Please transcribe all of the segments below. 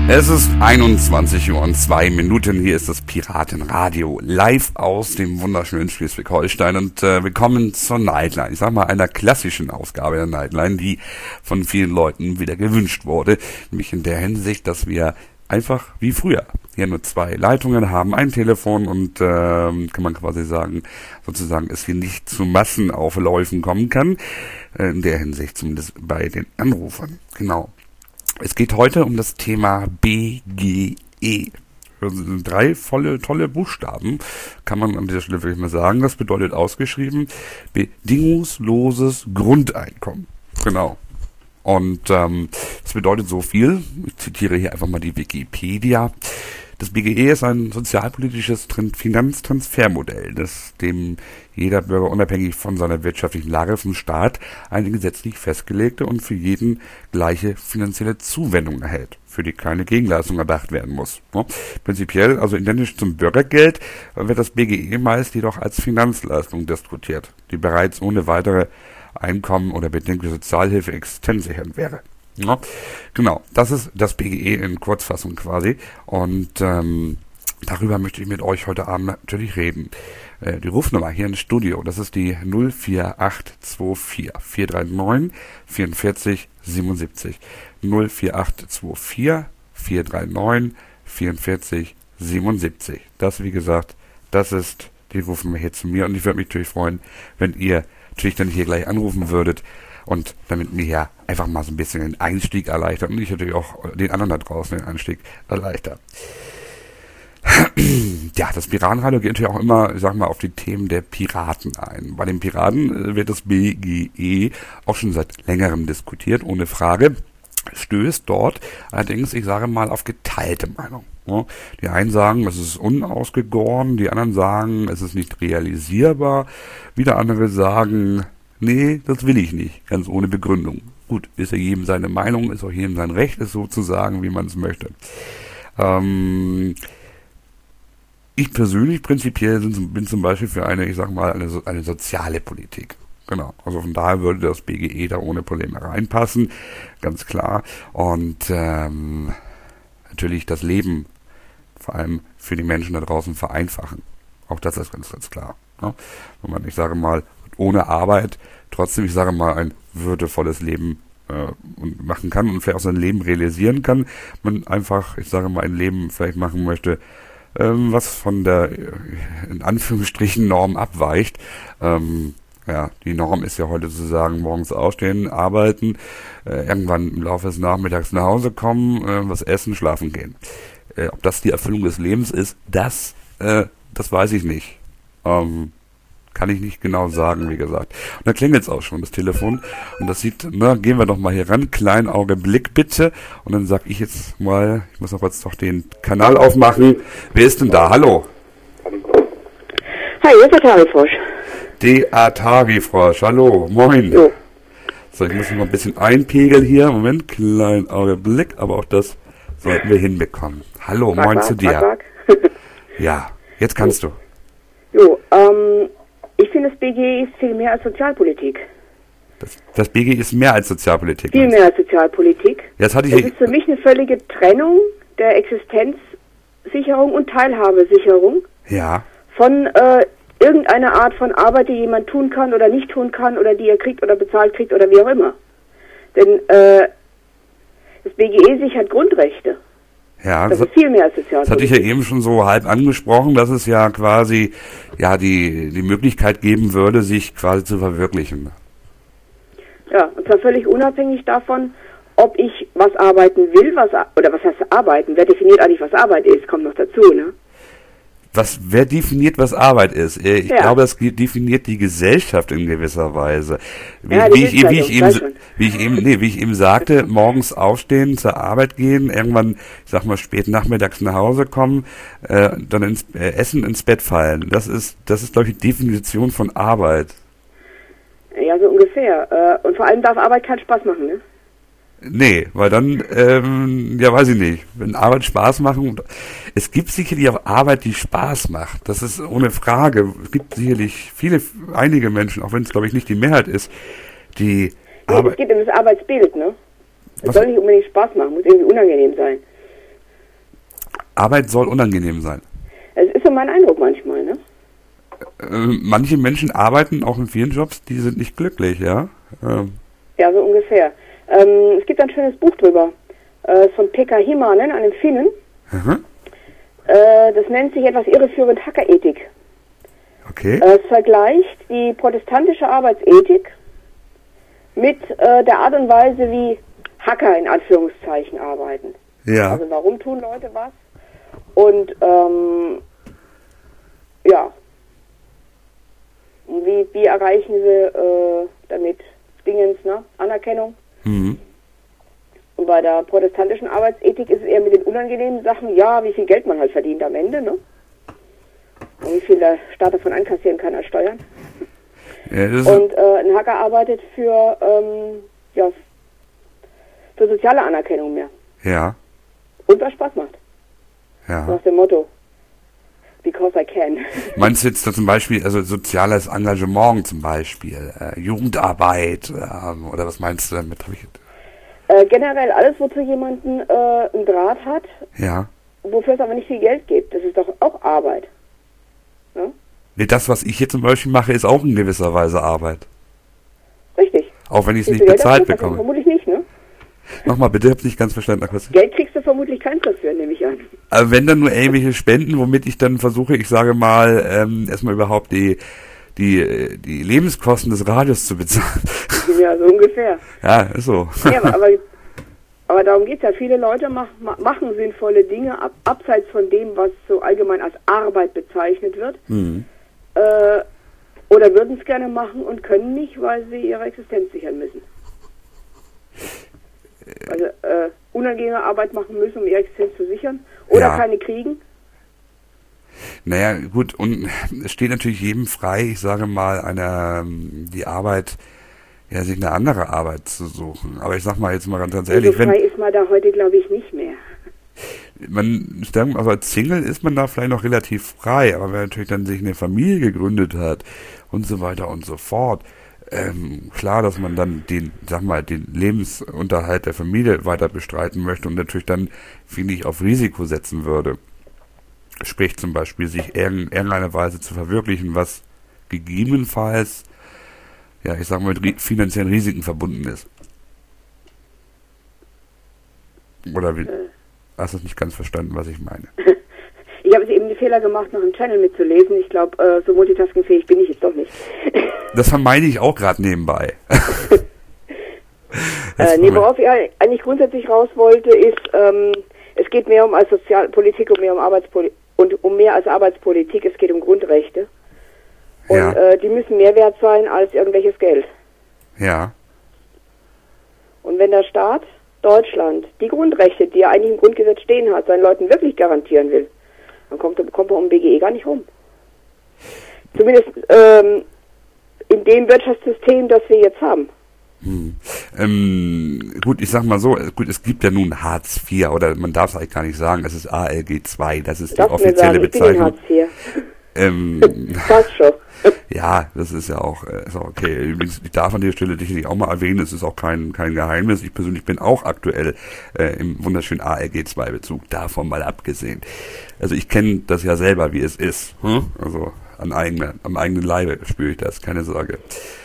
Es ist 21 Uhr und 2 Minuten. Hier ist das Piratenradio live aus dem wunderschönen Schleswig-Holstein und willkommen zur Nightline. Ich sag mal einer klassischen Ausgabe der Nightline, die von vielen Leuten wieder gewünscht wurde. Nämlich in der Hinsicht, dass wir einfach wie früher hier nur 2 Leitungen haben, ein Telefon und kann man quasi sagen, sozusagen es hier nicht zu Massenaufläufen kommen kann. In der Hinsicht zumindest bei den Anrufern. Genau. Es geht heute um das Thema BGE. Das sind 3 tolle Buchstaben, kann man an dieser Stelle wirklich mal sagen. Das bedeutet ausgeschrieben bedingungsloses Grundeinkommen. Genau. Und das bedeutet so viel, ich zitiere hier einfach mal die Wikipedia. Das BGE ist ein sozialpolitisches Finanztransfermodell, das dem jeder Bürger unabhängig von seiner wirtschaftlichen Lage vom Staat eine gesetzlich festgelegte und für jeden gleiche finanzielle Zuwendung erhält, für die keine Gegenleistung erbracht werden muss. Prinzipiell, also identisch zum Bürgergeld, wird das BGE meist jedoch als Finanzleistung diskutiert, die bereits ohne weitere Einkommen oder bedingte Sozialhilfe existenzsichernd wäre. Ja, genau, das ist das BGE in Kurzfassung quasi und darüber möchte ich mit euch heute Abend natürlich reden. Die Rufnummer hier ins Studio, das ist die 04824 439 44 77. 04824 439 44 77. Das, wie gesagt, das ist die Rufnummer hier zu mir und ich würde mich natürlich freuen, wenn ihr natürlich dann hier gleich anrufen würdet und damit mir ja einfach mal so ein bisschen den Einstieg erleichtert und ich natürlich auch den anderen da draußen den Einstieg erleichtert. Ja, das Piratenradio geht natürlich auch immer, ich sag mal, auf die Themen der Piraten ein. Bei den Piraten wird das BGE auch schon seit längerem diskutiert, ohne Frage. Stößt dort allerdings, ich sage mal, auf geteilte Meinung. Die einen sagen, es ist unausgegoren, die anderen sagen, es ist nicht realisierbar, wieder andere sagen, nee, das will ich nicht, ganz ohne Begründung. Gut, ist ja jedem seine Meinung, ist auch jedem sein Recht, es so zu sagen, wie man es möchte. Ich persönlich prinzipiell bin zum Beispiel für eine, ich sag mal, eine soziale Politik. Genau, also von daher würde das BGE da ohne Probleme reinpassen, ganz klar. Und natürlich das Leben vor allem für die Menschen da draußen vereinfachen. Auch das ist ganz klar. Ne? Wenn man, ich sage mal, ohne Arbeit trotzdem, ich sage mal, ein würdevolles Leben machen kann und vielleicht auch sein Leben realisieren kann. Man einfach, ich sage mal, ein Leben vielleicht machen möchte, was von der, in Anführungsstrichen, Norm abweicht. Ja, die Norm ist ja heute zu sagen, morgens aufstehen, arbeiten, irgendwann im Laufe des Nachmittags nach Hause kommen, was essen, schlafen gehen. Ob das die Erfüllung des Lebens ist, das weiß ich nicht. Kann ich nicht genau sagen, wie gesagt. Und da klingelt es auch schon, das Telefon. Und das sieht, gehen wir doch mal hier ran. Kleinen Augenblick bitte. Und dann sag ich jetzt mal, ich muss noch kurz doch den Kanal aufmachen. Wer ist denn da? Hallo? Hi, hier ist der Tarifrosch. Der Tarifrosch. Hallo, moin. Jo. So, ich muss noch mal ein bisschen einpegeln hier. Moment, kleinen Augenblick. Aber auch das sollten wir hinbekommen. Hallo, moin zu dir. Ja, jetzt kannst du. Jo, ich finde, das BGE ist viel mehr als Sozialpolitik. Das BGE ist mehr als Sozialpolitik? Viel mehr als Sozialpolitik. Das ist für mich eine völlige Trennung der Existenzsicherung und Teilhabesicherung. Ja. Von irgendeiner Art von Arbeit, die jemand tun kann oder nicht tun kann oder die er kriegt oder bezahlt kriegt oder wie auch immer. Denn das BGE sichert Grundrechte. Ja, das ist viel mehr als Sozialpolitik. Das hatte ich ja eben schon so halb angesprochen, dass es ja quasi die Möglichkeit geben würde, sich quasi zu verwirklichen. Ja, und zwar völlig unabhängig davon, ob ich was arbeiten will, oder was heißt arbeiten? Wer definiert eigentlich, was Arbeit ist? Kommt noch dazu, ne? Wer definiert, was Arbeit ist? Ich glaube, das definiert die Gesellschaft in gewisser Weise. Wie ich eben sagte, morgens aufstehen, zur Arbeit gehen, irgendwann, ich sag mal, spät nachmittags nach Hause kommen, dann Essen ins Bett fallen. Das ist, glaube ich, die Definition von Arbeit. Ja, so ungefähr. Und vor allem darf Arbeit keinen Spaß machen, ne? Nee, weil dann, weiß ich nicht, wenn Arbeit Spaß machen, es gibt sicherlich auch Arbeit, die Spaß macht, das ist ohne Frage, es gibt sicherlich einige Menschen, auch wenn es, glaube ich, nicht die Mehrheit ist, die es geht um das Arbeitsbild, ne? Es soll nicht unbedingt Spaß machen, muss irgendwie unangenehm sein. Arbeit soll unangenehm sein. Es ist so mein Eindruck manchmal, ne? Manche Menschen arbeiten auch in vielen Jobs, die sind nicht glücklich, ja? Ja, so ungefähr. Es gibt ein schönes Buch drüber, von Pekka Himanen, einem Finnen. Mhm. Das nennt sich etwas irreführend Hackerethik. Okay. Es vergleicht die protestantische Arbeitsethik mit der Art und Weise, wie Hacker in Anführungszeichen arbeiten. Ja. Also warum tun Leute was? Und ja, wie erreichen sie damit Dingens, ne? Anerkennung? Mhm. Und bei der protestantischen Arbeitsethik ist es eher mit den unangenehmen Sachen, ja, wie viel Geld man halt verdient am Ende, ne? Und wie viel der Staat davon einkassieren kann als Steuern. Ja, und ein Hacker arbeitet für soziale Anerkennung mehr. Ja. Und was Spaß macht. Ja. Nach dem Motto, because I can. Meinst du jetzt da zum Beispiel, also soziales Engagement zum Beispiel, Jugendarbeit, oder was meinst du damit? Generell alles, wozu jemanden einen Draht hat, ja. Wofür es aber nicht viel Geld gibt. Das ist doch auch Arbeit. Ne? Nee, das, was ich hier zum Beispiel mache, ist auch in gewisser Weise Arbeit. Richtig. Auch wenn ich es nicht Geld bezahlt dafür? bekomme. Vermutlich nicht, ne? Nochmal bitte, hab's nicht ganz verstanden. Geld kriegst du vermutlich keins dafür, nehme ich an. Aber wenn dann nur irgendwelche Spenden, womit ich dann versuche, ich sage mal, erstmal überhaupt die Lebenskosten des Radios zu bezahlen. Ja, so ungefähr. Ja, ist so. Ja, aber darum geht's ja. Viele Leute machen sinnvolle Dinge abseits von dem, was so allgemein als Arbeit bezeichnet wird. Mhm. Oder würden es gerne machen und können nicht, weil sie ihre Existenz sichern müssen. Also unangenehme Arbeit machen müssen, um ihre Existenz zu sichern. Oder keine kriegen. Naja, gut, und es steht natürlich jedem frei, ich sage mal, die Arbeit, ja, sich eine andere Arbeit zu suchen. Aber ich sag mal jetzt mal ganz ehrlich, so frei ist man da heute, glaube ich, nicht mehr. Also als Single ist man da vielleicht noch relativ frei, aber wenn natürlich dann sich eine Familie gegründet hat und so weiter und so fort, klar, dass man dann den Lebensunterhalt der Familie weiter bestreiten möchte und natürlich dann, finde ich, auf Risiko setzen würde. Sprich zum Beispiel, sich in irgendeiner Weise zu verwirklichen, was gegebenenfalls, ja, ich sag mal, mit finanziellen Risiken verbunden ist. Oder wie? Hast du nicht ganz verstanden, was ich meine? Ich habe eben den Fehler gemacht, noch einen Channel mitzulesen. Ich glaube, so multitaskingfähig bin ich jetzt doch nicht. Das vermeide ich auch gerade nebenbei. Worauf ich eigentlich grundsätzlich raus wollte, ist, es geht mehr als Sozialpolitik und mehr um Arbeitspolitik und um mehr als Arbeitspolitik. Es geht um Grundrechte. Und die müssen mehr wert sein als irgendwelches Geld. Ja. Und wenn der Staat Deutschland die Grundrechte, die er eigentlich im Grundgesetz stehen hat, seinen Leuten wirklich garantieren will, dann kommt er um BGE gar nicht rum. Zumindest in dem Wirtschaftssystem, das wir jetzt haben. Gut, ich sag mal so, es gibt ja nun Hartz IV, oder man darf es eigentlich gar nicht sagen, es ist ALG II, das ist die offizielle Bezeichnung. Ich bin in Hartz IV. Passt schon. Ja, das ist ja auch ist auch okay. Übrigens, ich darf an der Stelle dich auch mal erwähnen, es ist auch kein Geheimnis. Ich persönlich bin auch aktuell im wunderschönen ALG II Bezug, davon mal abgesehen. Also ich kenne das ja selber, wie es ist. Also am eigenen Leibe spüre ich das, keine Sorge.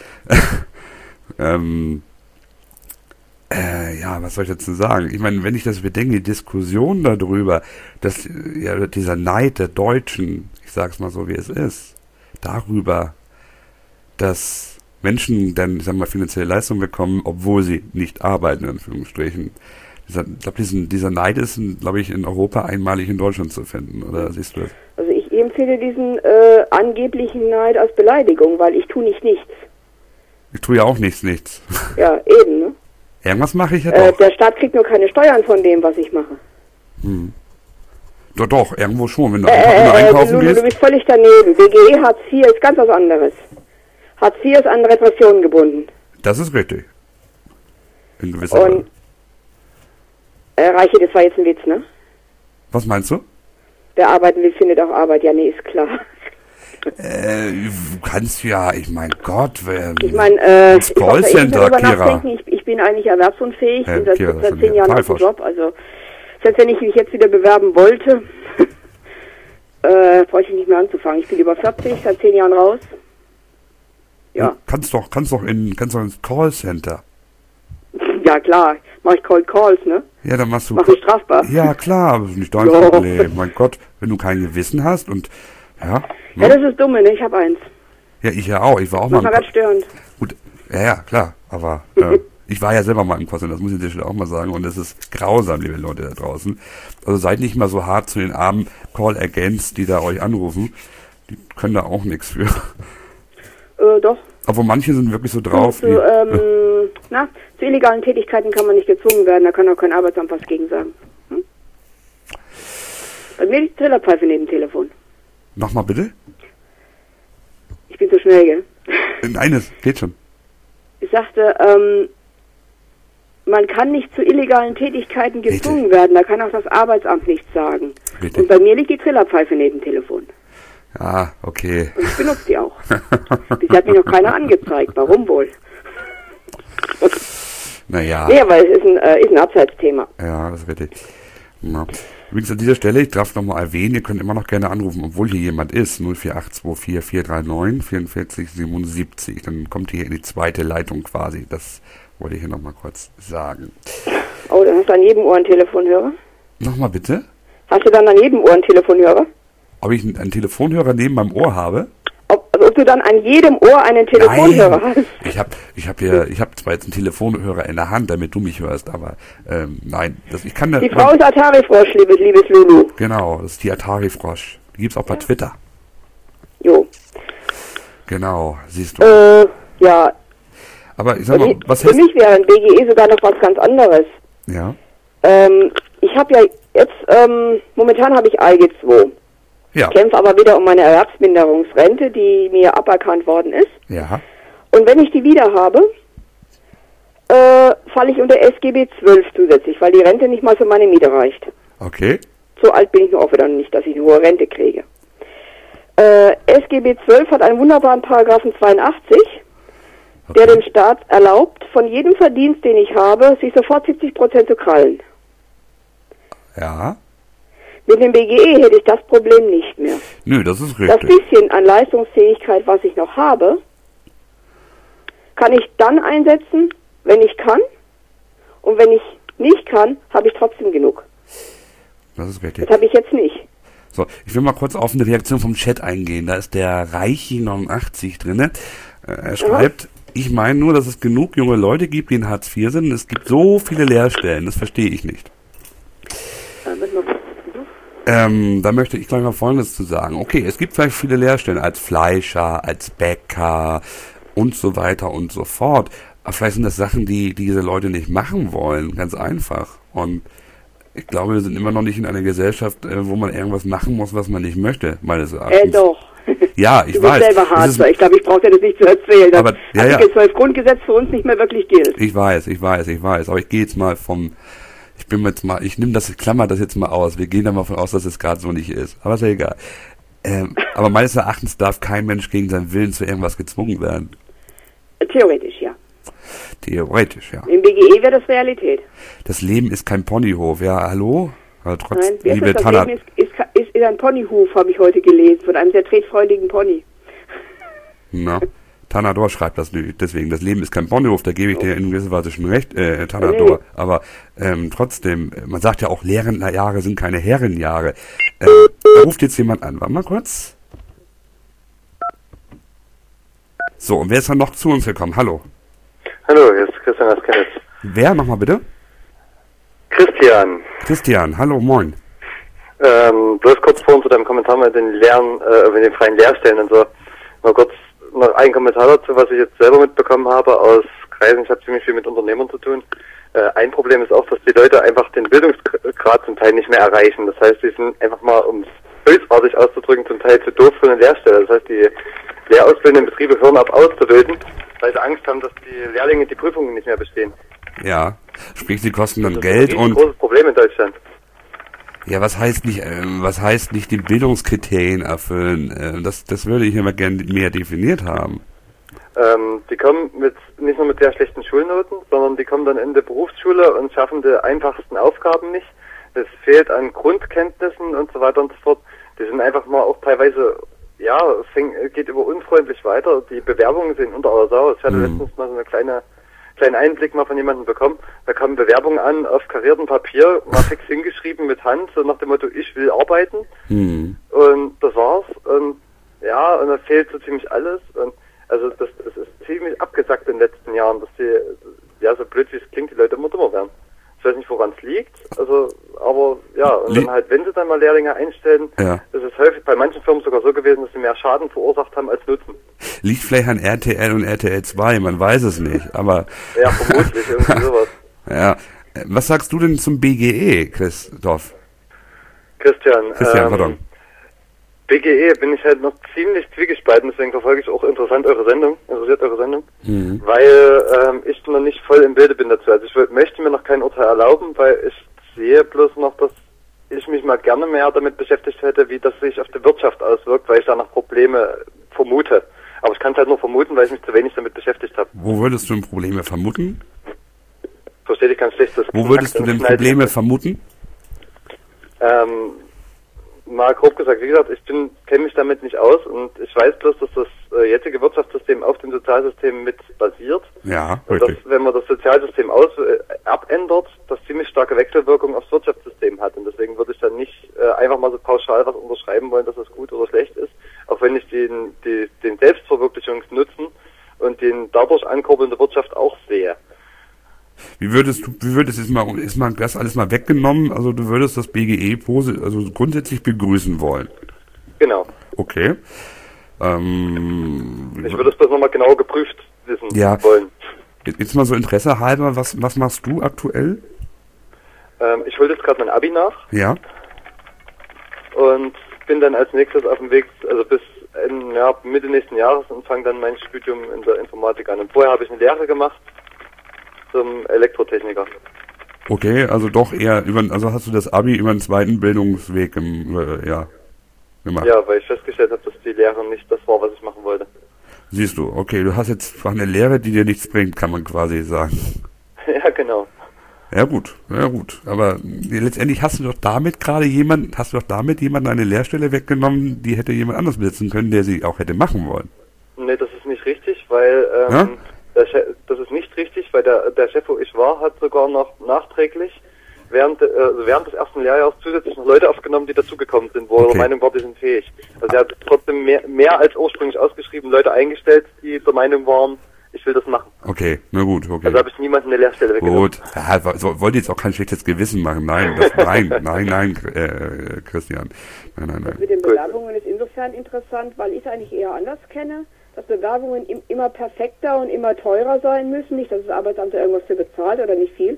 Ja, was soll ich dazu sagen? Ich meine, wenn ich das bedenke, die Diskussion darüber, dass ja dieser Neid der Deutschen, ich sag's mal so, wie es ist, darüber, dass Menschen dann, ich sag mal, finanzielle Leistung bekommen, obwohl sie nicht arbeiten, in Anführungsstrichen. Dieser Neid ist, glaube ich, in Europa einmalig in Deutschland zu finden, oder siehst du das? Also ich empfehle diesen angeblichen Neid als Beleidigung, weil ich tue nicht nichts. Ich tue ja auch nichts. Ja, eben, ne? Irgendwas mache ich ja doch. Der Staat kriegt nur keine Steuern von dem, was ich mache. Doch, irgendwo schon. Wenn du einkaufen gehst. Du bist völlig daneben. BGE, Hartz IV ist ganz was anderes. Hartz IV ist an Repressionen gebunden. Das ist richtig. In gewisser Weise. Reiche, das war jetzt ein Witz, ne? Was meinst du? Wer arbeiten will, findet auch Arbeit. Ja, nee, ist klar. Du kannst ja, ich mein Gott, ich meine, Callcenter, Kira. Ich bin eigentlich erwerbsunfähig, bin seit 10 Jahren auf dem Job, also selbst wenn ich mich jetzt wieder bewerben wollte, bräuchte ich nicht mehr anzufangen. Ich bin über 40, seit 10 Jahren raus. Ja. Kannst doch ins Callcenter. Ja, klar. Mach ich Cold Calls, ne? Ja, dann machst du... Mach ich strafbar. Ja, klar, das ist nicht dein Ja. Problem. Mein Gott, wenn du kein Gewissen hast und... Ja, Ja, das ist dumme, ne? Ich hab eins. ja, ich ja auch. Ich war auch Das mal... war ganz störend. Gut, ja, klar, aber ich war ja selber mal im Callcenter, das muss ich dir auch mal sagen, und es ist grausam, liebe Leute da draußen. Also seid nicht mal so hart zu den armen Call-Agents, die da euch anrufen. Die können da auch nichts für. Doch. Aber manche sind wirklich so drauf. Zu illegalen Tätigkeiten kann man nicht gezwungen werden, da kann auch kein Arbeitsamt was gegen sagen. Hm? Bei mir liegt die Trillerpfeife neben dem Telefon. Nochmal bitte? Ich bin zu schnell, gell? Nein, es geht schon. Ich sagte, man kann nicht zu illegalen Tätigkeiten gezwungen Richtig. werden, da kann auch das Arbeitsamt nichts sagen. Richtig. Und bei mir liegt die Trillerpfeife neben dem Telefon. Ah, okay. Und ich benutze die auch. Bisher hat mir noch keiner angezeigt. Warum wohl? Naja. Nee, aber es ist ein Abseitsthema. Ja, das ist richtig. Ja. Übrigens an dieser Stelle, ich darf nochmal erwähnen, ihr könnt immer noch gerne anrufen, obwohl hier jemand ist, 04824 439 44 77. Dann kommt ihr hier in die zweite Leitung quasi. Das wollte ich hier nochmal kurz sagen. Oh, dann hast du an jedem Ohr einen Telefonhörer? Nochmal bitte? Hast du dann an jedem Ohr einen Telefonhörer? Ob ich einen Telefonhörer neben meinem Ohr habe? Ob du dann an jedem Ohr einen Telefonhörer hast? Ich hab zwar jetzt einen Telefonhörer in der Hand, damit du mich hörst, aber nein, ich kann da. Die Frau ist Atari-Frosch, liebes Lulu. Genau, das ist die Atari-Frosch. Die gibt's auch bei Twitter. Jo. Genau, siehst du. Ja. Aber ich sag mal, was für heißt... mich wäre ein BGE sogar noch was ganz anderes. Ja. Ich habe ja jetzt, momentan habe ich ALG 2. Ja. Kämpfe aber wieder um meine Erwerbsminderungsrente, die mir aberkannt worden ist. Ja. Und wenn ich die wieder habe, falle ich unter SGB 12 zusätzlich, weil die Rente nicht mal für meine Miete reicht. Okay. So alt bin ich nur auch wieder nicht, dass ich eine hohe Rente kriege. SGB 12 hat einen wunderbaren Paragraphen 82, der dem Staat erlaubt, von jedem Verdienst, den ich habe, sich sofort 70% zu krallen. Ja. Mit dem BGE hätte ich das Problem nicht mehr. Nö, das ist Das richtig. bisschen an Leistungsfähigkeit, was ich noch habe, kann ich dann einsetzen, wenn ich kann. Und wenn ich nicht kann, habe ich trotzdem genug. Das ist richtig. Das habe ich jetzt nicht. So, ich will mal kurz auf eine Reaktion vom Chat eingehen. Da ist der Reichi89 drinne. Er schreibt, ich meine nur, dass es genug junge Leute gibt, die in Hartz IV sind. Es gibt so viele Lehrstellen. Das verstehe ich nicht. Da möchte ich gleich mal Folgendes zu sagen. Okay, es gibt vielleicht viele Lehrstellen als Fleischer, als Bäcker und so weiter und so fort. Aber vielleicht sind das Sachen, die diese Leute nicht machen wollen. Ganz einfach. Und ich glaube, wir sind immer noch nicht in einer Gesellschaft, wo man irgendwas machen muss, was man nicht möchte, meines Erachtens. Doch. Ja, ich du weiß. bist selber Harzer. Ich glaube, ich brauche dir das nicht zu erzählen, dass Aber, ja, Artikel 12 Grundgesetz für uns nicht mehr wirklich gilt. Ich weiß. Aber ich gehe jetzt mal ich nehme das, klammer das jetzt mal aus. Wir gehen da mal davon aus, dass es gerade so nicht ist. Aber ist ja egal. Aber meines Erachtens darf kein Mensch gegen seinen Willen zu irgendwas gezwungen werden. Theoretisch, ja. Theoretisch, ja. Im BGE wäre das Realität. Das Leben ist kein Ponyhof. Ja, hallo? Aber Nein, wer liebe ist das? Tanner, Leben ist ein Ponyhof, habe ich heute gelesen, von einem sehr tretfreudigen Pony. na, Tanador schreibt das deswegen. Das Leben ist kein Ponyhof, da gebe ich dir in gewisser Weise schon recht, Tanador. Nee. Aber trotzdem, man sagt ja auch, Lehrenjahre sind keine Herrenjahre. Da ruft jetzt jemand an. Warte mal kurz. So, und wer ist dann noch zu uns gekommen? Hallo. Hallo, hier ist Christian aus Chemnitz. Wer? Nochmal bitte? Christian, Christian, hallo, moin. du hast kurz vorhin zu deinem Kommentar mit den mit den freien Lehrstellen und so, mal kurz noch einen Kommentar dazu, was ich jetzt selber mitbekommen habe aus Kreisen. Ich habe ziemlich viel mit Unternehmern zu tun. Ein Problem ist auch, dass die Leute einfach den Bildungsgrad zum Teil nicht mehr erreichen. Das heißt, die sind einfach mal, um es bösartig auszudrücken, zum Teil zu doof für eine Lehrstelle. Das heißt, die lehrausbildenden Betriebe hören ab auszubilden, weil sie Angst haben, dass die Lehrlinge die Prüfungen nicht mehr bestehen. Ja, sprich, sie kosten dann Das Geld ist ein und... großes Problem in Deutschland. Ja, was heißt nicht die Bildungskriterien erfüllen? Das würde ich immer gerne mehr definiert haben. Die kommen nicht nur mit sehr schlechten Schulnoten, sondern die kommen dann in der Berufsschule und schaffen die einfachsten Aufgaben nicht. Es fehlt an Grundkenntnissen und so weiter und so fort. die sind einfach mal auch teilweise, ja, es geht über unfreundlich weiter. Die Bewerbungen sehen unter aller Sau. Ich hatte letztens mal so kleinen Einblick mal von jemandem bekommen. Da kamen Bewerbungen an auf kariertem Papier, mal fix hingeschrieben mit Hand, so nach dem Motto, ich will arbeiten. Und das war's. Und ja, und da fehlt so ziemlich alles. Und also das ist ziemlich abgesackt in den letzten Jahren, dass die, ja, so blöd wie es klingt, die Leute immer dummer werden. Ich weiß nicht, woran es liegt, also, aber ja, und dann halt, wenn sie dann mal Lehrlinge einstellen, ist es häufig bei manchen Firmen sogar so gewesen, dass sie mehr Schaden verursacht haben als Nutzen. Liegt vielleicht an RTL und RTL 2, man weiß es nicht, aber... Ja, vermutlich, irgendwie sowas. Ja, was sagst du denn zum BGE, Christoph? Christian, pardon. BGE bin ich halt noch ziemlich zwiegespalten, deswegen verfolge ich auch interessiert eure Sendung, weil ich noch nicht voll im Bilde bin dazu. Also ich möchte mir noch kein Urteil erlauben, weil ich sehe bloß noch, dass ich mich mal gerne mehr damit beschäftigt hätte, wie das sich auf die Wirtschaft auswirkt, weil ich da noch Probleme vermute. Aber ich kann es halt nur vermuten, weil ich mich zu wenig damit beschäftigt habe. Wo würdest du denn Probleme vermuten? Verstehe ich ganz schlecht. Wo würdest du denn Probleme vermuten? Mal grob gesagt, wie gesagt, ich kenne mich damit nicht aus und ich weiß bloß, dass das jetzige Wirtschaftssystem auf dem Sozialsystem mit basiert. Ja, richtig. Und dass, wenn man das Sozialsystem abändert, das ziemlich starke Wechselwirkung aufs Wirtschaftssystem hat. Und deswegen würde ich dann nicht einfach mal so pauschal was unterschreiben wollen, dass das gut oder schlecht ist, auch wenn ich den Selbstverwirklichungsnutzen und den dadurch ankurbelnde Wirtschaft auch sehe. Wie würdest jetzt mal das alles mal weggenommen, also du würdest das BGE grundsätzlich begrüßen wollen? Genau. Okay. Ich würde es bloß nochmal genau geprüft wissen wollen. Jetzt mal so Interesse halber, was machst du aktuell? Ich hole jetzt gerade mein Abi nach. Ja. Und bin dann als nächstes auf dem Weg, also bis Mitte nächsten Jahres und fange dann mein Studium in der Informatik an. Und vorher habe ich eine Lehre gemacht zum Elektrotechniker. Okay, also doch eher also hast du das Abi über einen zweiten Bildungsweg gemacht? Ja, weil ich festgestellt habe, dass die Lehre nicht das war, was ich machen wollte. Siehst du, okay, du hast jetzt eine Lehre, die dir nichts bringt, kann man quasi sagen. Ja, genau. Ja gut. Aber letztendlich hast du doch damit jemanden eine Lehrstelle weggenommen, die hätte jemand anders besitzen können, der sie auch hätte machen wollen. Nee, das ist nicht richtig, weil das ist nicht richtig, weil der Chef, wo ich war, hat sogar noch nachträglich während des ersten Lehrjahres zusätzlich noch Leute aufgenommen, die dazugekommen sind, wo er der Meinung war, die sind fähig. Also er hat trotzdem mehr als ursprünglich ausgeschrieben Leute eingestellt, die der Meinung waren, ich will das machen. Okay, na gut, okay. Also habe ich niemanden eine Lehrstelle weggenommen. Gut, wollte jetzt auch kein schlechtes Gewissen machen, nein, Christian. Nein. Das mit den Bewerbungen ist insofern interessant, weil ich es eigentlich eher anders kenne, dass Bewerbungen immer perfekter und immer teurer sein müssen, nicht, dass das Arbeitsamt da irgendwas für bezahlt oder nicht viel.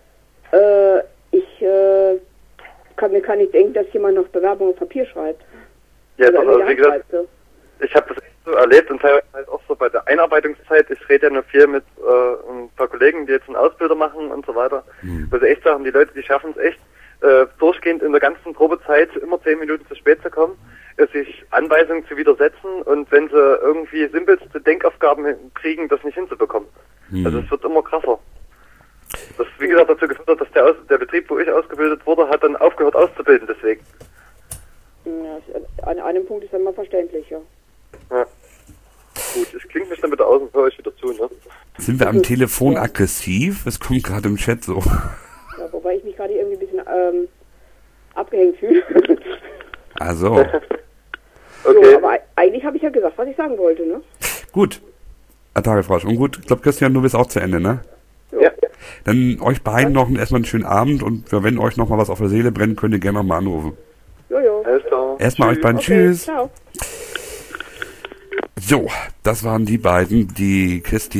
Ich kann nicht denken, dass jemand noch Bewerbungen auf Papier schreibt. Ja, also wie gesagt, ich habe das so erlebt und teilweise halt auch so bei der Einarbeitungszeit. Ich rede ja nur viel mit ein paar Kollegen, die jetzt einen Ausbilder machen und so weiter. Wo sie echt sagen, die Leute, die schaffen es echt, durchgehend in der ganzen Probezeit immer 10 Minuten zu spät zu kommen, sich Anweisungen zu widersetzen und wenn sie irgendwie simpelste Denkaufgaben kriegen, das nicht hinzubekommen. Also es wird immer krasser. Das, wie gesagt, dazu geführt hat, dass der Betrieb, wo ich ausgebildet wurde, hat dann aufgehört auszubilden, deswegen. Ja, an einem Punkt ist dann mal verständlich, ja. Gut, es klingt mich dann mit der Außen für euch wieder zu, ne? Sind wir am Telefon aggressiv? Es kommt gerade im Chat so. Ja, wobei ich mich gerade irgendwie ein bisschen abgehängt fühle. Also. Okay. So, aber eigentlich habe ich ja gesagt, was ich sagen wollte, ne? Gut. Atari-Frosch. Und gut, ich glaube, Christian, du bist auch zu Ende, ne? Ja. Dann euch beiden noch erstmal einen schönen Abend und wenn euch noch mal was auf der Seele brennt, könnt ihr gerne noch mal anrufen. Jojo. Alles klar. Erstmal euch beiden. Okay, Tschüss. ciao. So, das waren die beiden, der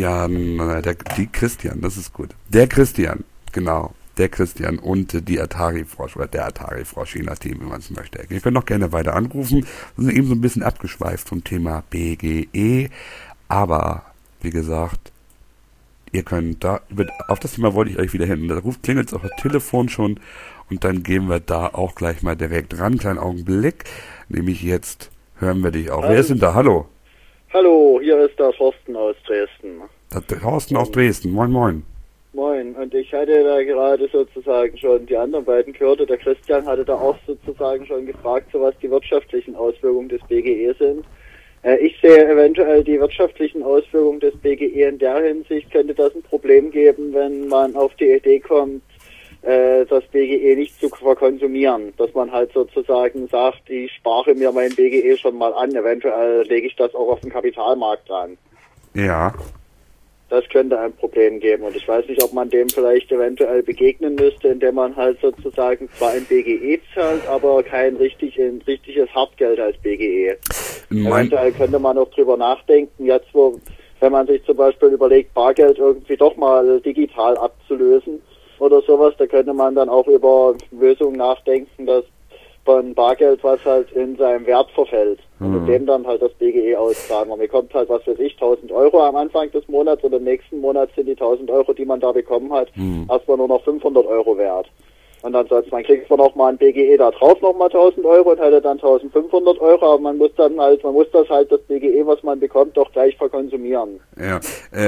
Christian und die Atari-Frosch oder der Atari-Frosch, je nachdem, wie man es möchte. Ihr könnt noch gerne weiter anrufen. Wir sind eben so ein bisschen abgeschweift vom Thema BGE, aber wie gesagt, ihr könnt auf das Thema wollte ich euch wieder hin. Da klingelt es auf das Telefon schon und dann gehen wir da auch gleich mal direkt ran. Kleinen Augenblick, nämlich jetzt hören wir dich auch. Wer ist denn da? Hallo? Hallo, hier ist der Thorsten aus Dresden. Der Thorsten aus Dresden. Moin, moin. Moin. Und ich hatte da gerade sozusagen schon die anderen beiden gehört. Der Christian hatte da auch sozusagen schon gefragt, so was die wirtschaftlichen Auswirkungen des BGE sind. Ich sehe eventuell die wirtschaftlichen Auswirkungen des BGE in der Hinsicht, könnte das ein Problem geben, wenn man auf die Idee kommt, das BGE nicht zu verkonsumieren. Dass man halt sozusagen sagt, ich spare mir mein BGE schon mal an, eventuell lege ich das auch auf den Kapitalmarkt an. Ja. Das könnte ein Problem geben und ich weiß nicht, ob man dem vielleicht eventuell begegnen müsste, indem man halt sozusagen zwar ein BGE zahlt, aber kein richtiges Hartgeld als BGE. Eventuell könnte man auch drüber nachdenken, jetzt wenn man sich zum Beispiel überlegt, Bargeld irgendwie doch mal digital abzulösen oder sowas, da könnte man dann auch über Lösungen nachdenken, dass von Bargeld, was halt in seinem Wert verfällt und dem dann halt das BGE auszahlen. Man bekommt halt, was weiß ich, 1000 Euro am Anfang des Monats und im nächsten Monat sind die 1000 Euro, die man da bekommen hat, erstmal nur noch 500 Euro wert. Und ansonsten, man kriegt zwar noch mal ein BGE da drauf nochmal 1000 Euro und hätte dann 1500 Euro, aber man muss das BGE, was man bekommt, doch gleich verkonsumieren. Ja,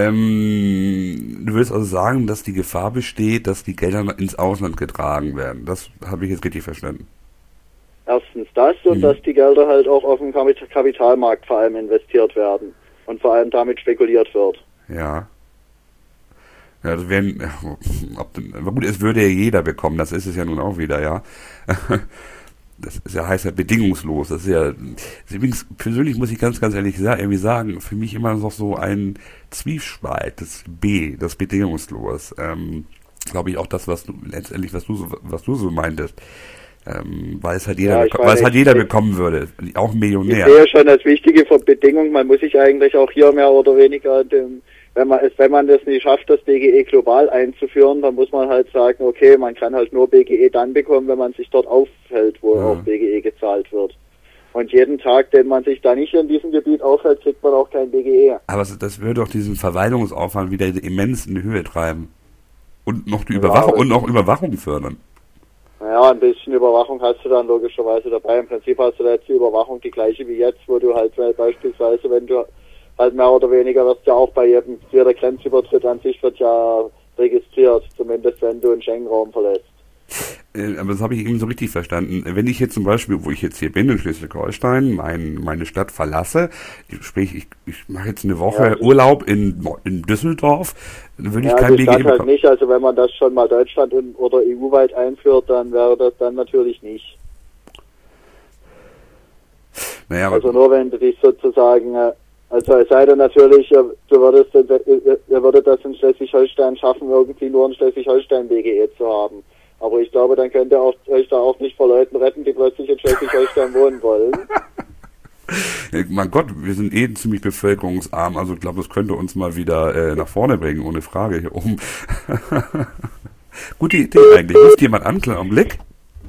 du willst also sagen, dass die Gefahr besteht, dass die Gelder ins Ausland getragen werden. Das habe ich jetzt richtig verstanden. Erstens das und dass die Gelder halt auch auf dem Kapitalmarkt vor allem investiert werden und vor allem damit spekuliert wird. Ja. Ja, das wären, aber gut, es würde ja jeder bekommen, das ist es ja nun auch wieder, ja. Das ist ja, heißt ja bedingungslos, das ist ja, übrigens, persönlich muss ich ganz ehrlich irgendwie sagen, für mich immer noch so ein Zwiespalt, das B, das bedingungslos, glaube ich auch das, was du so meintest. Weil es halt jeder, bekommen würde, auch ein Millionär. Ich sehe schon als wichtige Bedingung, man muss sich eigentlich auch hier mehr oder weniger, wenn man das nicht schafft, das BGE global einzuführen, dann muss man halt sagen, okay, man kann halt nur BGE dann bekommen, wenn man sich dort aufhält, wo auch BGE gezahlt wird. Und jeden Tag, den man sich da nicht in diesem Gebiet aufhält, kriegt man auch kein BGE. Aber das würde doch diesen Verwaltungsaufwand wieder immens in die Höhe treiben. Und noch die Überwachung fördern. Naja, ein bisschen Überwachung hast du dann logischerweise dabei. Im Prinzip hast du da jetzt die Überwachung die gleiche wie jetzt, wo du halt beispielsweise, wenn du halt mehr oder weniger wirst ja auch bei jeder Grenzübertritt an sich wird ja registriert, zumindest wenn du einen Schengen-Raum verlässt. Aber das habe ich eben so richtig verstanden. Wenn ich jetzt zum Beispiel, wo ich jetzt hier bin in Schleswig-Holstein, meine Stadt verlasse, sprich ich mache jetzt eine Woche Urlaub in Düsseldorf, dann würde ich kein BGE bekommen. Halt nicht, also wenn man das schon mal Deutschland oder EU-weit einführt, dann wäre das dann natürlich nicht. Naja, also nur wenn du dich sozusagen, also es sei denn natürlich, ihr würdet das in Schleswig-Holstein schaffen, irgendwie nur in Schleswig-Holstein BGE zu haben. Aber ich glaube, dann könnt ihr euch da auch nicht vor Leuten retten, die plötzlich in Schleswig-Holstein wohnen wollen. Mein Gott, wir sind ziemlich bevölkerungsarm, also ich glaube, das könnte uns mal wieder nach vorne bringen, ohne Frage hier oben. Gute Idee eigentlich. Ruft jemand an, kleinen Augenblick.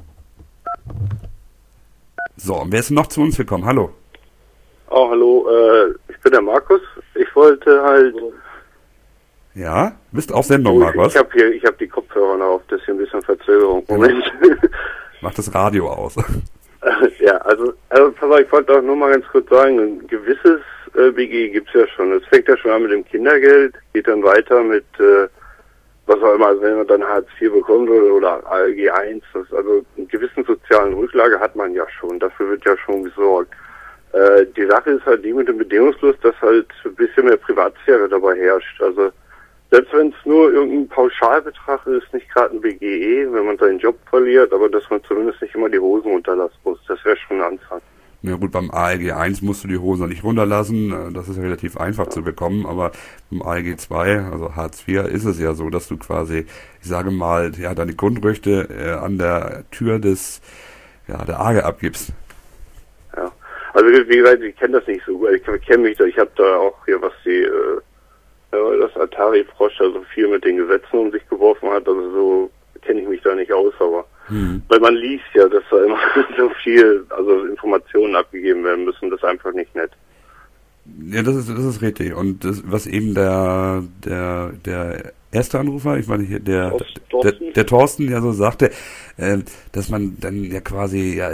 So, und wer ist noch zu uns gekommen? Hallo. Oh, hallo, ich bin der Markus. Ich wollte halt... Ja, bist auf Sendung, Markus. Ich hab die Kopfhörer noch auf, das ist hier ein bisschen Verzögerung. Moment. Mach das Radio aus. Ja, also pass auf, ich wollte auch nur mal ganz kurz sagen, ein gewisses BGE gibt's ja schon. Es fängt ja schon an mit dem Kindergeld, geht dann weiter mit, was auch immer, also wenn man dann Hartz IV bekommt oder ALG 1, also einen gewissen sozialen Rücklage hat man ja schon, dafür wird ja schon gesorgt. Die Sache ist halt die mit dem Bedingungslos, dass halt ein bisschen mehr Privatsphäre dabei herrscht. Also selbst wenn es nur irgendein Pauschalbetrag ist, nicht gerade ein BGE, wenn man seinen Job verliert, aber dass man zumindest nicht immer die Hosen runterlassen muss, das wäre schon ein Anfang. Ja gut, beim ALG 1 musst du die Hosen nicht runterlassen, das ist ja relativ einfach zu bekommen, aber beim ALG 2, also Hartz IV, ist es ja so, dass du quasi, ich sage mal, ja, deine Grundrechte an der Tür der AGE abgibst. Ja, also wie gesagt, ich kenne das nicht so gut, ich kenne mich da, ich habe da auch hier, was das Atari-Frosch also viel mit den Gesetzen um sich geworfen hat, also so kenne ich mich da nicht aus, aber weil man liest ja, dass da immer so viel, also Informationen abgegeben werden müssen, das ist einfach nicht nett. Ja, das ist richtig. Und das, was eben der erste Anrufer, ich meine hier der Thorsten ja so sagte, dass man dann ja quasi es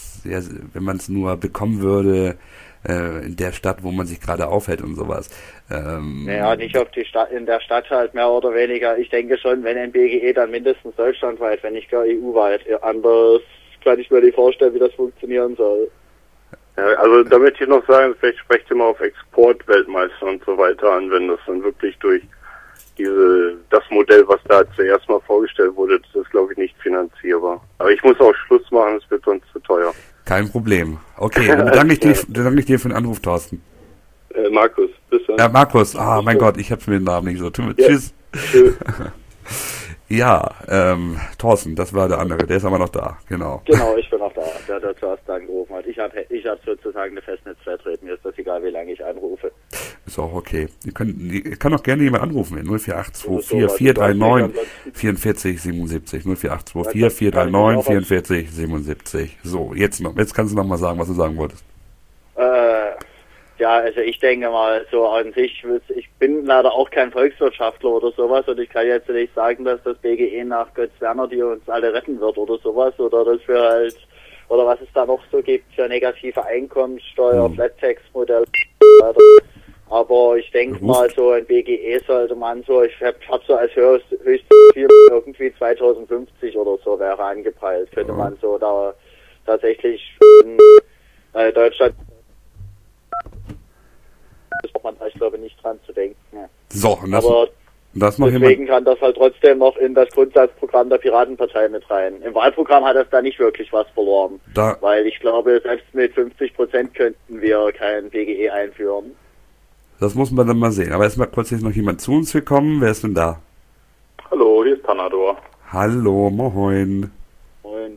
sehr, wenn man es nur bekommen würde, in der Stadt, wo man sich gerade aufhält und sowas. Naja, nicht auf die Stadt, in der Stadt halt mehr oder weniger. Ich denke schon, wenn ein BGE, dann mindestens deutschlandweit, wenn nicht gar EU-weit. Anders kann ich mir nicht vorstellen, wie das funktionieren soll. Ja, also da möchte ich noch sagen, vielleicht sprecht ihr mal auf Exportweltmeister und so weiter an, wenn das dann wirklich durch das Modell, was da zuerst mal vorgestellt wurde, das ist, glaube ich, nicht finanzierbar. Aber ich muss auch Schluss machen, es wird sonst zu teuer. Kein Problem. Okay, dann danke ich dir für den Anruf, Thorsten. Markus, bis dann. Ja, Markus, mein Gott, ich habe mir den Namen nicht so. Tschüss. Tschüss. Ja, Thorsten, das war der andere, der ist aber noch da, genau. Genau, ich bin noch da, der zuerst angerufen hat. Ich hab sozusagen eine Festnetzflatrate, mir ist das egal, wie lange ich anrufe. Ist auch okay. Ihr kann auch gerne jemand anrufen, 04824 439 44 77, 04824 439 44 77. So, jetzt kannst du noch mal sagen, was du sagen wolltest. Ja, also ich denke mal, so an sich, ich bin leider auch kein Volkswirtschaftler oder sowas und ich kann jetzt nicht sagen, dass das BGE nach Götz Werner, die uns alle retten wird oder sowas, oder dass wir halt, oder was es da noch so gibt für negative Einkommenssteuer, Flat-Tax-Modell, aber ich denke mal, so ein BGE sollte man so, ich hab so als höchstes Ziel irgendwie 2050 oder so wäre angepeilt, könnte man so da tatsächlich in Deutschland, das braucht man da, ich glaube, nicht dran zu denken. So, und aber deswegen kann das halt trotzdem noch in das Grundsatzprogramm der Piratenpartei mit rein. Im Wahlprogramm hat das da nicht wirklich was verloren, weil ich glaube, selbst mit 50% könnten wir kein BGE einführen. Das muss man dann mal sehen. Aber erstmal kurz ist noch jemand zu uns gekommen. Wer ist denn da? Hallo, hier ist Panador. Hallo, moin. Moin.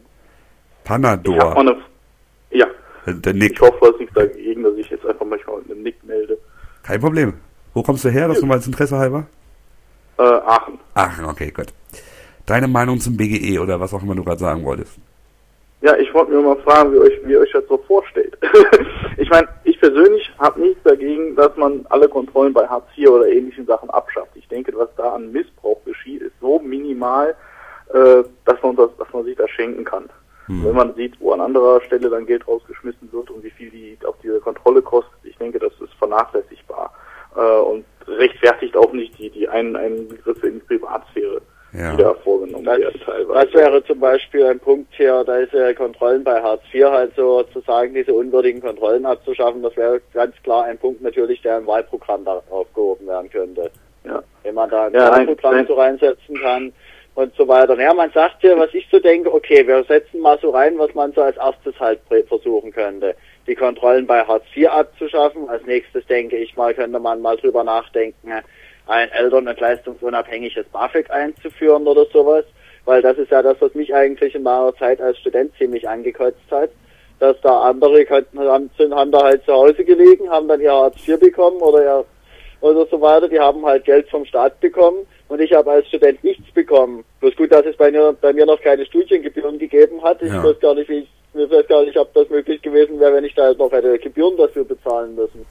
Panador. Ja. Der Nick. Ich hoffe, du hast nichts dagegen, dass ich jetzt einfach manchmal mit einem Nick melde. Kein Problem. Wo kommst du her? Das nur mal als Interesse halber? Aachen. Aachen, okay, gut. Deine Meinung zum BGE oder was auch immer du gerade sagen wolltest? Ja, ich wollte mir mal fragen, wie ihr euch das so vorstellt. Ich meine, ich persönlich habe nichts dagegen, dass man alle Kontrollen bei Hartz IV oder ähnlichen Sachen abschafft. Ich denke, was da an Missbrauch geschieht, ist so minimal, dass man sich das schenken kann. Wenn man sieht, wo an anderer Stelle dann Geld rausgeschmissen wird und wie viel die auf diese Kontrolle kostet, ich denke, das ist vernachlässigbar und rechtfertigt auch nicht die Eingriffe in die Privatsphäre, die da vorgenommen werden teilweise. Das wäre zum Beispiel ein Punkt hier, da ist Kontrollen bei Hartz IV halt sozusagen diese unwürdigen Kontrollen abzuschaffen. Das wäre ganz klar ein Punkt natürlich, der im Wahlprogramm da aufgehoben werden könnte. Ja. Wenn man da ein Wahlprogramm so reinsetzen kann und so weiter. Ja, man sagt hier, was ich so denke, okay, wir setzen mal so rein, was man so als erstes halt versuchen könnte. Die Kontrollen bei Hartz IV abzuschaffen. Als nächstes denke ich mal, könnte man mal drüber nachdenken, ein eltern- und leistungsunabhängiges BAföG einzuführen oder sowas. Weil das ist ja das, was mich eigentlich in meiner Zeit als Student ziemlich angekotzt hat. Dass da andere haben da halt zu Hause gelegen, haben dann ihr Hartz IV bekommen oder so weiter. Die haben halt Geld vom Staat bekommen. Und ich habe als Student nichts bekommen. Bloß gut, dass es bei mir noch keine Studiengebühren gegeben hat. Ich weiß gar nicht, ob das möglich gewesen wäre, wenn ich da halt noch hätte Gebühren dafür bezahlen müssen.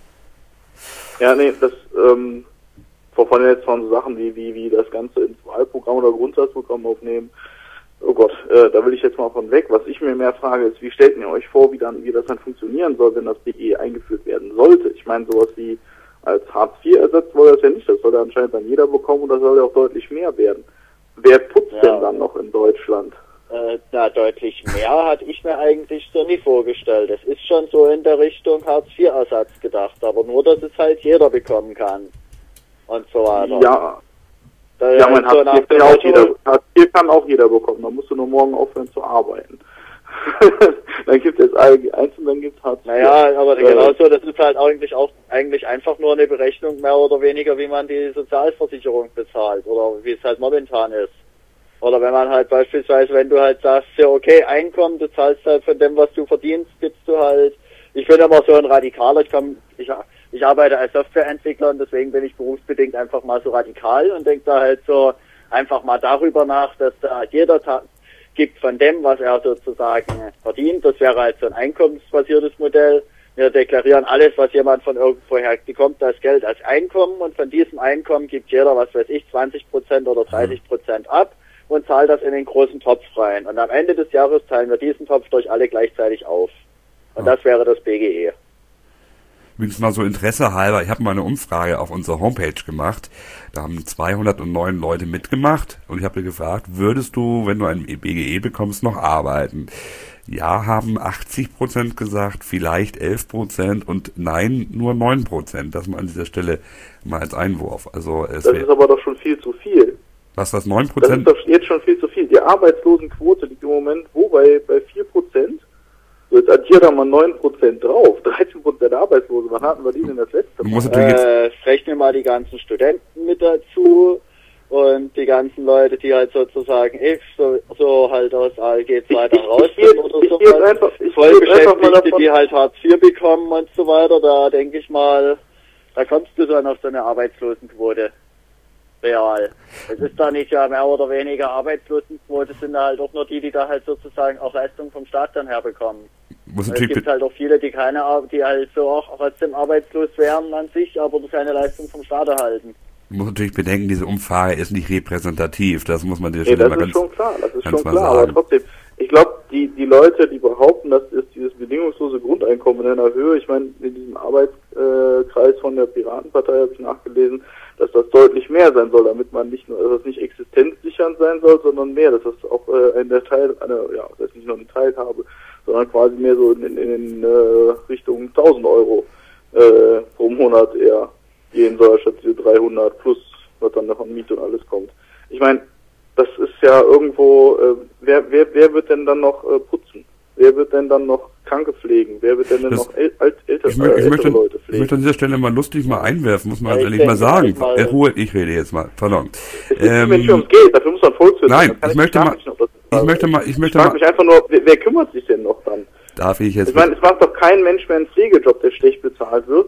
Ja, nee, das, wovon jetzt von so Sachen wie das Ganze ins Wahlprogramm oder Grundsatzprogramm aufnehmen. Oh Gott, da will ich jetzt mal von weg. Was ich mir mehr frage, ist, wie stellt ihr euch vor, wie das dann funktionieren soll, wenn das BGE eingeführt werden sollte? Ich meine, sowas wie als Hartz IV-Ersatz soll das ja nicht. Das soll ja anscheinend dann jeder bekommen und das soll ja auch deutlich mehr werden. Wer putzt denn dann noch in Deutschland? Deutlich mehr hatte ich mir eigentlich so nie vorgestellt. Es ist schon so in der Richtung Hartz-IV-Ersatz gedacht, aber nur, dass es halt jeder bekommen kann. Und so weiter. Ja, mein Hartz IV kann auch jeder bekommen. Da musst du nur morgen aufhören zu arbeiten. Dann gibt es ALG 1 und dann gibt es Hartz IV. Naja, aber genauso, das ist halt eigentlich einfach nur eine Berechnung mehr oder weniger, wie man die Sozialversicherung bezahlt oder wie es halt momentan ist. Oder wenn man halt beispielsweise, wenn du halt sagst, ja okay, Einkommen, du zahlst halt von dem, was du verdienst, gibst du halt, ich bin immer so ein Radikaler, ich arbeite als Softwareentwickler und deswegen bin ich berufsbedingt einfach mal so radikal und denke da halt so einfach mal darüber nach, dass da jeder gibt von dem, was er sozusagen verdient. Das wäre halt so ein einkommensbasiertes Modell. Wir deklarieren alles, was jemand von irgendwoher bekommt, das Geld als Einkommen und von diesem Einkommen gibt jeder, was weiß ich, 20% oder 30% ab. und zahlt das in den großen Topf rein. Und am Ende des Jahres teilen wir diesen Topf durch alle gleichzeitig auf. Und das wäre das BGE. Übrigens mal so Interesse halber, ich habe mal eine Umfrage auf unserer Homepage gemacht, da haben 209 Leute mitgemacht und ich habe gefragt, würdest du, wenn du ein BGE bekommst, noch arbeiten? Ja, haben 80% gesagt, vielleicht 11% und nein, nur 9%. Das mal an dieser Stelle mal als Einwurf. Also das ist aber doch schon viel zu viel. Was, das 9%? Das ist doch jetzt schon viel zu viel. Die Arbeitslosenquote liegt im Moment wo? Bei 4%? So, jetzt addiert da mal 9% drauf. 13% Arbeitslose. Wann hatten wir die denn das letzte Mal? Rechne mal die ganzen Studenten mit dazu und die ganzen Leute, die halt sozusagen so halt aus ALG 2 dann raus sind oder so. Vollbeschäftigte, die halt Hartz IV bekommen und so weiter. Da denke ich mal, da kommst du dann auf so eine Arbeitslosenquote. Real. Es ist da nicht ja mehr oder weniger Arbeitslosenquote, sind da halt auch nur die da halt sozusagen auch Leistungen vom Staat dann herbekommen. Es gibt halt auch viele, die halt so auch trotzdem arbeitslos wären an sich, aber keine Leistung vom Staat erhalten. Man muss natürlich bedenken, diese Umfrage ist nicht repräsentativ, das muss man dir schon mal ganz klar, das ist schon klar, aber trotzdem, ich glaube, die Leute, die behaupten, dass es dieses bedingungslose Grundeinkommen in einer Höhe, ich meine, in diesem Arbeitskreis von der Piratenpartei habe ich nachgelesen, dass das deutlich mehr sein soll, damit man nicht nur, dass das nicht existenzsichernd sein soll, sondern mehr, dass das auch das ist nicht nur eine Teilhabe, sondern quasi mehr so in Richtung 1000 Euro pro Monat eher gehen soll, statt diese 300 plus, was dann noch an Miete und alles kommt. Ich meine, das ist ja irgendwo, wer wird denn dann noch putzen? Wer wird denn dann noch Kranke pflegen? Wer wird denn noch ältere Leute pflegen? Ich möchte an dieser Stelle mal lustig mal einwerfen, muss man ehrlich mal sagen. Ruhe, ich rede jetzt mal, pardon. Wenn es ums geht, dafür muss man Volkswirt. Nein, ich frage mich einfach nur, wer kümmert sich denn noch dann? Darf ich jetzt? Ich meine, es macht doch kein Mensch mehr einen Pflegejob, der schlecht bezahlt wird.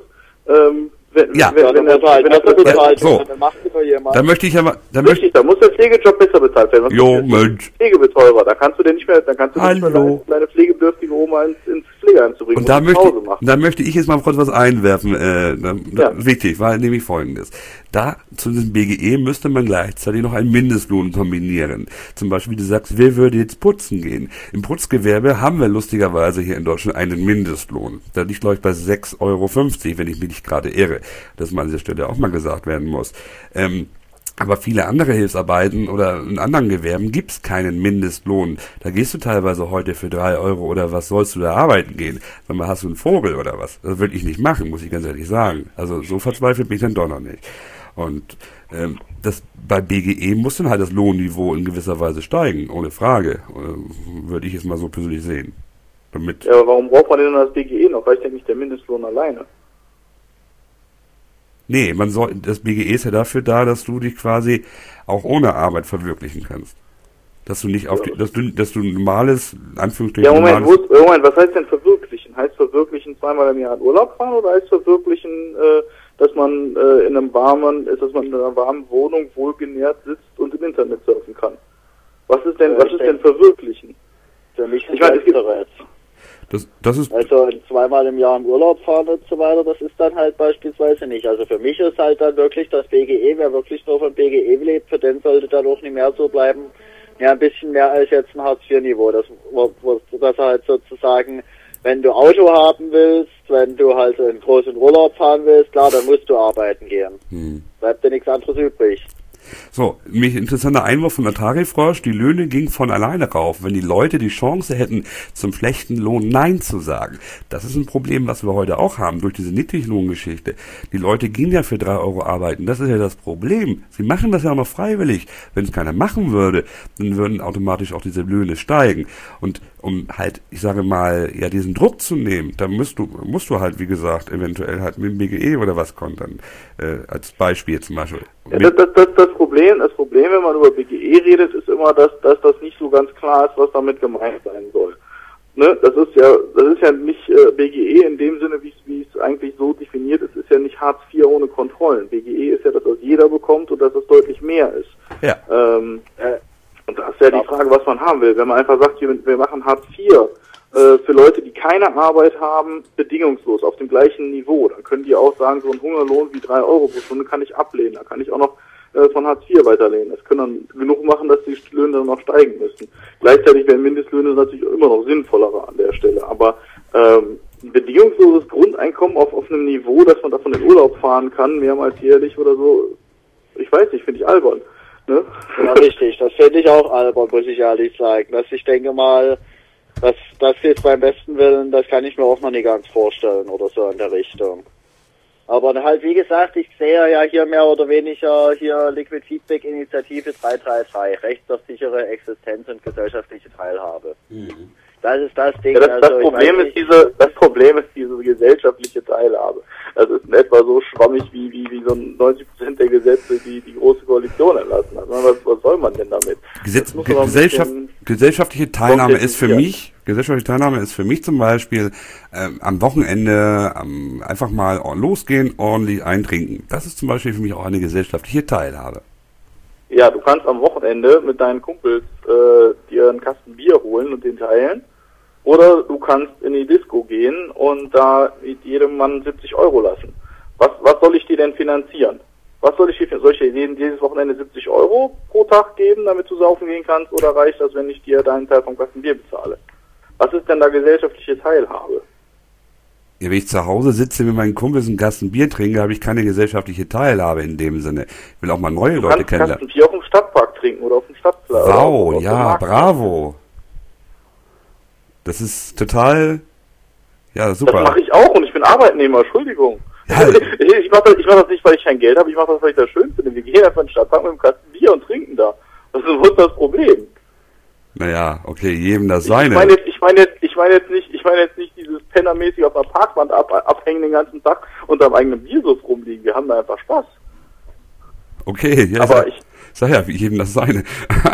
Da möchte ich aber, da muss der Pflegejob besser bezahlt werden. Jo, Mensch. Pflegebeteurer, da kannst du dir nicht mehr, deine pflegebedürftige Oma ins Pflegeheim zu bringen. Und da möchte ich jetzt mal kurz was einwerfen, wichtig, war nämlich Folgendes. Da, zu diesem BGE müsste man gleichzeitig noch einen Mindestlohn kombinieren. Zum Beispiel, du sagst, wer würde jetzt putzen gehen? Im Putzgewerbe haben wir lustigerweise hier in Deutschland einen Mindestlohn. Da liegt, glaube ich, bei 6,50 Euro, wenn ich mich nicht gerade irre. Das mal an dieser Stelle auch mal gesagt werden muss. Aber viele andere Hilfsarbeiten oder in anderen Gewerben gibt's keinen Mindestlohn. Da gehst du teilweise heute für 3 Euro oder was sollst du da arbeiten gehen? Sag mal, hast du einen Vogel oder was? Das würde ich nicht machen, muss ich ganz ehrlich sagen. Also so verzweifelt bin ich dann doch noch nicht. Und bei BGE muss dann halt das Lohnniveau in gewisser Weise steigen, ohne Frage. Würde ich jetzt mal so persönlich sehen. Ja, aber warum braucht man denn das BGE noch? Reicht ja nicht der Mindestlohn alleine? Nee, das BGE ist ja dafür da, dass du dich quasi auch ohne Arbeit verwirklichen kannst. Dass du nicht dass du normales, Anführungsstrichen, Moment, was heißt denn verwirklichen? Heißt verwirklichen zweimal im Jahr in Urlaub fahren oder heißt verwirklichen, dass man in einer warmen Wohnung wohlgenährt sitzt und im Internet surfen kann? Was ist denn verwirklichen? Für mich ist das ist also zweimal im Jahr im Urlaub fahren und so weiter, das ist dann halt beispielsweise nicht. Also für mich ist halt dann wirklich das BGE, wer wirklich nur von BGE lebt, für den sollte dann auch nicht mehr so bleiben, ja ein bisschen mehr als jetzt ein Hartz-IV-Niveau, das halt sozusagen, wenn du Auto haben willst, wenn du halt einen großen Urlaub fahren willst, klar, dann musst du arbeiten gehen. Bleibt dir nichts anderes übrig. So, mich interessanter Einwurf von Atari Frosch, die Löhne gingen von alleine rauf, wenn die Leute die Chance hätten, zum schlechten Lohn Nein zu sagen. Das ist ein Problem, was wir heute auch haben, durch diese Niedriglohngeschichte. Die Leute gehen ja für 3 Euro arbeiten, das ist ja das Problem. Sie machen das ja auch noch freiwillig. Wenn es keiner machen würde, dann würden automatisch auch diese Löhne steigen. Und um halt, ich sage mal, ja, diesen Druck zu nehmen, dann musst du halt, wie gesagt, eventuell halt mit dem BGE oder was kontern, als Beispiel zum Beispiel. Ja, das Problem, wenn man über BGE redet, ist immer, dass das nicht so ganz klar ist, was damit gemeint sein soll. Ne? Das ist ja nicht BGE in dem Sinne, wie es eigentlich so definiert ist ja nicht Hartz IV ohne Kontrollen. BGE ist ja, dass das jeder bekommt und dass das deutlich mehr ist. Ja. Und da ist ja die Frage, was man haben will. Wenn man einfach sagt, wir machen Hartz IV für Leute, die keine Arbeit haben, bedingungslos, auf dem gleichen Niveau, dann können die auch sagen, so ein Hungerlohn wie 3 Euro pro Stunde kann ich ablehnen. Da kann ich auch noch von Hartz IV weiterlehnen. Das können dann genug machen, dass die Löhne dann noch steigen müssen. Gleichzeitig wären Mindestlöhne natürlich immer noch sinnvoller an der Stelle. Aber ein bedingungsloses Grundeinkommen auf einem Niveau, dass man davon in Urlaub fahren kann, mehrmals jährlich oder so, ich weiß nicht, finde ich albern. Ne? Ja, richtig, das finde ich auch albern, muss ich ehrlich sagen. Dass ich denke mal, dass das jetzt beim besten Willen, das kann ich mir auch noch nicht ganz vorstellen oder so in der Richtung. Aber halt, wie gesagt, ich sehe ja hier mehr oder weniger hier Liquid Feedback Initiative 333, Recht auf sichere Existenz und gesellschaftliche Teilhabe. Mhm. Das ist das Ding. Ja, das Problem ist diese gesellschaftliche Teilhabe. Das ist in etwa so schwammig wie so 90% der Gesetze, die große Koalition erlassen hat. Was soll man denn damit? Gesellschaftliche Teilnahme ist für mich zum Beispiel am Wochenende einfach mal losgehen, ordentlich eintrinken. Das ist zum Beispiel für mich auch eine gesellschaftliche Teilhabe. Ja, du kannst am Wochenende mit deinen Kumpels dir einen Kasten Bier holen und den teilen. Oder du kannst in die Disco gehen und da jedem Mann 70 Euro lassen. Was soll ich dir denn finanzieren? Soll ich dir jedes Wochenende 70 Euro pro Tag geben, damit du saufen gehen kannst? Oder reicht das, wenn ich dir deinen Teil vom Kasten Bier bezahle? Was ist denn da gesellschaftliche Teilhabe? Ja, wenn ich zu Hause sitze mit meinen Kumpels einen Kasten Bier trinke, habe ich keine gesellschaftliche Teilhabe in dem Sinne. Ich will auch mal neue Leute kennenlernen. Du kannst Kasten Bier auf dem Stadtpark trinken oder auf dem Stadtplatz. Wow, ja, bravo. Das ist total, ja, super. Das mache ich auch und ich bin Arbeitnehmer, Entschuldigung. Ja. Ich mach das nicht, weil ich kein Geld habe, ich mache das, weil ich das schön finde. Wir gehen einfach in den Stadtpark mit einem Kasten Bier und trinken da. Was ist das Problem? Naja, okay, jedem das seine. Ich meine jetzt nicht dieses pennermäßig auf einer Parkwand abhängen den ganzen Tag und am eigenen Biersuff rumliegen. Wir haben da einfach Spaß. Okay, ja, aber ich sag ja, jedem das seine.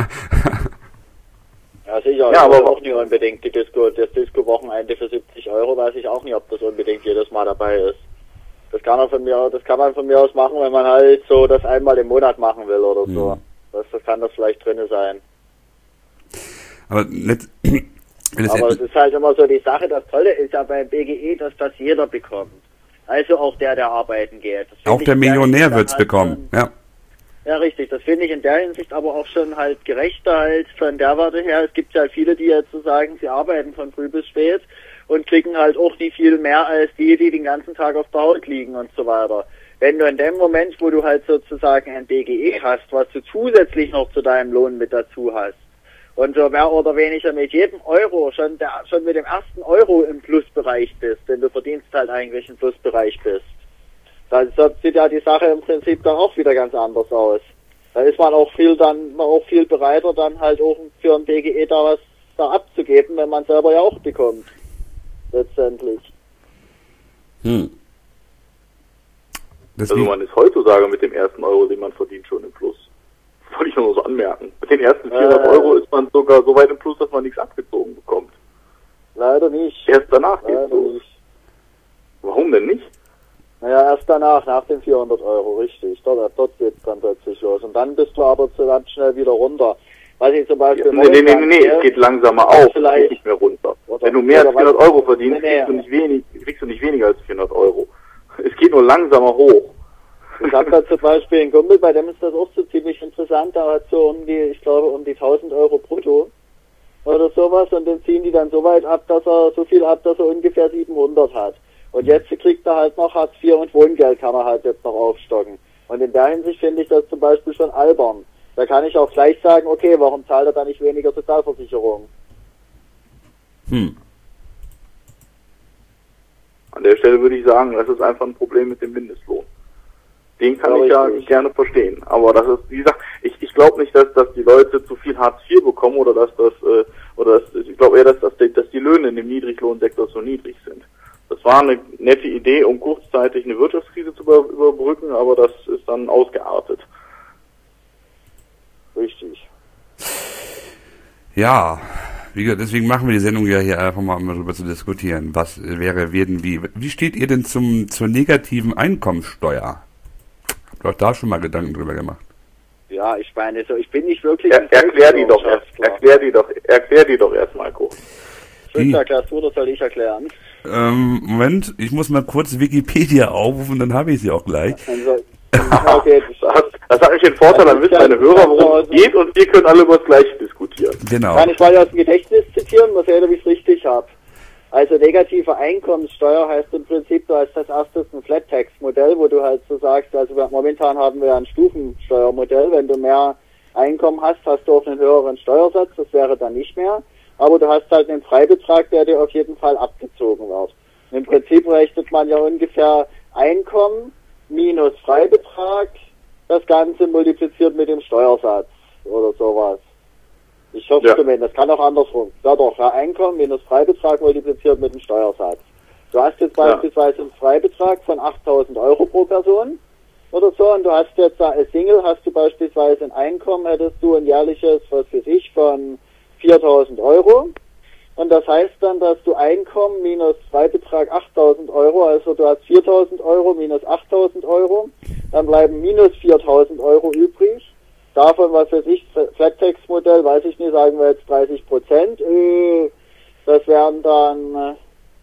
Ja, sicher, ja, aber auch nicht unbedingt das Disco-Wochenende für 70 Euro, weiß ich auch nicht, ob das unbedingt jedes Mal dabei ist. Das kann man von mir aus machen, wenn man halt so das einmal im Monat machen will oder so. Das kann das vielleicht drinne sein. Aber es ist halt immer so die Sache, das Tolle ist ja beim BGE, dass das jeder bekommt. Also auch der arbeiten geht. Auch der Millionär wird's bekommen, ja. Ja, richtig. Das finde ich in der Hinsicht aber auch schon halt gerechter halt von der Warte her. Es gibt ja viele, die jetzt so sagen, sie arbeiten von früh bis spät und kriegen halt auch nicht viel mehr als die den ganzen Tag auf der Haut liegen und so weiter. Wenn du in dem Moment, wo du halt sozusagen ein BGE hast, was du zusätzlich noch zu deinem Lohn mit dazu hast und so mehr oder weniger mit jedem Euro schon mit dem ersten Euro im Plusbereich bist, denn du verdienst halt eigentlich im Plusbereich bist. Da sieht ja die Sache im Prinzip dann auch wieder ganz anders aus. Da ist man auch viel bereiter, dann halt auch für ein BGE da was da abzugeben, wenn man selber ja auch bekommt. Letztendlich. Also man ist heutzutage mit dem ersten Euro, den man verdient, schon im Plus. Das wollte ich nur so anmerken. Mit den ersten 400 Euro ist man sogar so weit im Plus, dass man nichts abgezogen bekommt. Leider nicht. Erst danach geht's los. Warum denn nicht? Naja, erst danach, nach den 400 Euro, richtig. Dort geht's dann plötzlich los. Und dann bist du aber ganz schnell wieder runter. Was ich zum Beispiel... Nee, es geht langsamer auf, es geht nicht mehr runter. Wenn du mehr als 400 Euro verdienst, kriegst du nicht weniger als 400 Euro. Es geht nur langsamer hoch. Ich habe da zum Beispiel einen Kumpel, bei dem ist das auch so ziemlich interessant, der hat so um die 1000 Euro brutto oder sowas und den ziehen die dann so weit ab, dass er ungefähr 700 hat. Und jetzt kriegt er halt noch Hartz IV und Wohngeld kann er halt jetzt noch aufstocken. Und in der Hinsicht finde ich das zum Beispiel schon albern. Da kann ich auch gleich sagen, okay, warum zahlt er da nicht weniger Sozialversicherung? An der Stelle würde ich sagen, das ist einfach ein Problem mit dem Mindestlohn. Den kann ich ja gerne verstehen. Aber das ist, wie gesagt, ich glaube nicht, dass die Leute zu viel Hartz IV bekommen ich glaube eher, dass die Löhne in dem Niedriglohnsektor so niedrig sind. Das war eine nette Idee, um kurzzeitig eine Wirtschaftskrise zu überbrücken, aber das ist dann ausgeartet. Richtig. Ja, deswegen machen wir die Sendung ja hier einfach mal, um darüber zu diskutieren. Was wäre, wie steht ihr denn zur negativen Einkommensteuer? Habt ihr euch da schon mal Gedanken drüber gemacht? Ja, ich meine, ich bin nicht wirklich... Erklär die doch erst mal kurz. Erklärst du oder soll ich erklären? Moment, ich muss mal kurz Wikipedia aufrufen, dann habe ich sie auch gleich. Okay, Das hat nämlich den Vorteil, dann wissen deine Hörer, worum es geht, und wir können alle über das Gleiche diskutieren. Genau. Kann ich mal aus dem Gedächtnis zitieren, was ich es richtig habe. Also negative Einkommenssteuer heißt im Prinzip, du hast als erstes ein Flat-Tax-Modell, wo du halt so sagst, also momentan haben wir ein Stufensteuermodell, wenn du mehr Einkommen hast, hast du auch einen höheren Steuersatz, das wäre dann nicht mehr, aber du hast halt einen Freibetrag, der dir auf jeden Fall abgezogen wird. Und im Prinzip rechnet man ja ungefähr Einkommen minus Freibetrag, das Ganze multipliziert mit dem Steuersatz oder sowas. Ich hoffe zumindest, das kann auch andersrum. Ja doch, Einkommen minus Freibetrag multipliziert mit dem Steuersatz. Du hast jetzt beispielsweise einen Freibetrag von 8.000 Euro pro Person oder so, und du hast jetzt als Single, hast du beispielsweise ein Einkommen, hättest du ein jährliches, was weiß ich, von 4.000 Euro. Und das heißt dann, dass du Einkommen minus Freibetrag 8.000 Euro, also du hast 4.000 Euro minus 8.000 Euro, dann bleiben minus 4.000 Euro übrig. Davon, was weiß ich, Flat-Tax-Modell, weiß ich nicht, sagen wir jetzt 30%, das wären dann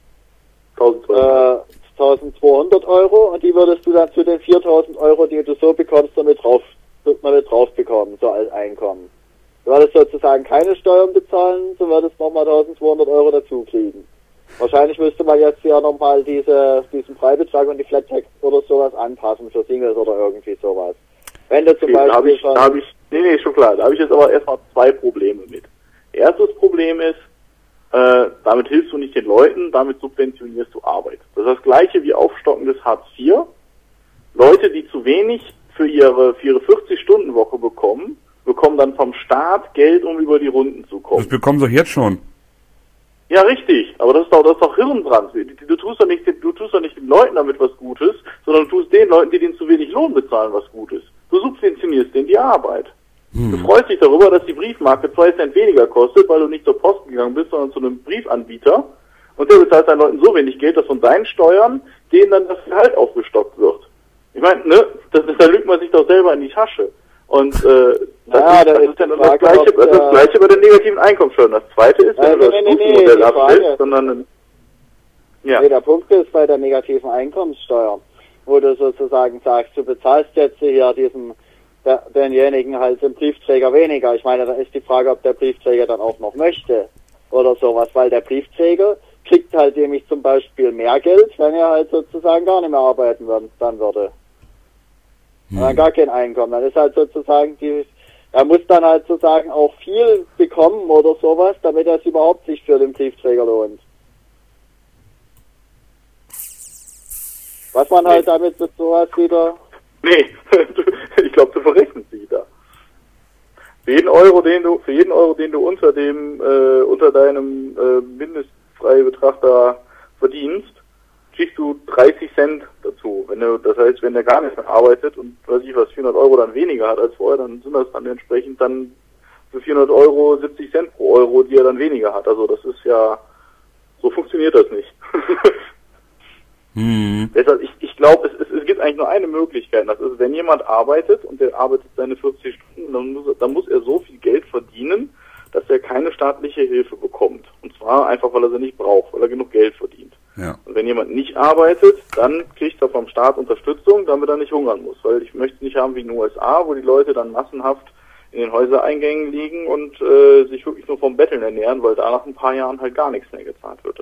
1.200 Euro, und die würdest du dann zu den 4.000 Euro, die du so bekommst, damit drauf bekommen, so als Einkommen. Du würdest sozusagen keine Steuern bezahlen, so würdest nochmal 1.200 Euro dazu kriegen. Wahrscheinlich müsste man jetzt ja nochmal diesen Freibetrag und die Flat-Tax oder sowas anpassen für Singles oder irgendwie sowas. Wenn du zum Beispiel schon klar. Da habe ich jetzt aber erstmal zwei Probleme mit. Erstes Problem ist, damit hilfst du nicht den Leuten, damit subventionierst du Arbeit. Das ist das Gleiche wie Aufstocken des Hartz IV. Leute, die zu wenig für ihre 40-Stunden-Woche bekommen dann vom Staat Geld, um über die Runden zu kommen. Das bekommen sie jetzt schon. Ja, richtig. Aber das ist doch Hirnbrand. Du tust doch nicht den Leuten damit was Gutes, sondern du tust den Leuten, die denen zu wenig Lohn bezahlen, was Gutes. Du subventionierst denen die Arbeit. Du freust dich darüber, dass die Briefmarke 2 Cent weniger kostet, weil du nicht zur Post gegangen bist, sondern zu einem Briefanbieter. Und der bezahlt deinen Leuten so wenig Geld, dass von deinen Steuern denen dann das Gehalt aufgestockt wird. Ich meine, da lügt man sich doch selber in die Tasche. Und das ist das Gleiche bei den negativen Einkommenssteuern. Das Zweite ist, wenn du das Stufenmodell abstellst, sondern der Punkt ist bei der negativen Einkommenssteuer, wo du sozusagen sagst, du bezahlst jetzt hier denjenigen halt dem Briefträger weniger. Ich meine, da ist die Frage, ob der Briefträger dann auch noch möchte oder sowas, weil der Briefträger kriegt halt nämlich zum Beispiel mehr Geld, wenn er halt sozusagen gar nicht mehr arbeiten dann würde. Und dann gar kein Einkommen. Dann ist halt sozusagen er muss dann halt sozusagen auch viel bekommen oder sowas, damit es überhaupt sich für den Briefträger lohnt. Was man halt damit mit sowas wieder... Nee, ich glaube, du verrechnest dich da. Für jeden Euro, den du unter deinem Mindestfreibetrag da verdienst, kriegst du 30 Cent dazu. Das heißt, wenn der gar nicht mehr arbeitet und 400 Euro dann weniger hat als vorher, dann sind das dann entsprechend dann für 400 Euro 70 Cent pro Euro, die er dann weniger hat. Also das ist ja, so funktioniert das nicht. Deshalb, ich glaube, es gibt eigentlich nur eine Möglichkeit. Das ist, wenn jemand arbeitet und der arbeitet seine 40 Stunden, dann muss er so viel Geld verdienen, dass er keine staatliche Hilfe bekommt. Und zwar einfach, weil er sie nicht braucht, weil er genug Geld verdient. Ja. Und wenn jemand nicht arbeitet, dann kriegt er vom Staat Unterstützung, damit er nicht hungern muss. Weil ich möchte nicht haben wie in den USA, wo die Leute dann massenhaft in den Häusereingängen liegen und sich wirklich nur vom Betteln ernähren, weil da nach ein paar Jahren halt gar nichts mehr gezahlt wird. Das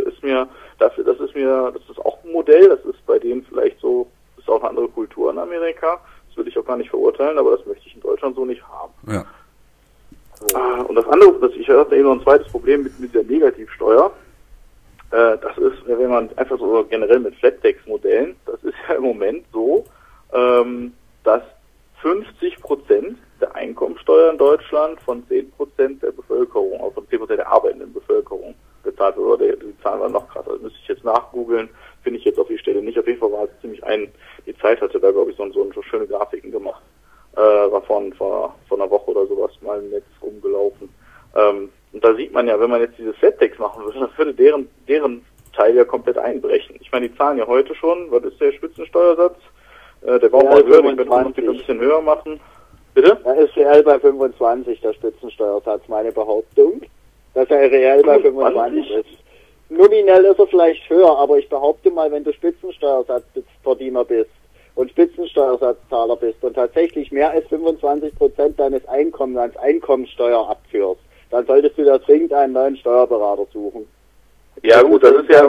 ist auch ein Modell, das ist bei denen vielleicht so, ist auch eine andere Kultur in Amerika. Das würde ich auch gar nicht verurteilen, aber das möchte ich in Deutschland so nicht haben. Ja. Und das andere, ich hatte eben noch ein zweites Problem mit der Negativsteuer. Das ist, wenn man einfach so generell mit Flat-Tax-Modellen, das ist ja im Moment so, dass 50% der Einkommensteuer in Deutschland von 10% der Bevölkerung, also von 10% der arbeitenden Bevölkerung bezahlt wird. Oder die Zahlen waren noch krasser. Das müsste ich jetzt nachgoogeln, finde ich jetzt auf die Stelle nicht. Auf jeden Fall war es ziemlich die Zeit hatte da, glaube ich, so schöne Grafiken gemacht. War vor einer Woche oder sowas mal im Netz rumgelaufen. Und da sieht man ja, wenn man jetzt diese Flat-Tax machen würde, dann würde deren Teil ja komplett einbrechen. Ich meine, die zahlen ja heute schon, was ist der Spitzensteuersatz? Der war mal höher, den könnte man noch ein bisschen höher machen. Bitte? Da ist reell bei 25 der Spitzensteuersatz, meine Behauptung. Dass er reell bei 25 ist. Nominell ist er vielleicht höher, aber ich behaupte mal, wenn du Spitzensteuersatzverdiener bist und Spitzensteuersatzzahler bist und tatsächlich mehr als 25% deines Einkommens als Einkommensteuer abführst, dann solltest du da dringend einen neuen Steuerberater suchen. Ja gut, das ist ja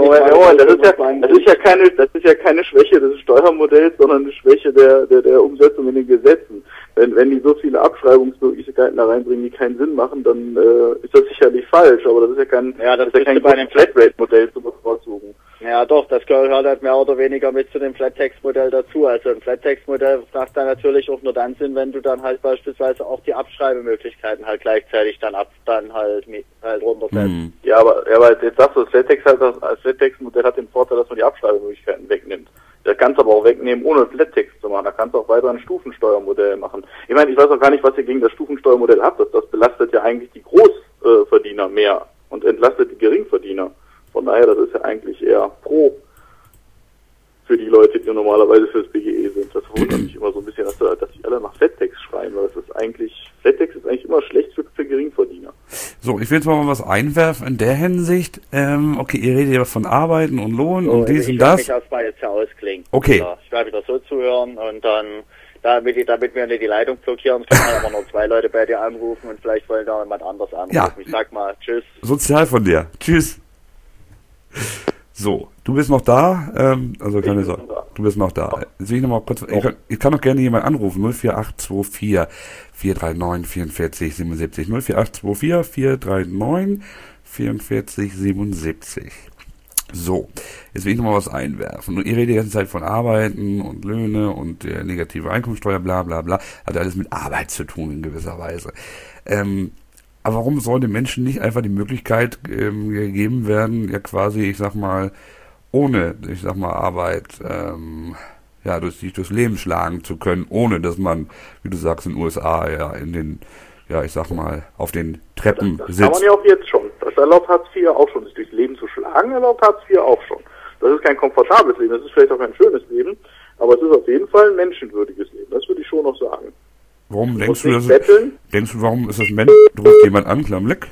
keine Schwäche des Steuermodells, sondern eine Schwäche der Umsetzung in den Gesetzen. Wenn die so viele Abschreibungsmöglichkeiten da reinbringen, die keinen Sinn machen, dann ist das sicherlich falsch, aber das ist ja kein bei einem Flatrate-Modell zu bevorzugen. Ja doch, das gehört halt mehr oder weniger mit zu dem Flat-Tax-Modell dazu. Also ein Flat-Tax-Modell macht dann natürlich auch nur dann Sinn, wenn du dann halt beispielsweise auch die Abschreibemöglichkeiten halt gleichzeitig dann runtersetzt. Ja, aber jetzt sagst du, das Flat-Tax-Modell hat den Vorteil, dass man die Abschreibemöglichkeiten wegnimmt. Das kannst du aber auch wegnehmen, ohne Flat-Tax zu machen. Da kannst du auch weiter ein Stufensteuermodell machen. Ich meine, ich weiß auch gar nicht, was ihr gegen das Stufensteuermodell habt. Das belastet ja eigentlich die Großverdiener mehr und entlastet die Geringverdiener. Von daher, das ist ja eigentlich eher pro für die Leute, die normalerweise fürs BGE sind. Das verwundert mich immer so ein bisschen, dass die alle nach Flat-Tax schreien, weil Flat-Tax ist eigentlich immer schlecht für Geringverdiener. So, ich will jetzt mal was einwerfen in der Hinsicht. Okay, ihr redet ja von Arbeiten und Lohn und dies und das. Ich will mich erstmal jetzt ausklingen. Okay. Also, ich werde wieder so zuhören und dann, damit wir nicht die Leitung blockieren, können wir immer nur 2 Leute bei dir anrufen und vielleicht wollen da jemand anders anrufen. Ja. Ich sag mal, tschüss. Sozial von dir. Tschüss. So, du bist noch da, also keine Sorge, du bist noch da. Jetzt will ich noch mal kurz, ich kann doch gerne jemand anrufen, 04824 439 44 77, 04824 439 44 77. So, jetzt will ich noch mal was einwerfen. Ihr redet die ganze Zeit von Arbeiten und Löhne und negative Einkommensteuer, bla bla bla, hat alles mit Arbeit zu tun in gewisser Weise. Aber warum soll den Menschen nicht einfach die Möglichkeit gegeben werden, ja quasi, ich sag mal, ohne, Arbeit, durchs Leben schlagen zu können, ohne dass man, wie du sagst, in den USA auf den Treppen das sitzt. Kann man ja auch jetzt schon. Das erlaubt Hartz IV auch schon. Sich durchs Leben zu schlagen erlaubt Hartz IV auch schon. Das ist kein komfortables Leben, das ist vielleicht auch kein schönes Leben, aber es ist auf jeden Fall ein menschenwürdiges Leben. Das würde ich schon noch sagen. Warum denkst du, warum ist das Mensch? Du rufst jemand an, Klammleck?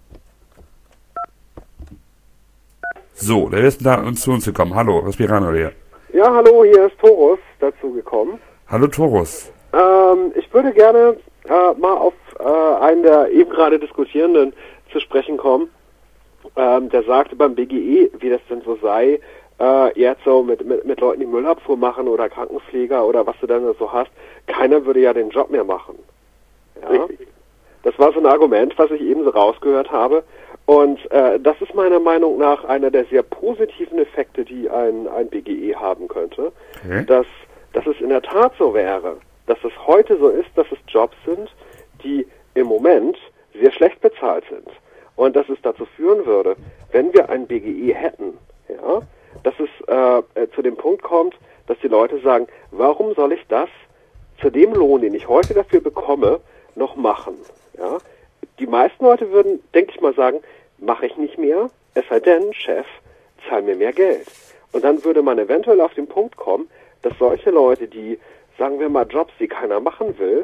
So, der ist da zu uns gekommen. Hallo, Respirator hier. Ja, hallo, hier ist Torus dazu gekommen. Hallo Torus. Ich würde gerne mal auf einen der eben gerade Diskutierenden zu sprechen kommen. Der sagte beim BGE, wie das denn so sei, jetzt so mit Leuten, die Müllabfuhr machen oder Krankenpfleger oder was du dann so hast, keiner würde ja den Job mehr machen. Ja? Das war so ein Argument, was ich eben so rausgehört habe. Und das ist meiner Meinung nach einer der sehr positiven Effekte, die ein BGE haben könnte. Okay. Dass es in der Tat so wäre, dass es heute so ist, dass es Jobs sind, die im Moment sehr schlecht bezahlt sind. Und dass es dazu führen würde, wenn wir ein BGE hätten, ja, dass es zu dem Punkt kommt, dass die Leute sagen, warum soll ich das zu dem Lohn, den ich heute dafür bekomme, noch machen? Ja? Die meisten Leute würden, denke ich mal, sagen, mache ich nicht mehr, es sei denn, Chef, zahl mir mehr Geld. Und dann würde man eventuell auf den Punkt kommen, dass solche Leute, die, sagen wir mal, Jobs, die keiner machen will,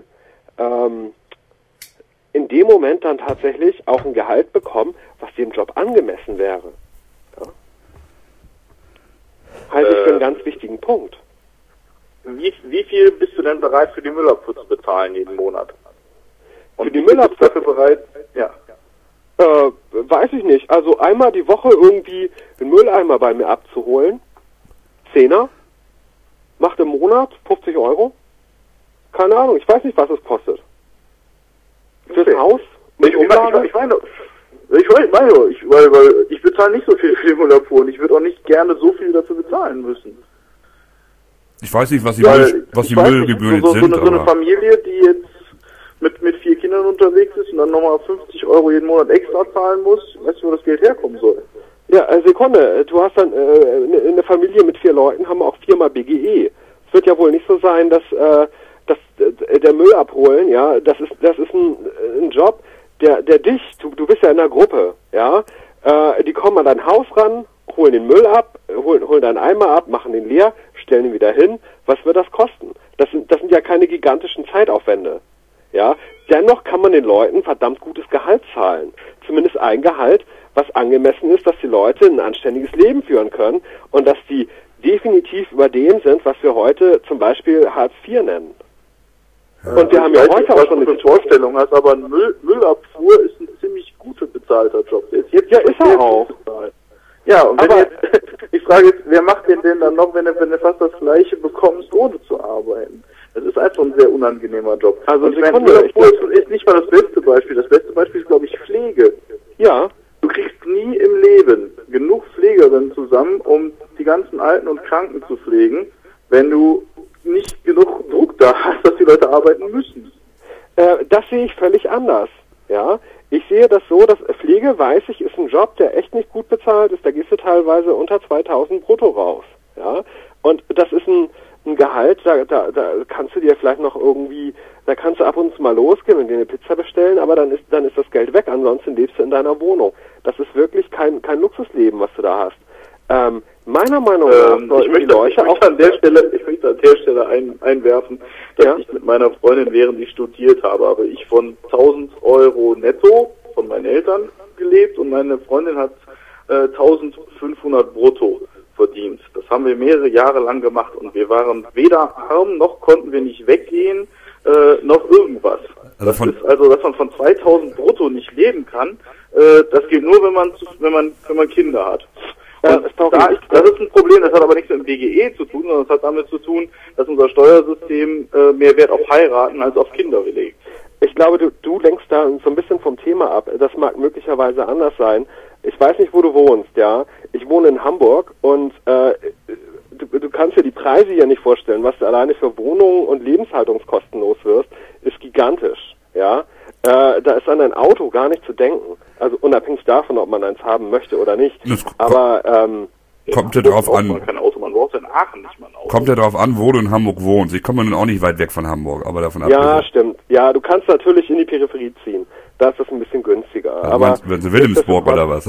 in dem Moment dann tatsächlich auch ein Gehalt bekommen, was dem Job angemessen wäre. Ja? Halte ich für einen ganz wichtigen Punkt. Wie viel bist du denn bereit für die Müllabfuhr zu bezahlen jeden Monat? Und für die Müllabfuhr dafür bereit? Ja. Weiß ich nicht. Also einmal die Woche irgendwie einen Mülleimer bei mir abzuholen. 10er. Macht im Monat 50 Euro. Keine Ahnung, ich weiß nicht, was es kostet. Fürs Haus? Ich bezahle nicht so viel für die Müllabfuhr und ich würde auch nicht gerne so viel dafür bezahlen müssen. Ich weiß nicht, was die Müllgebühren sind. So eine Familie, die jetzt mit 4 Kindern unterwegs ist und dann nochmal 50 Euro jeden Monat extra zahlen muss, weißt du, wo das Geld herkommen soll? Ja, Sekunde, du hast dann eine Familie mit 4 Leuten, haben auch 4-mal BGE. Es wird ja wohl nicht so sein, dass der Müll abholen, ja, das ist ein Job, der dich, du bist ja in einer Gruppe, ja, die kommen an dein Haus ran, holen den Müll ab, holen deinen Eimer ab, machen den leer, stellen ihn wieder hin. Was wird das kosten? Das sind ja keine gigantischen Zeitaufwände. Ja, dennoch kann man den Leuten verdammt gutes Gehalt zahlen. Zumindest ein Gehalt, was angemessen ist, dass die Leute ein anständiges Leben führen können und dass die definitiv über dem sind, was wir heute zum Beispiel Hartz IV nennen. Und wir haben ja heute auch schon eine Vorstellung hast, aber Müllabfuhr ist ein ziemlich guter bezahlter Job. Der ist jetzt ja, ist er auch. Bezahlt. Ja, und wenn jetzt, ich frage jetzt, wer macht den denn dann noch, wenn du fast das Gleiche bekommst, ohne zu arbeiten? Das ist einfach ein sehr unangenehmer Job. Also ich meine, Müllabfuhr ist nicht mal das beste Beispiel. Das beste Beispiel ist, glaube ich, Pflege. Ja. Du kriegst nie im Leben genug Pflegerinnen zusammen, um die ganzen Alten und Kranken zu pflegen, wenn du nicht genug Druck da hast, dass die Leute arbeiten müssen. Das sehe ich völlig anders. Ja, ich sehe das so, dass Pflege, weiß ich, ist ein Job, der echt nicht gut bezahlt ist. Da gehst du teilweise unter 2000 brutto raus. Ja, und das ist ein Gehalt, da kannst du dir vielleicht noch irgendwie, da kannst du ab und zu mal losgehen und dir eine Pizza bestellen, aber dann ist das Geld weg, ansonsten lebst du in deiner Wohnung. Das ist wirklich kein Luxusleben, was du da hast. Meiner Meinung nach ich möchte an der Stelle einwerfen, dass ich mit meiner Freundin, während ich studiert habe ich von 1000 Euro netto von meinen Eltern gelebt und meine Freundin hat 1500 brutto verdient. Das haben wir mehrere Jahre lang gemacht und wir waren weder arm, noch konnten wir nicht weggehen, noch irgendwas. Dass man von 2000 brutto nicht leben kann, das geht nur, wenn man Kinder hat. Das ist ein Problem, das hat aber nichts mit dem BGE zu tun, sondern es hat damit zu tun, dass unser Steuersystem mehr Wert auf Heiraten als auf Kinder legt. Ich glaube, du lenkst da so ein bisschen vom Thema ab. Das mag möglicherweise anders sein. Ich weiß nicht, wo du wohnst, ja. Ich wohne in Hamburg und du kannst dir die Preise hier nicht vorstellen, was du alleine für Wohnungen und Lebenshaltungskosten los wirst, ist gigantisch, ja. Da ist an ein Auto gar nicht zu denken. Also unabhängig davon, ob man eins haben möchte oder nicht. Aber kommt ja drauf an. Man kein Auto, man braucht in Aachen nicht mal ein Auto. Kommt ja drauf an, wo du in Hamburg wohnst. Ich komme nun auch nicht weit weg von Hamburg, aber davon ab. Ja, stimmt. Ja, du kannst natürlich in die Peripherie ziehen. Da ist das ein bisschen günstiger. Also aber wenn sie Wilhelmsburg oder was?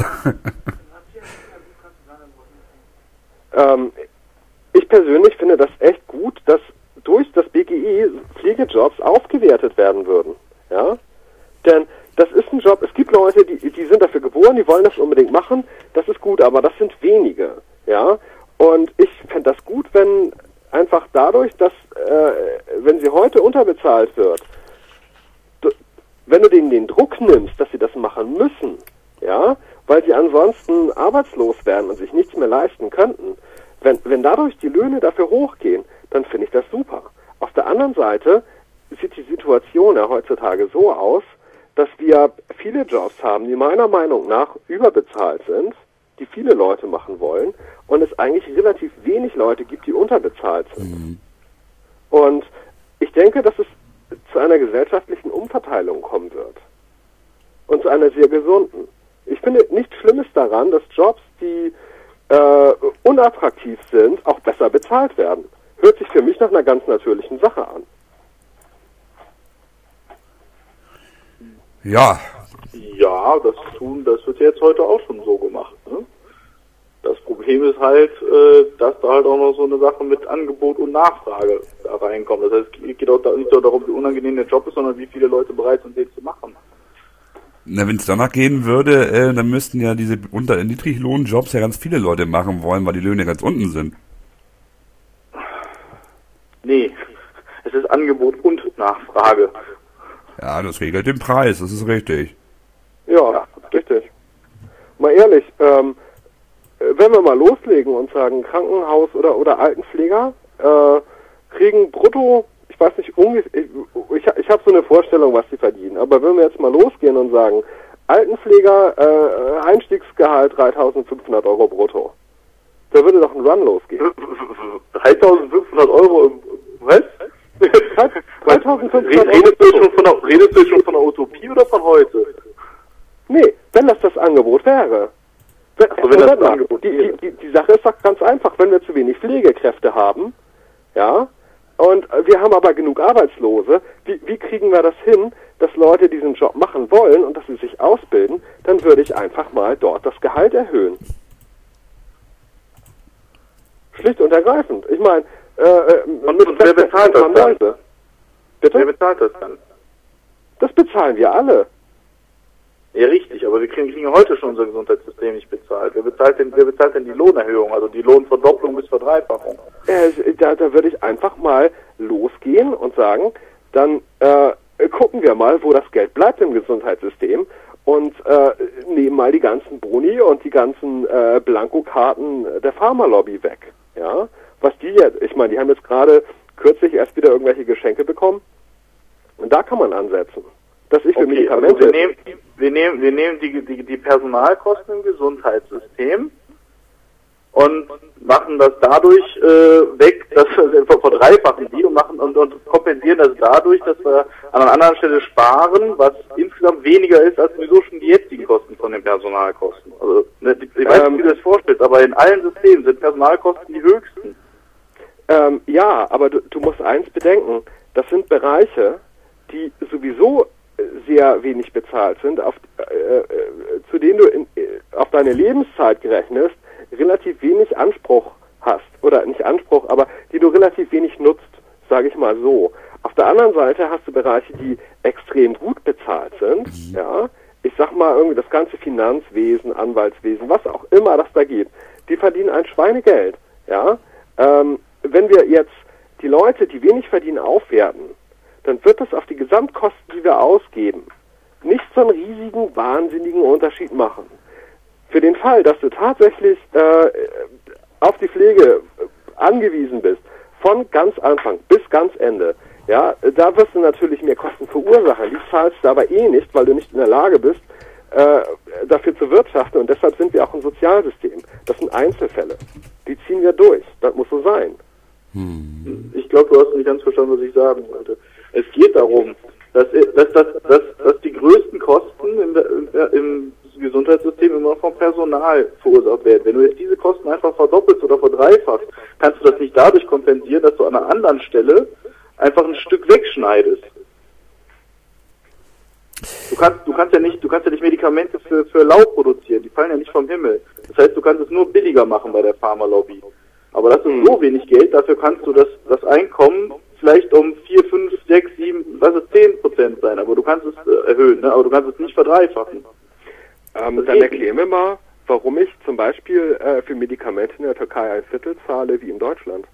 Ich persönlich finde das echt gut, dass durch das BGE Pflegejobs aufgewertet werden würden. Ja? Denn das ist ein Job, es gibt Leute, die sind dafür geboren, die wollen das unbedingt machen, das ist gut, aber das sind wenige, ja. Und ich fände das gut, wenn einfach dadurch, dass, wenn sie heute unterbezahlt wird, wenn du denen den Druck nimmst, dass sie das machen müssen, ja, weil sie ansonsten arbeitslos werden und sich nichts mehr leisten könnten, wenn dadurch die Löhne dafür hochgehen, dann finde ich das super. Auf der anderen Seite sieht die Situation ja heutzutage so aus, dass wir viele Jobs haben, die meiner Meinung nach überbezahlt sind, die viele Leute machen wollen und es eigentlich relativ wenig Leute gibt, die unterbezahlt sind. Mhm. Und ich denke, dass es zu einer gesellschaftlichen Umverteilung kommen wird und zu einer sehr gesunden. Ich finde nichts Schlimmes daran, dass Jobs, die unattraktiv sind, auch besser bezahlt werden. Hört sich für mich nach einer ganz natürlichen Sache an. Ja. Ja, das wird jetzt heute auch schon so gemacht. Ne? Das Problem ist halt, dass da halt auch noch so eine Sache mit Angebot und Nachfrage da reinkommt. Das heißt, es geht auch nicht nur darum, wie unangenehm der Job ist, sondern wie viele Leute bereit sind, den zu machen. Na, wenn es danach gehen würde, dann müssten ja diese Niedriglohnjobs ja ganz viele Leute machen wollen, weil die Löhne ganz unten sind. Nee, es ist Angebot und Nachfrage. Ja, das regelt den Preis, das ist richtig. Ja, richtig. Mal ehrlich, wenn wir mal loslegen und sagen, Krankenhaus oder Altenpfleger kriegen brutto, ich weiß nicht, ungefähr, ich habe so eine Vorstellung, was sie verdienen, aber wenn wir jetzt mal losgehen und sagen, Altenpfleger, Einstiegsgehalt 3.500 Euro brutto, da würde doch ein Run losgehen. 3.500 Euro im, was? 3.500 Euro. Redest du schon von der Utopie oder von heute? Nee, wenn das Angebot wäre. Die Sache ist doch ganz einfach, wenn wir zu wenig Pflegekräfte haben, ja, und wir haben aber genug Arbeitslose, wie kriegen wir das hin, dass Leute diesen Job machen wollen und dass sie sich ausbilden, dann würde ich einfach mal dort das Gehalt erhöhen. Schlicht und ergreifend. Ich meine, wer bezahlt das dann? Bitte? Wer bezahlt das dann? Das bezahlen wir alle. Ja, richtig, aber wir kriegen ja heute schon unser Gesundheitssystem nicht bezahlt. Wer bezahlt denn die Lohnerhöhung, also die Lohnverdopplung bis Verdreifachung? Da würde ich einfach mal losgehen und sagen, dann gucken wir mal, wo das Geld bleibt im Gesundheitssystem und nehmen mal die ganzen Boni und die ganzen Blankokarten der Pharmalobby weg. Ja, was die jetzt, ich meine, die haben jetzt gerade kürzlich erst wieder irgendwelche Geschenke bekommen und da kann man ansetzen. Dass ich für Medikamente... Also wir nehmen die Personalkosten im Gesundheitssystem und machen das dadurch weg, dass wir verdreifachen die und kompensieren das dadurch, dass wir an einer anderen Stelle sparen, was insgesamt weniger ist als sowieso schon die jetzigen Kosten von den Personalkosten. Also ich weiß nicht, wie du das vorstellst, aber in allen Systemen sind Personalkosten die höchsten. Ja, aber du musst eins bedenken, das sind Bereiche, die sowieso sehr wenig bezahlt sind, zu denen du auf deine Lebenszeit gerechnest, relativ wenig Anspruch hast, oder nicht Anspruch, aber die du relativ wenig nutzt, sage ich mal so. Auf der anderen Seite hast du Bereiche, die extrem gut bezahlt sind, ja. Ich sag mal irgendwie das ganze Finanzwesen, Anwaltswesen, was auch immer das da gibt, die verdienen ein Schweinegeld, ja. Wenn wir jetzt die Leute, die wenig verdienen, aufwerten, dann wird das auf die Gesamtkosten, die wir ausgeben, nicht so einen riesigen, wahnsinnigen Unterschied machen. Für den Fall, dass du tatsächlich auf die Pflege angewiesen bist, von ganz Anfang bis ganz Ende, ja, da wirst du natürlich mehr Kosten verursachen. Die zahlst du aber nicht, weil du nicht in der Lage bist, dafür zu wirtschaften. Und deshalb sind wir auch ein Sozialsystem. Das sind Einzelfälle. Die ziehen wir durch. Das muss so sein. Ich glaube, du hast nicht ganz verstanden, was ich sagen wollte. Es geht darum, dass die größten Kosten im Gesundheitssystem immer vom Personal verursacht werden. Wenn du jetzt diese Kosten einfach verdoppelst oder verdreifachst, kannst du das nicht dadurch kompensieren, dass du an einer anderen Stelle einfach ein Stück wegschneidest. Du kannst ja nicht Medikamente für lau produzieren, die fallen ja nicht vom Himmel. Das heißt, du kannst es nur billiger machen bei der Pharmalobby. Aber das ist so wenig Geld, dafür kannst du das Einkommen vielleicht um 4, 5, 6, 7, lass es 10% sein, aber du kannst es erhöhen, ne? Aber du kannst es nicht verdreifachen. Dann erklär mir mal, warum ich zum Beispiel für Medikamente in der Türkei ein Viertel zahle wie in Deutschland.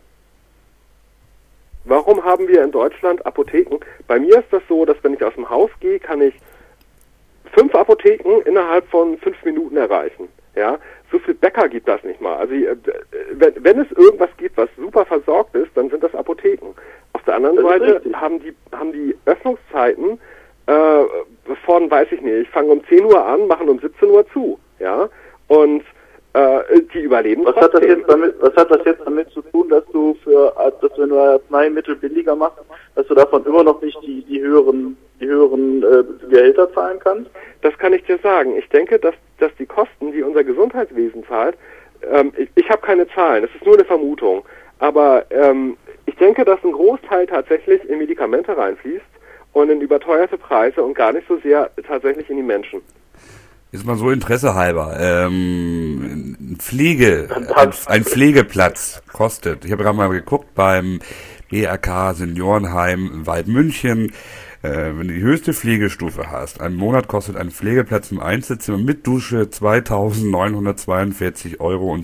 Warum haben wir in Deutschland Apotheken? Bei mir ist das so, dass wenn ich aus dem Haus gehe, kann ich 5 Apotheken innerhalb von 5 Minuten erreichen. Ja, so viel Bäcker gibt das nicht mal. Also wenn es irgendwas gibt, was super versorgt ist, dann sind das Apotheken. Auf der anderen Seite haben die Öffnungszeiten von, weiß ich nicht, fangen um 10 Uhr an, machen um 17 Uhr zu. Ja, und die überleben. Was hat das jetzt damit zu tun, dass wenn du Arzneimittel billiger machst, dass du davon immer noch nicht die höheren Gehälter zahlen kannst? Das kann ich dir sagen. Ich denke, dass die Kosten, die unser Gesundheitswesen zahlt, ich habe keine Zahlen, das ist nur eine Vermutung, aber ich denke, dass ein Großteil tatsächlich in Medikamente reinfließt und in überteuerte Preise und gar nicht so sehr tatsächlich in die Menschen. Ist mal so Interesse halber. Ein Pflegeplatz kostet, ich habe gerade mal geguckt, beim BRK Seniorenheim Waldmünchen, wenn du die höchste Pflegestufe hast, einen Monat kostet ein Pflegeplatz im Einzelzimmer mit Dusche 2.942,10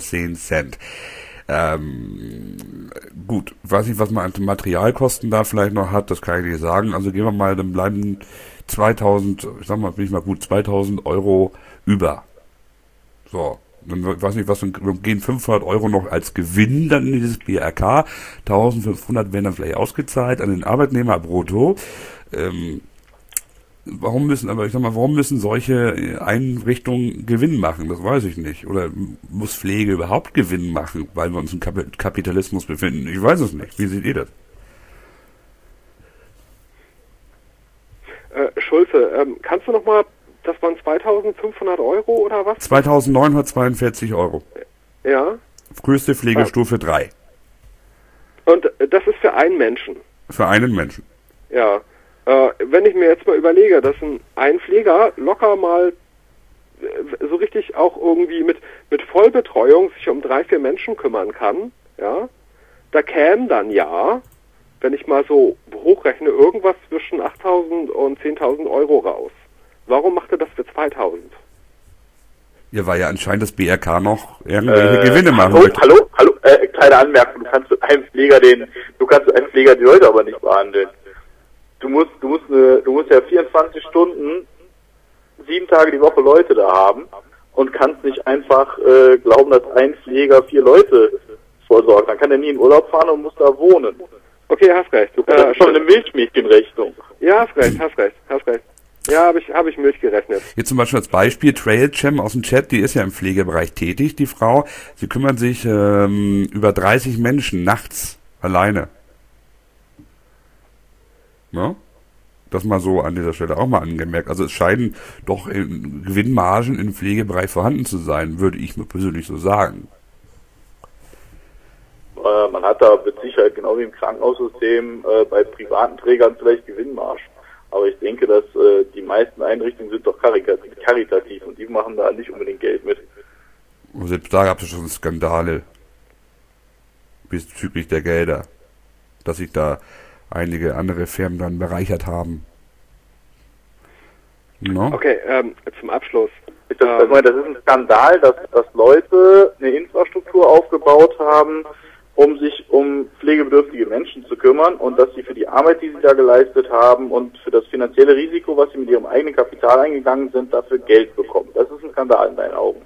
€. Gut, ich weiß nicht, was man an Materialkosten da vielleicht noch hat, das kann ich nicht sagen. Also gehen wir mal, dann bleiben 2.000, ich sag mal, bin ich mal gut, 2.000 € über. So, dann weiß nicht, was, dann gehen 500 € noch als Gewinn dann in dieses BRK, 1.500 werden dann vielleicht ausgezahlt an den Arbeitnehmer brutto. Warum müssen solche Einrichtungen Gewinn machen? Das weiß ich nicht. Oder muss Pflege überhaupt Gewinn machen, weil wir uns im Kapitalismus befinden? Ich weiß es nicht. Wie seht ihr das? Schulze, kannst du nochmal, das waren 2.500 € oder was? 2.942 €. Ja. Größte Pflegestufe 3. Und das ist für einen Menschen? Für einen Menschen. Ja. Wenn ich mir jetzt mal überlege, dass ein Pfleger locker mal so richtig auch irgendwie mit Vollbetreuung sich um 3, 4 Menschen kümmern kann, ja, da kämen dann ja, wenn ich mal so hochrechne, irgendwas zwischen 8.000 und 10.000 € raus. Warum macht er das für 2000? Ja, weil ja anscheinend das BRK noch irgendwelche Gewinne machen möchte. Hallo, kleine Anmerkung, du kannst mit einem Pfleger die Leute aber nicht behandeln. Du musst ja 24 Stunden, 7 Tage die Woche Leute da haben und kannst nicht einfach glauben, dass ein Pfleger 4 Leute vorsorgt. Dann kann er nie in Urlaub fahren und muss da wohnen. Okay, hast recht. Das ist schon eine Milchmädchenrechnung. Ja, hast recht. Ja, habe ich Milch gerechnet. Hier zum Beispiel als Beispiel Trailcam aus dem Chat, die ist ja im Pflegebereich tätig, die Frau. Sie kümmert sich über 30 Menschen nachts alleine. Ja? Das mal so an dieser Stelle auch mal angemerkt. Also es scheinen doch Gewinnmargen im Pflegebereich vorhanden zu sein, würde ich mir persönlich so sagen. Man hat da mit Sicherheit, genau wie im Krankenhaussystem, bei privaten Trägern vielleicht Gewinnmargen. Aber ich denke, dass die meisten Einrichtungen sind doch karitativ und die machen da nicht unbedingt Geld mit. Und selbst da gab es schon Skandale bezüglich der Gelder, dass sich da einige andere Firmen dann bereichert haben. No? Okay, zum Abschluss. Das ist ein Skandal, dass Leute eine Infrastruktur aufgebaut haben, um sich um pflegebedürftige Menschen zu kümmern und dass sie für die Arbeit, die sie da geleistet haben und für das finanzielle Risiko, was sie mit ihrem eigenen Kapital eingegangen sind, dafür Geld bekommen. Das ist ein Skandal in deinen Augen.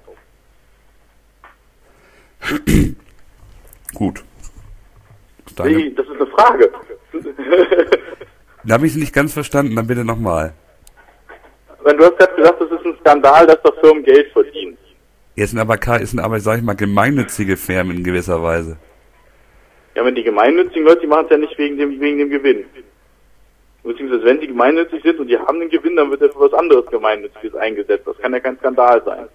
Gut. Das ist eine Frage. Da habe ich es nicht ganz verstanden, dann bitte nochmal. Wenn du hast gerade gesagt, das ist ein Skandal, dass da Firmen Geld verdienen. Jetzt sind aber, sag ich mal, gemeinnützige Firmen in gewisser Weise. Ja, wenn die gemeinnützigen Leute, die machen es ja nicht wegen dem Gewinn. Beziehungsweise wenn die gemeinnützig sind und die haben den Gewinn, dann wird ja für was anderes Gemeinnütziges eingesetzt. Das kann ja kein Skandal sein.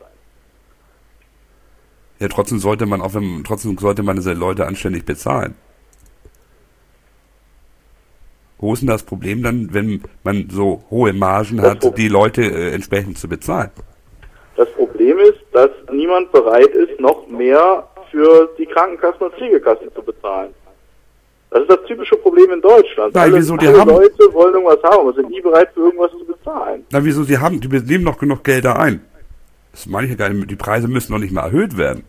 Ja, trotzdem sollte man diese Leute anständig bezahlen. Wo ist denn das Problem dann, wenn man so hohe Margen hat, die Leute entsprechend zu bezahlen? Das Problem ist, dass niemand bereit ist, noch mehr für die Krankenkassen und Pflegekassen zu bezahlen. Das ist das typische Problem in Deutschland. Nein, alle Leute wollen irgendwas haben, aber sind nie bereit, für irgendwas zu bezahlen. Na, wieso? Die nehmen noch genug Gelder ein. Das meine ich ja gar nicht. Die Preise müssen noch nicht mal erhöht werden.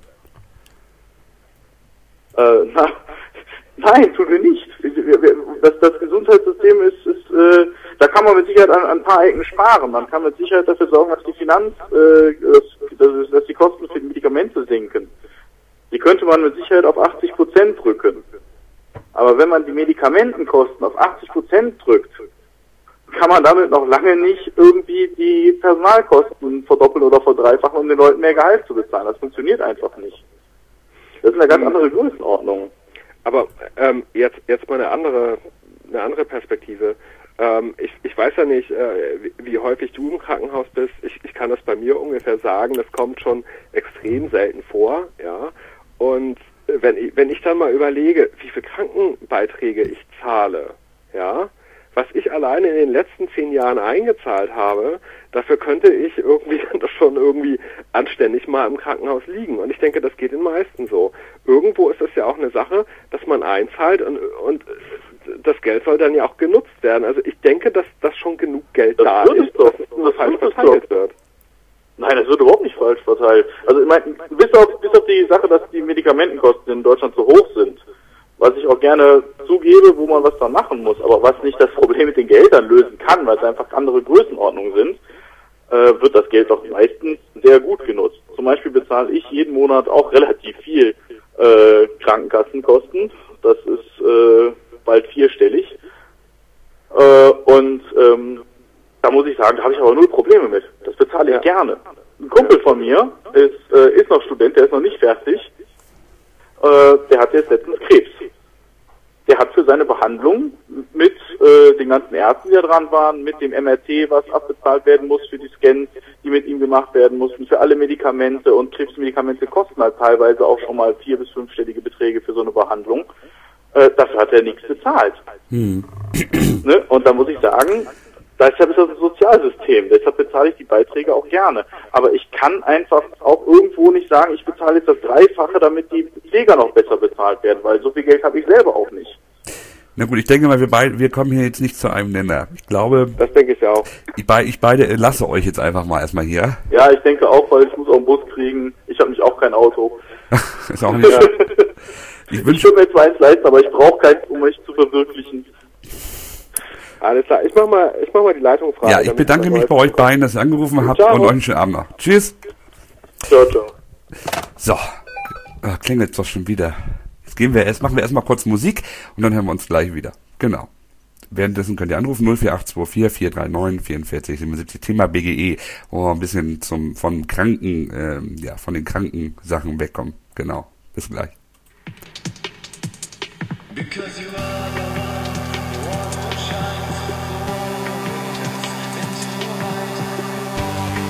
Nein, tun wir nicht. Das Gesundheitssystem ist da kann man mit Sicherheit an ein paar Ecken sparen. Man kann mit Sicherheit dafür sorgen, dass dass die Kosten für die Medikamente sinken. Die könnte man mit Sicherheit auf 80% drücken. Aber wenn man die Medikamentenkosten auf 80% drückt, kann man damit noch lange nicht irgendwie die Personalkosten verdoppeln oder verdreifachen, um den Leuten mehr Gehalt zu bezahlen. Das funktioniert einfach nicht. Das ist eine ganz andere Größenordnung. Aber jetzt mal eine andere Perspektive. Ich weiß ja nicht, wie häufig du im Krankenhaus bist. Ich kann das bei mir ungefähr sagen. Das kommt schon extrem selten vor, ja. Und wenn ich dann mal überlege, wie viel Krankenbeiträge ich zahle, ja, was ich alleine in den letzten 10 Jahren eingezahlt habe, dafür könnte ich irgendwie dann schon irgendwie anständig mal im Krankenhaus liegen. Und ich denke, das geht den meisten so. Irgendwo ist es ja auch eine Sache, dass man einzahlt und das Geld soll dann ja auch genutzt werden. Also ich denke, dass schon genug Geld da ist, dass es nur falsch verteilt wird. Nein, das wird überhaupt nicht falsch verteilt. Also ich meine, bis auf die Sache, dass die Medikamentenkosten in Deutschland so hoch sind, was ich auch gerne zugebe, wo man was dran machen muss, aber was nicht das Problem mit den Geldern lösen kann, weil es einfach andere Größenordnungen sind, wird das Geld doch meistens sehr gut genutzt. Zum Beispiel bezahle ich jeden Monat auch relativ viel Krankenkassenkosten. Das ist bald 4-stellig. Da muss ich sagen, da habe ich aber null Probleme mit. Das bezahle ich gerne. Ein Kumpel von mir ist noch Student, der ist noch nicht fertig. Der hat jetzt letztens Krebs. Der hat für seine Behandlung mit den ganzen Ärzten, die da dran waren, mit dem MRT, was abbezahlt werden muss für die Scans, die mit ihm gemacht werden mussten, für alle Medikamente, und Krebsmedikamente kosten halt teilweise auch schon mal 4- bis 5-stellige Beträge für so eine Behandlung. Dafür hat er nichts bezahlt. Ne? Und da muss ich sagen, deshalb ist das ein Sozialsystem, deshalb bezahle ich die Beiträge auch gerne. Aber ich kann einfach auch irgendwo nicht sagen, ich bezahle jetzt das Dreifache, damit die Pfleger noch besser bezahlt werden, weil so viel Geld habe ich selber auch nicht. Na gut, ich denke mal, wir kommen hier jetzt nicht zu einem Nenner. Ich glaube, Das denke ich auch. ich beide lasse euch jetzt einfach mal erstmal hier. Ja, ich denke auch, weil ich muss auch einen Bus kriegen. Ich habe nicht auch kein Auto. Ist auch nicht. Ich Ich wünsche, würde mir zwar eins leisten, aber ich brauche keins, um mich zu verwirklichen. Alles klar, ich mach mal die Leitung frei. ja, ich bedanke mich bei euch beiden, dass ihr angerufen habt Ciao. und euch einen schönen Abend noch. Tschüss. Ciao, ciao. So, klingelt doch schon wieder. Jetzt machen wir erstmal kurz Musik und dann hören wir uns gleich wieder. Genau. Währenddessen könnt ihr anrufen 04824 439 44 77. Thema BGE, wo wir ein bisschen von den kranken Sachen wegkommen. Genau. Bis gleich. Because you are the one who shines into the light.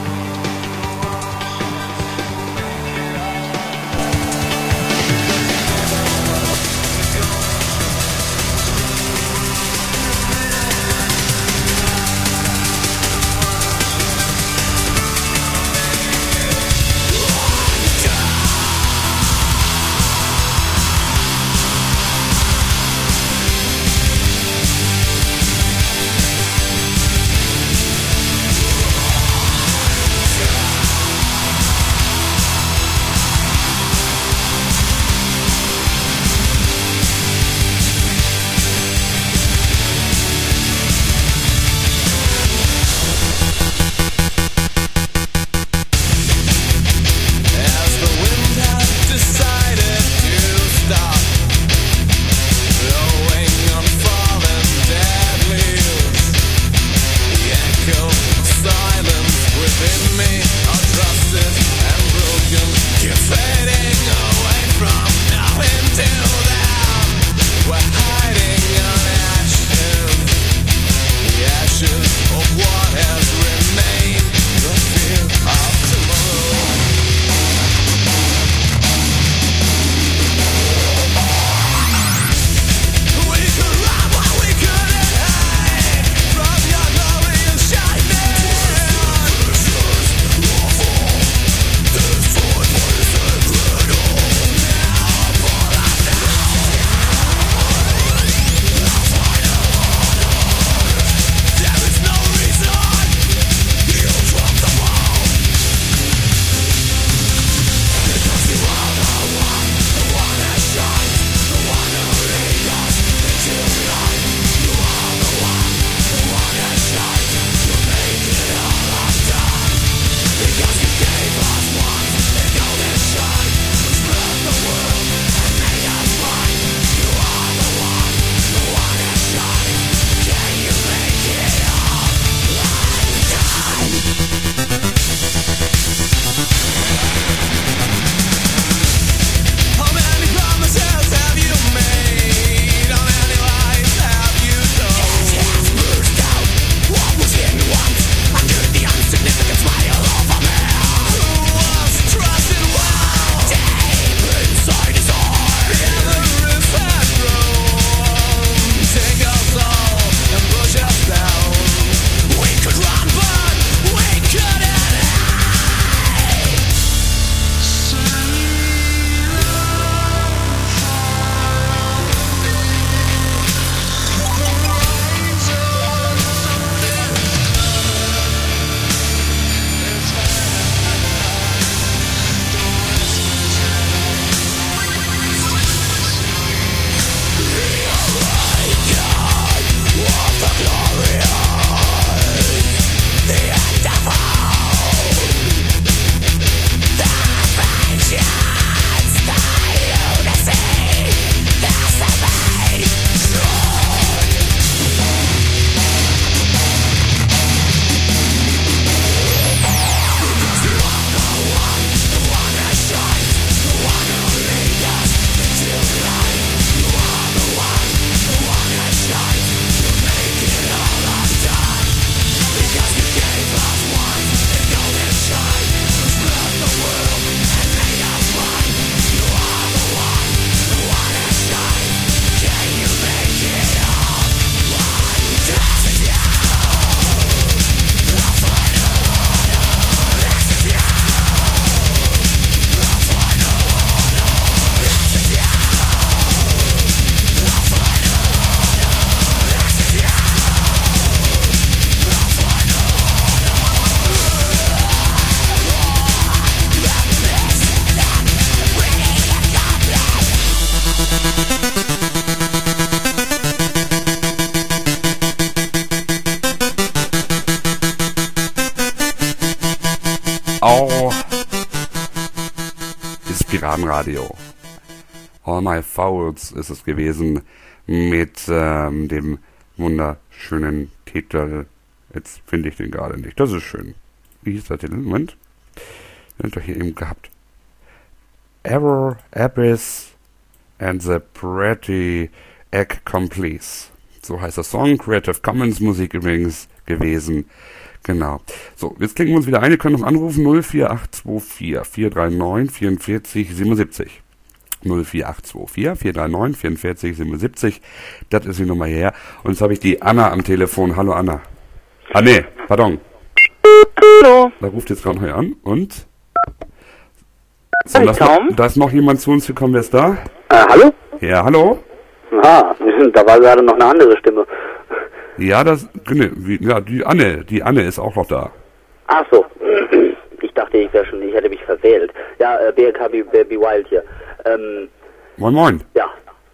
Piratenradio. All My Faults ist es gewesen mit dem wunderschönen Titel. Jetzt finde ich den gerade nicht. Das ist schön. Wie hieß der Titel? Moment. Den hab ich doch hier eben gehabt. Error, Abyss and the Pretty Egg Complice. So heißt der Song. Creative Commons Musik übrigens gewesen. Genau. So, jetzt klicken wir uns wieder ein. Ihr könnt uns anrufen 04824 439 44 77. 04824 439 44 77. Das ist die Nummer her. Und jetzt habe ich die Anna am Telefon. Hallo Anna. Ah nee, pardon. Hallo. Da ruft jetzt gerade neu an und... So, da ist noch jemand zu uns gekommen. Wer ist da? Hallo? Ja, hallo? Ah, da war gerade noch eine andere Stimme. Ja, die Anne ist auch noch da. Ach so. Ich dachte, ich hätte mich verwählt. Ja, BRK Be Wild hier. Moin moin. Ja.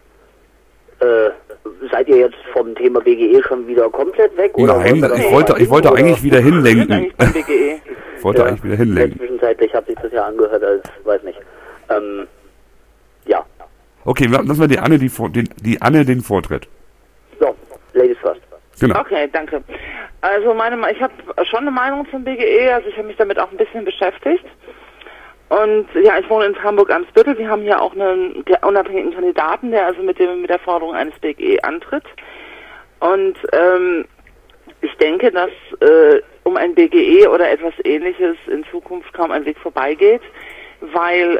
Seid ihr jetzt vom Thema BGE schon wieder komplett weg? Oder nein, ich wollte eigentlich wieder hinlenken. Ich wollte eigentlich wieder hinlenken. Zwischenzeitlich hat sich das ja angehört als, weiß nicht. Ja. Okay, lassen wir die Anne den Vortritt. So, Ladies first. Genau. Okay, danke. Also ich habe schon eine Meinung zum BGE, also ich habe mich damit auch ein bisschen beschäftigt. Und ja, ich wohne in Hamburg-Eimsbüttel. Wir haben hier auch einen unabhängigen Kandidaten, der also mit der Forderung eines BGE antritt. Und ich denke, dass um ein BGE oder etwas Ähnliches in Zukunft kaum ein Weg vorbeigeht, weil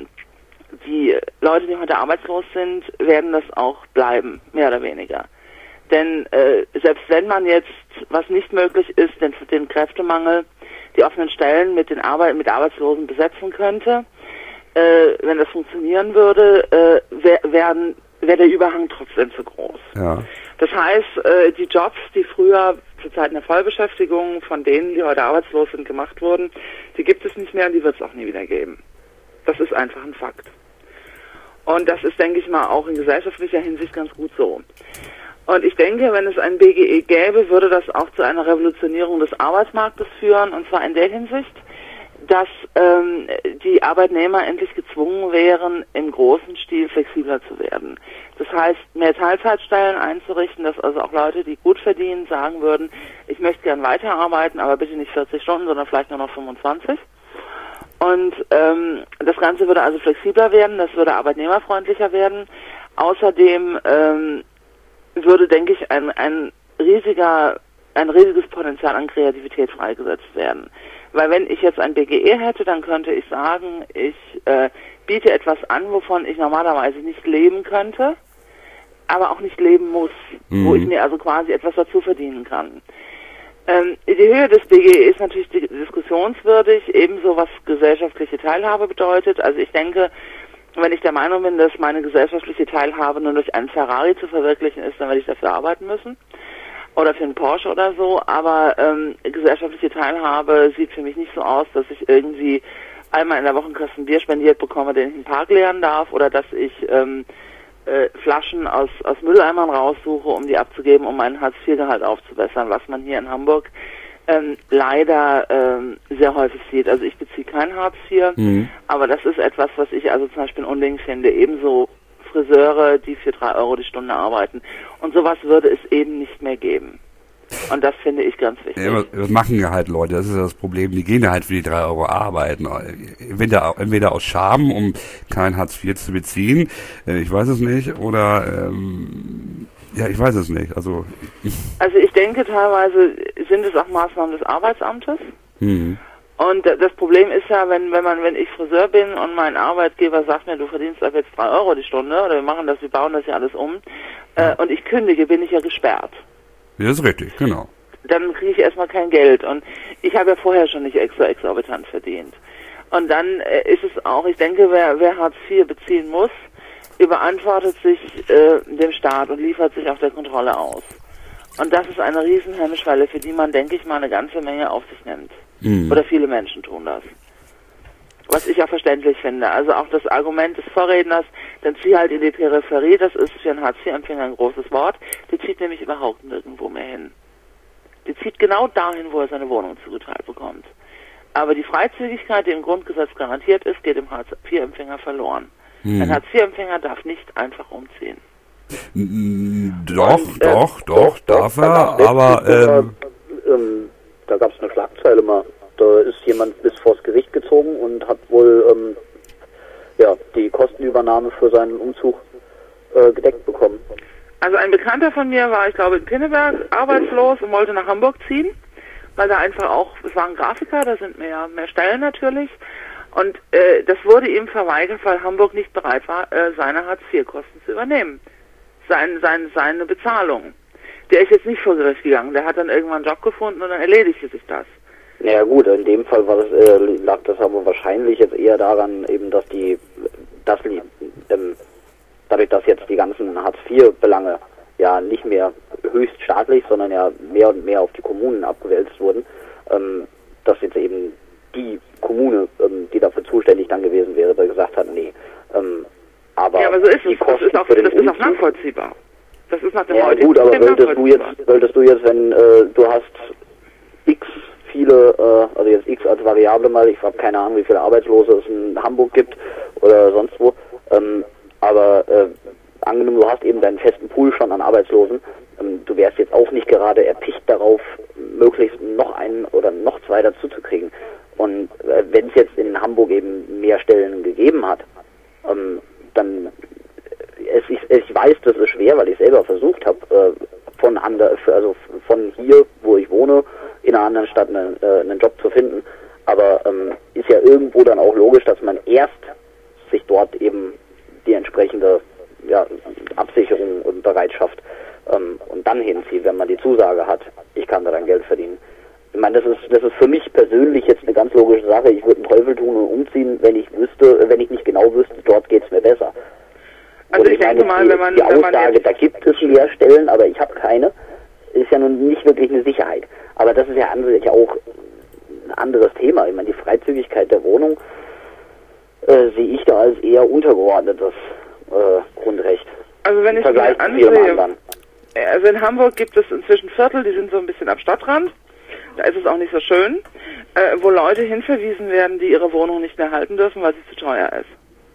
die Leute, die heute arbeitslos sind, werden das auch bleiben, mehr oder weniger. Denn selbst wenn man jetzt, was nicht möglich ist, den Kräftemangel, die offenen Stellen mit Arbeitslosen besetzen könnte, wenn das funktionieren würde, wäre der Überhang trotzdem zu groß. Ja. Das heißt, die Jobs, die früher zu Zeiten der Vollbeschäftigung von denen, die heute arbeitslos sind, gemacht wurden, die gibt es nicht mehr und die wird es auch nie wieder geben. Das ist einfach ein Fakt. Und das ist, denke ich mal, auch in gesellschaftlicher Hinsicht ganz gut so. Und ich denke, wenn es ein BGE gäbe, würde das auch zu einer Revolutionierung des Arbeitsmarktes führen, und zwar in der Hinsicht, dass die Arbeitnehmer endlich gezwungen wären, im großen Stil flexibler zu werden. Das heißt, mehr Teilzeitstellen einzurichten, dass also auch Leute, die gut verdienen, sagen würden, ich möchte gern weiterarbeiten, aber bitte nicht 40 Stunden, sondern vielleicht nur noch 25. Und das Ganze würde also flexibler werden, das würde arbeitnehmerfreundlicher werden. Außerdem würde, denke ich, ein riesiges Potenzial an Kreativität freigesetzt werden. Weil wenn ich jetzt ein BGE hätte, dann könnte ich sagen, ich biete etwas an, wovon ich normalerweise nicht leben könnte, aber auch nicht leben muss, wo ich mir also quasi etwas dazu verdienen kann. Die Höhe des BGE ist natürlich diskussionswürdig, ebenso was gesellschaftliche Teilhabe bedeutet. Also ich denke, wenn ich der Meinung bin, dass meine gesellschaftliche Teilhabe nur durch einen Ferrari zu verwirklichen ist, dann werde ich dafür arbeiten müssen. Oder für einen Porsche oder so. Aber gesellschaftliche Teilhabe sieht für mich nicht so aus, dass ich irgendwie einmal in der Woche einen Kasten Bier spendiert bekomme, den ich im Park leeren darf. Oder dass ich Flaschen aus Mülleimern raussuche, um die abzugeben, um meinen Hartz-IV-Gehalt aufzubessern, was man hier in Hamburg leider sehr häufig sieht. Also ich beziehe kein Hartz IV, aber das ist etwas, was ich also zum Beispiel unbedingt finde. Ebenso Friseure, die für 3 Euro die Stunde arbeiten. Und sowas würde es eben nicht mehr geben. Und das finde ich ganz wichtig. Ja, was machen ja halt Leute? Das ist ja das Problem. Die gehen ja halt für die 3 Euro arbeiten. Entweder aus Scham, um kein Hartz IV zu beziehen. Ich weiß es nicht. Oder, ja, ich weiß es nicht. Also ich denke, teilweise sind es auch Maßnahmen des Arbeitsamtes. Und das Problem ist ja, wenn ich Friseur bin und mein Arbeitgeber sagt mir, du verdienst ab jetzt 3 Euro die Stunde, oder wir bauen das ja alles um, und ich kündige, bin ich ja gesperrt. Ja, das ist richtig, genau. Dann kriege ich erstmal kein Geld. Und ich habe ja vorher schon nicht exorbitant verdient. Und dann ist es auch, ich denke, wer Hartz IV beziehen muss, überantwortet sich dem Staat und liefert sich auf der Kontrolle aus. Und das ist eine riesen Hemmschwelle, für die man, denke ich mal, eine ganze Menge auf sich nimmt. Oder viele Menschen tun das. Was ich auch verständlich finde. Also auch das Argument des Vorredners, dann zieh halt in die Peripherie, das ist für einen Hartz-IV-Empfänger ein großes Wort, die zieht nämlich überhaupt nirgendwo mehr hin. Die zieht genau dahin, wo er seine Wohnung zugeteilt bekommt. Aber die Freizügigkeit, die im Grundgesetz garantiert ist, geht dem Hartz-IV-Empfänger verloren. Ein Hartz-IV-Empfänger darf nicht einfach umziehen. Doch, darf er, aber da gab es eine Schlagzeile mal. Da ist jemand bis vors Gericht gezogen und hat wohl die Kostenübernahme für seinen Umzug gedeckt bekommen. Also ein Bekannter von mir war, ich glaube, in Pinneberg arbeitslos und wollte nach Hamburg ziehen, weil da einfach auch, es war ein Grafiker, da sind mehr Stellen natürlich. Und das wurde ihm verweigert, weil Hamburg nicht bereit war, seine Hartz-IV-Kosten zu übernehmen. Seine Bezahlung. Der ist jetzt nicht vor Gericht gegangen, der hat dann irgendwann einen Job gefunden und dann erledigte sich das. Naja gut, in dem Fall lag das aber wahrscheinlich jetzt eher daran, eben, dass dadurch, dass jetzt die ganzen Hartz-IV-Belange ja nicht mehr höchst staatlich, sondern ja mehr und mehr auf die Kommunen abgewälzt wurden, dass jetzt eben die Kommune, die dafür zuständig dann gewesen wäre, da gesagt hat, nee. Aber so ist die es. Kosten Das ist auch nachvollziehbar. Das ist nach dem ja gut, aber wolltest du jetzt, wenn du hast x viele, also jetzt x als Variable mal, ich habe keine Ahnung, wie viele Arbeitslose es in Hamburg gibt oder sonst wo, aber angenommen, du hast eben deinen festen Pool schon an Arbeitslosen, du wärst jetzt auch nicht gerade erpicht darauf, möglichst noch einen oder noch zwei dazu zu kriegen. Und wenn es jetzt in Hamburg eben mehr Stellen gegeben hat, dann ich weiß, das ist schwer, weil ich selber versucht habe, von hier, wo ich wohne, in einer anderen Stadt einen Job zu finden. Aber ist ja irgendwo dann auch logisch, dass man erst sich dort eben die entsprechende Absicherung und Bereitschaft und dann hinzieht, wenn man die Zusage hat, ich kann da dann Geld verdienen. Ich meine, das ist für mich persönlich jetzt eine ganz logische Sache. Ich würde einen Teufel tun und umziehen, wenn ich nicht genau wüsste, dort geht's mir besser. Also ich denke mal, wenn man Aussage, da gibt es Lehrstellen, aber ich habe keine, ist ja nun nicht wirklich eine Sicherheit. Aber das ist ja an sich auch ein anderes Thema. Ich meine, die Freizügigkeit der Wohnung sehe ich da als eher untergeordnetes Grundrecht. Also wenn ich mir ansehe, also in Hamburg gibt es inzwischen Viertel, die sind so ein bisschen am Stadtrand. Da ist es auch nicht so schön, wo Leute hinverwiesen werden, die ihre Wohnung nicht mehr halten dürfen, weil sie zu teuer ist.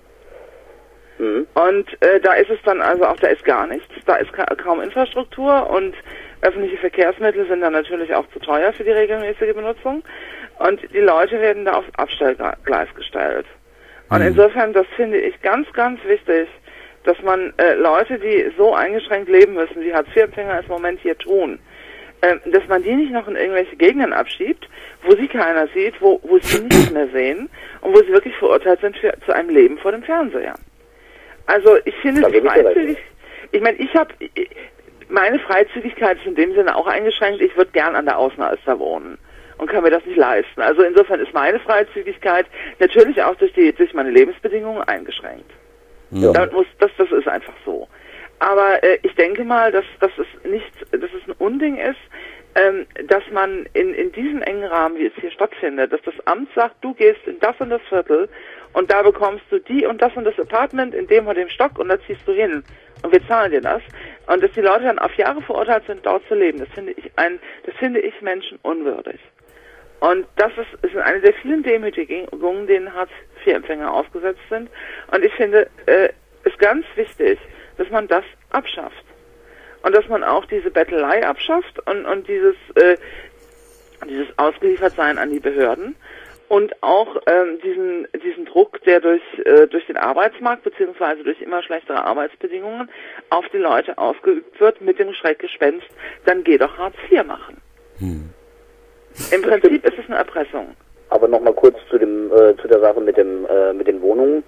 Und da ist es dann also auch, da ist gar nichts, da ist kaum Infrastruktur und öffentliche Verkehrsmittel sind dann natürlich auch zu teuer für die regelmäßige Benutzung und die Leute werden da aufs Abstellgleis gestellt. Und insofern, das finde ich ganz, ganz wichtig, dass man Leute, die so eingeschränkt leben müssen, wie Hartz-IV-Empfänger es im Moment hier tun, dass man die nicht noch in irgendwelche Gegenden abschiebt, wo sie keiner sieht, wo sie nicht mehr sehen und wo sie wirklich verurteilt sind zu einem Leben vor dem Fernseher. Also ich finde die Freizügigkeit, ich meine, meine Freizügigkeit ist in dem Sinne auch eingeschränkt, ich würde gern an der Außenalster wohnen und kann mir das nicht leisten. Also insofern ist meine Freizügigkeit natürlich auch durch meine Lebensbedingungen eingeschränkt. Ja. Das ist einfach so. Aber ich denke mal, dass es ein Unding ist, dass man in diesem engen Rahmen, wie es hier stattfindet, dass das Amt sagt, du gehst in das und das Viertel und da bekommst du die und das Apartment in dem und dem Stock und da ziehst du hin und wir zahlen dir das. Und dass die Leute dann auf Jahre verurteilt sind, dort zu leben, das finde ich menschenunwürdig. Und das ist eine der vielen Demütigungen, denen Hartz-IV-Empfänger ausgesetzt sind. Und ich finde, ist ganz wichtig, dass man das abschafft. Und dass man auch diese Bettelei abschafft und dieses Ausgeliefertsein an die Behörden und auch diesen Druck, der durch den Arbeitsmarkt beziehungsweise durch immer schlechtere Arbeitsbedingungen auf die Leute ausgeübt wird mit dem Schreckgespenst, dann geh doch Hartz IV machen. Im Prinzip ist es eine Erpressung. Aber nochmal kurz zu der Sache mit den Wohnungen.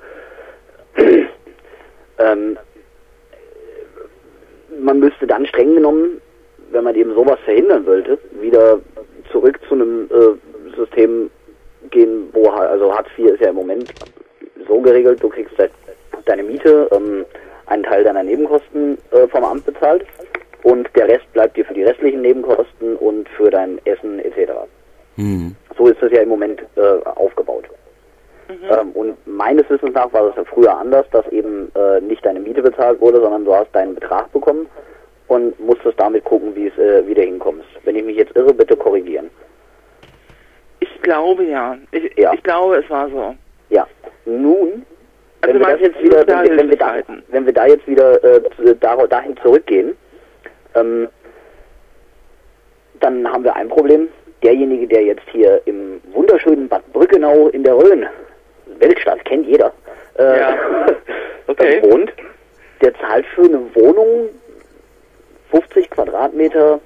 Man müsste dann streng genommen, wenn man eben sowas verhindern wollte, wieder zurück zu einem System gehen, wo also Hartz IV ist ja im Moment so geregelt, du kriegst deine Miete, einen Teil deiner Nebenkosten vom Amt bezahlt und der Rest bleibt dir für die restlichen Nebenkosten und für dein Essen etc. So ist das ja im Moment aufgebaut. Und meines Wissens nach war das ja früher anders, dass eben nicht deine Miete bezahlt wurde, sondern du hast deinen Betrag bekommen und musstest damit gucken, wie du hinkommst. Wenn ich mich jetzt irre, bitte korrigieren. Ich Ich glaube ja. Ich glaube, es war so. Ja. Nun, Also wenn wir das jetzt wieder, wenn wir da jetzt wieder dahin zurückgehen, dann haben wir ein Problem. Derjenige, der jetzt hier im wunderschönen Bad Brückenau in der Rhön, Weltstadt, kennt jeder, okay. wohnt, der zahlt für eine Wohnung 50 Quadratmeter,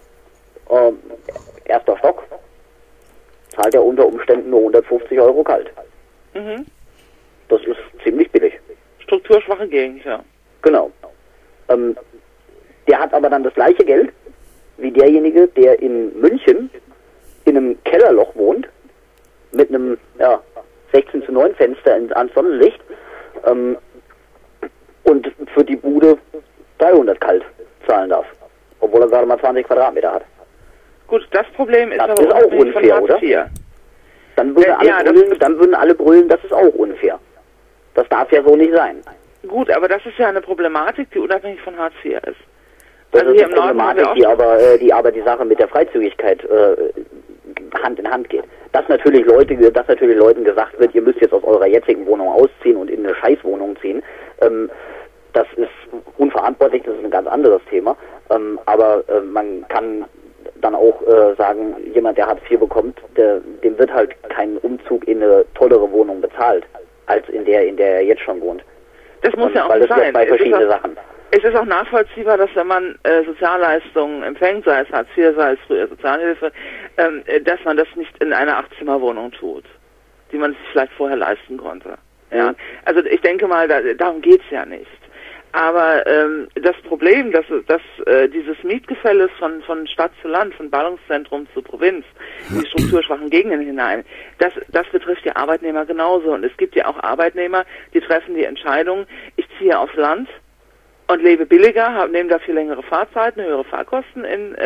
erster Stock, zahlt er unter Umständen nur 150 Euro kalt. Mhm. Das ist ziemlich billig. Strukturschwache Gegend, ja. Genau. Der hat aber dann das gleiche Geld wie derjenige, der in München in einem Kellerloch wohnt, mit einem 16:9 Fenster ans Sonnenlicht, und für die Bude 300 kalt zahlen darf, obwohl er gerade mal 20 Quadratmeter hat. Gut, das Problem ist das aber ist auch unfair, oder? Dann würden alle brüllen, das ist auch unfair. Das darf ja so nicht sein. Gut, aber das ist ja eine Problematik, die unabhängig von Hartz IV ist. Das also ist hier eine im Norden haben Problematik, die aber die Sache mit der Freizügigkeit Hand in Hand geht. Dass natürlich Leuten gesagt wird, ihr müsst jetzt aus eurer jetzigen Wohnung ausziehen und in eine Scheißwohnung ziehen, das ist unverantwortlich, das ist ein ganz anderes Thema. Aber man kann dann auch sagen, jemand, der Hartz IV bekommt, dem wird halt kein Umzug in eine tollere Wohnung bezahlt, als in der er jetzt schon wohnt. Das muss ja auch weil nicht das sein. Zwei verschiedene Sachen. Es ist auch nachvollziehbar, dass wenn man Sozialleistungen empfängt, sei es Hartz IV, sei es früher Sozialhilfe, dass man das nicht in einer 8-Zimmer-Wohnung tut, die man sich vielleicht vorher leisten konnte. Ja, also ich denke mal, darum geht's ja nicht. Aber das Problem, dass dieses Mietgefälle von Stadt zu Land, von Ballungszentrum zu Provinz, in die strukturschwachen Gegenden hinein, das betrifft die Arbeitnehmer genauso. Und es gibt ja auch Arbeitnehmer, die treffen die Entscheidung, ich ziehe aufs Land und lebe billiger, nehmen dafür längere Fahrzeiten, höhere Fahrkosten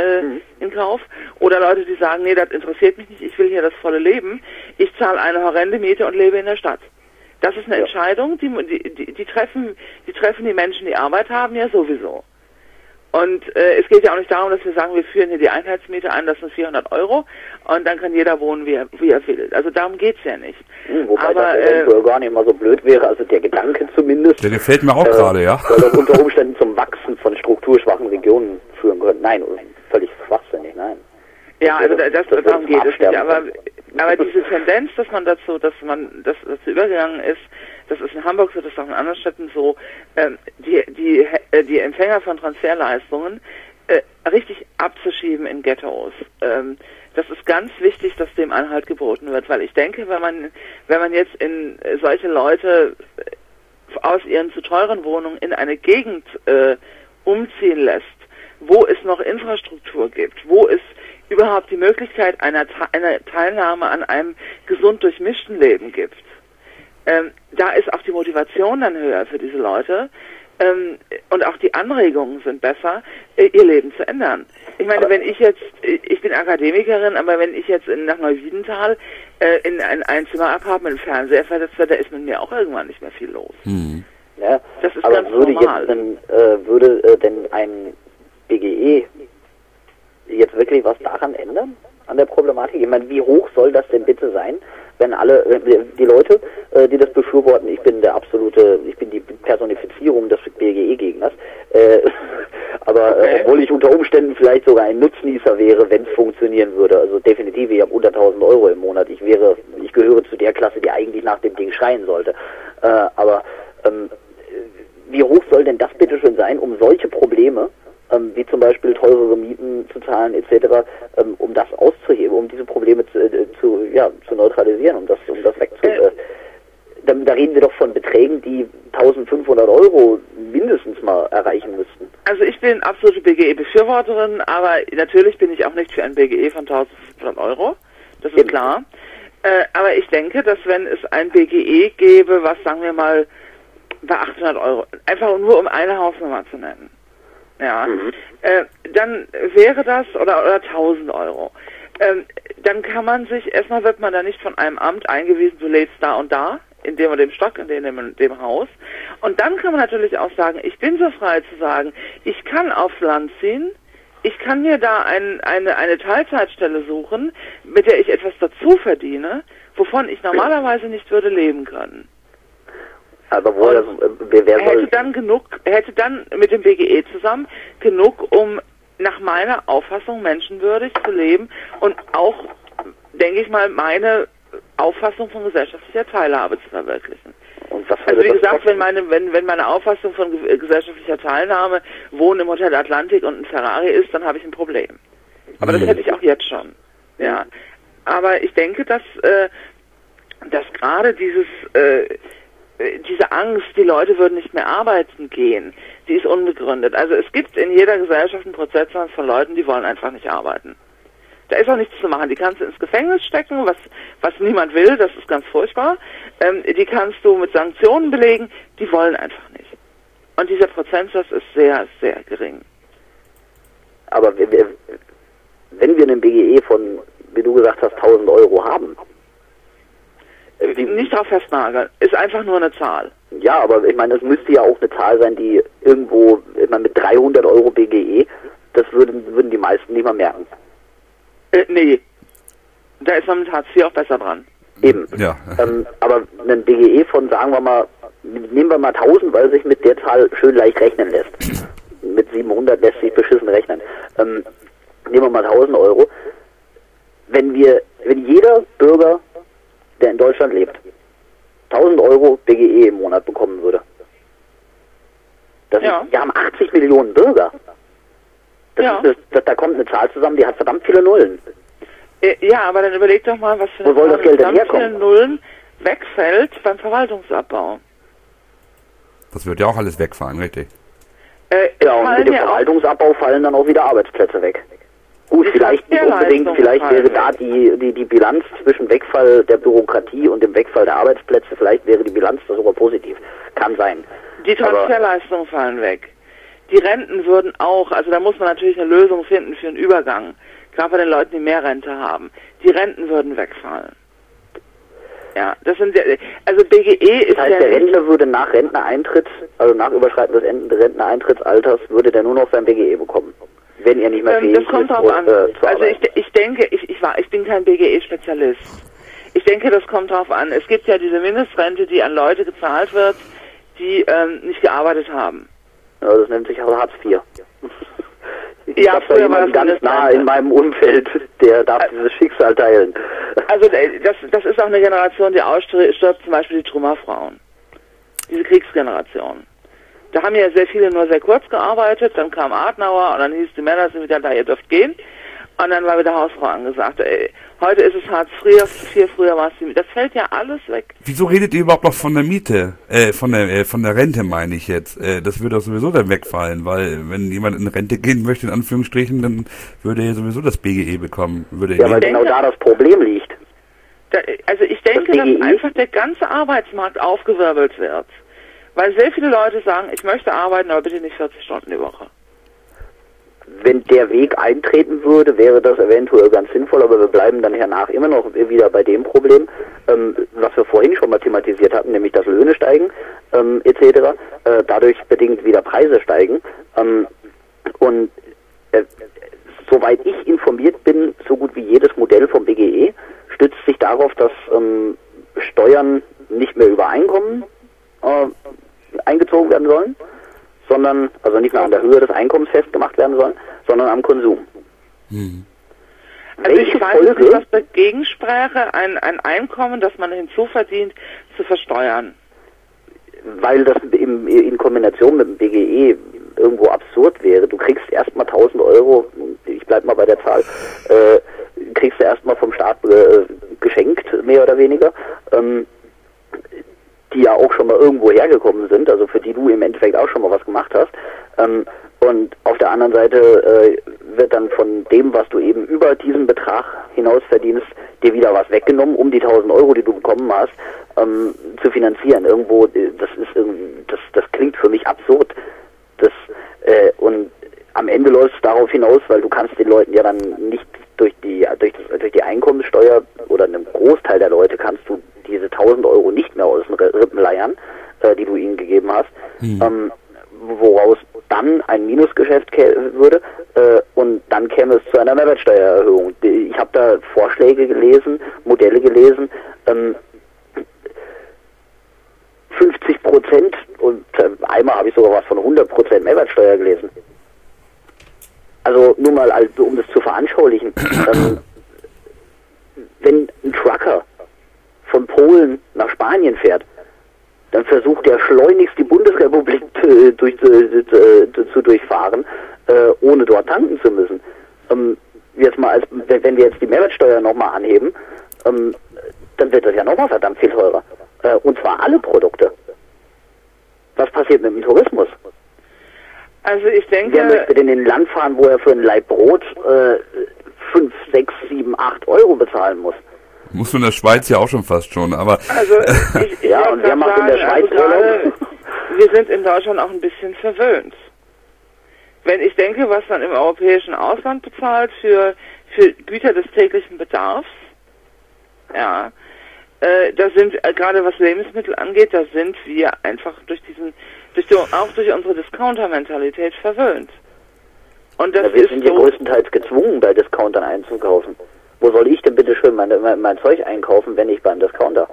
in Kauf. Oder Leute, die sagen, nee, das interessiert mich nicht, ich will hier das volle Leben, ich zahle eine horrende Miete und lebe in der Stadt. Das ist eine Entscheidung, die treffen die Menschen, die Arbeit haben, ja sowieso. Und es geht ja auch nicht darum, dass wir sagen, wir führen hier die Einheitsmiete ein, das sind 400 Euro und dann kann jeder wohnen, wie er will. Also darum geht's ja nicht. Wobei aber, das eventuell gar nicht mal so blöd wäre, also der Gedanke zumindest. Der gefällt mir auch gerade, ja. Weil das unter Umständen zum Wachsen von strukturschwachen Regionen führen könnte. Nein, völlig schwachsinnig, nein. Ja, also darum geht es nicht. Aber diese Tendenz, dass dazu übergegangen ist, das ist in Hamburg so, das ist auch in anderen Städten so, die Empfänger von Transferleistungen richtig abzuschieben in Ghettos. Das ist ganz wichtig, dass dem Einhalt geboten wird, weil ich denke, wenn man jetzt in solche Leute aus ihren zu teuren Wohnungen in eine Gegend umziehen lässt, wo es noch Infrastruktur gibt, wo es überhaupt die Möglichkeit einer Teilnahme an einem gesund durchmischten Leben gibt, da ist auch die Motivation dann höher für diese Leute und auch die Anregungen sind besser, ihr Leben zu ändern. Ich meine, ich bin Akademikerin, aber wenn ich jetzt nach Neuwiedental in ein Einzimmer-Apartment mit Fernseher versetzt werde, da ist mit mir auch irgendwann nicht mehr viel los. Ja, das ist aber ganz normal. Würde denn ein BGE jetzt wirklich was daran ändern, an der Problematik? Ich meine, wie hoch soll das denn bitte sein, wenn die Leute, die das befürworten, ich bin die Personifizierung des BGE-Gegners, aber obwohl ich unter Umständen vielleicht sogar ein Nutznießer wäre, wenn es funktionieren würde, also definitiv, ich habe 100.000 Euro im Monat, ich gehöre zu der Klasse, die eigentlich nach dem Ding schreien sollte, aber wie hoch soll denn das bitte schon sein, um solche Probleme, wie zum Beispiel teurere Mieten zu zahlen etc., um das auszuheben, um diese Probleme zu neutralisieren, um das wegzunehmen. Da reden wir doch von Beträgen, die 1.500 Euro mindestens mal erreichen müssten. Also ich bin absolute BGE-Befürworterin, aber natürlich bin ich auch nicht für ein BGE von 1.500 Euro, das ist klar. Aber ich denke, dass wenn es ein BGE gäbe, was sagen wir mal bei 800 Euro, einfach nur um eine Hausnummer zu nennen, ja, dann wäre das, oder 1000 Euro. Dann kann man sich, erstmal wird man da nicht von einem Amt eingewiesen, du lebst da und da, in dem und dem Stock, in dem Haus. Und dann kann man natürlich auch sagen, ich bin so frei zu sagen, ich kann aufs Land ziehen, ich kann mir da eine Teilzeitstelle suchen, mit der ich etwas dazu verdiene, wovon ich normalerweise nicht würde leben können. Aber wo das, wer hätte dann mit dem BGE zusammen genug, um nach meiner Auffassung menschenwürdig zu leben und auch, denke ich mal, meine Auffassung von gesellschaftlicher Teilhabe zu verwirklichen. Und was also wie gesagt, wenn meine Auffassung von gesellschaftlicher Teilnahme Wohnen im Hotel Atlantik und ein Ferrari ist, dann habe ich ein Problem. Aber das hätte ich auch jetzt schon. Ja. Aber ich denke, dass gerade diese Angst, die Leute würden nicht mehr arbeiten gehen, die ist unbegründet. Also es gibt in jeder Gesellschaft einen Prozentsatz von Leuten, die wollen einfach nicht arbeiten. Da ist auch nichts zu machen. Die kannst du ins Gefängnis stecken, was niemand will, das ist ganz furchtbar. Die kannst du mit Sanktionen belegen, die wollen einfach nicht. Und dieser Prozentsatz ist sehr, sehr gering. Aber wenn wir einen BGE von, wie du gesagt hast, 1000 Euro haben, nicht drauf festnageln, ist einfach nur eine Zahl. Ja, aber ich meine, es müsste ja auch eine Zahl sein, die irgendwo, ich meine, mit 300 Euro BGE, das würden die meisten nicht mal merken. Nee, da ist man mit Hartz IV auch besser dran. Eben. Ja. Aber ein BGE von, sagen wir mal, nehmen wir mal 1000, weil sich mit der Zahl schön leicht rechnen lässt. Mit 700 lässt sich beschissen rechnen. Nehmen wir mal 1000 Euro. Wenn jeder Bürger, der in Deutschland lebt, 1000 Euro BGE im Monat bekommen würde. Wir haben 80 Millionen Bürger. Da kommt eine Zahl zusammen, die hat verdammt viele Nullen. Ja, aber dann überleg doch mal, was für Wo soll das Geld denn herkommen? Viele Nullen wegfällt beim Verwaltungsabbau. Das wird ja auch alles wegfallen, richtig? Und mit dem Verwaltungsabbau fallen dann auch wieder Arbeitsplätze weg. Gut, vielleicht nicht unbedingt, vielleicht wäre da die Bilanz zwischen Wegfall der Bürokratie und dem Wegfall der Arbeitsplätze, vielleicht wäre die Bilanz da sogar positiv. Kann sein. Die Transferleistungen fallen weg. Die Renten würden auch, also da muss man natürlich eine Lösung finden für einen Übergang. Gerade bei den Leuten, die mehr Rente haben. Die Renten würden wegfallen. Ja, das sind also BGE ist das heißt, der Rentner würde nach Renteneintritt, also nach Überschreiten des Renteneintrittsalters, würde der nur noch sein BGE bekommen. Wenn er nicht mehr fähig ist. Das kommt drauf an. Also ich denke, ich bin kein BGE-Spezialist. Ich denke, das kommt drauf an. Es gibt ja diese Mindestrente, die an Leute gezahlt wird, die nicht gearbeitet haben. Ja, das nennt sich auch Hartz IV. Ich habe da jemanden ganz nah in meinem Umfeld, der darf dieses Schicksal teilen. Also das ist auch eine Generation, die ausstirbt, zum Beispiel die Trümmerfrauen. Diese Kriegsgeneration. Da haben ja sehr viele nur sehr kurz gearbeitet, dann kam Adenauer und dann hieß die Männer sind wieder da, ihr dürft gehen. Und dann war wieder Hausfrau angesagt. Heute ist es Hartz IV, früher war es die Miete. Das fällt ja alles weg. Wieso redet ihr überhaupt noch von der Miete? Von der Rente meine ich jetzt. Das würde doch sowieso dann wegfallen, weil wenn jemand in Rente gehen möchte, in Anführungsstrichen, dann würde er sowieso das BGE bekommen. Weil genau da das Problem liegt. Also ich denke, dass einfach der ganze Arbeitsmarkt aufgewirbelt wird. Weil sehr viele Leute sagen, ich möchte arbeiten, aber bitte nicht 40 Stunden die Woche. Wenn der Weg eintreten würde, wäre das eventuell ganz sinnvoll, aber wir bleiben dann hernach immer noch wieder bei dem Problem, was wir vorhin schon mal thematisiert hatten, nämlich dass Löhne steigen, etc., dadurch bedingt wieder Preise steigen. Soweit ich informiert bin, so gut wie jedes Modell vom BGE stützt sich darauf, dass Steuern nicht mehr über Einkommen eingezogen werden sollen, sondern, also nicht mehr an der Höhe des Einkommens festgemacht werden sollen, sondern am Konsum. Also ich weiß nicht, was dagegen spräche, ein Einkommen, das man hinzuverdient, zu versteuern. Weil das in Kombination mit dem BGE irgendwo absurd wäre. Du kriegst erstmal 1000 Euro, ich bleib mal bei der Zahl, kriegst du erstmal vom Staat geschenkt, mehr oder weniger, die ja auch schon mal irgendwo hergekommen sind, also für die du im Endeffekt auch schon mal was gemacht hast. Und auf der anderen Seite wird dann von dem, was du eben über diesen Betrag hinaus verdienst, dir wieder was weggenommen, um die 1000 Euro, die du bekommen hast, zu finanzieren. Irgendwo, das klingt für mich absurd. Und am Ende läuft es darauf hinaus, weil du kannst den Leuten ja dann nicht durch die Einkommenssteuer oder einem Großteil der Leute kannst du diese 1000 Euro nicht mehr aus den Rippen leiern, die du ihnen gegeben hast, woraus dann ein Minusgeschäft würde und dann käme es zu einer Mehrwertsteuererhöhung. Ich habe da Vorschläge gelesen, Modelle gelesen, 50% und einmal habe ich sogar was von 100% Mehrwertsteuer gelesen. Also nur mal, um das zu veranschaulichen, wenn ein Trucker von Polen nach Spanien fährt, dann versucht er schleunigst die Bundesrepublik zu durchfahren, ohne dort tanken zu müssen. Jetzt mal wenn wir jetzt die Mehrwertsteuer nochmal anheben, dann wird das ja nochmal verdammt viel teurer. Und zwar alle Produkte. Was passiert mit dem Tourismus? Also ich denke... Wer möchte denn in ein Land fahren, wo er für ein Laib Brot 5, 6, 7, 8 Euro bezahlen muss? Muss in der Schweiz ja auch schon fast schon, aber... Also ich ja, und wer macht in der Schweiz Urlaub? Wir sind in Deutschland auch ein bisschen verwöhnt. Wenn ich denke, was man im europäischen Ausland bezahlt für Güter des täglichen Bedarfs, ja, da sind, gerade was Lebensmittel angeht, da sind wir einfach auch durch unsere Discounter-Mentalität verwöhnt. Und das wir sind ja größtenteils gezwungen, bei Discountern einzukaufen. Wo soll ich denn bitte schön mein Zeug einkaufen, wenn nicht beim Discounter?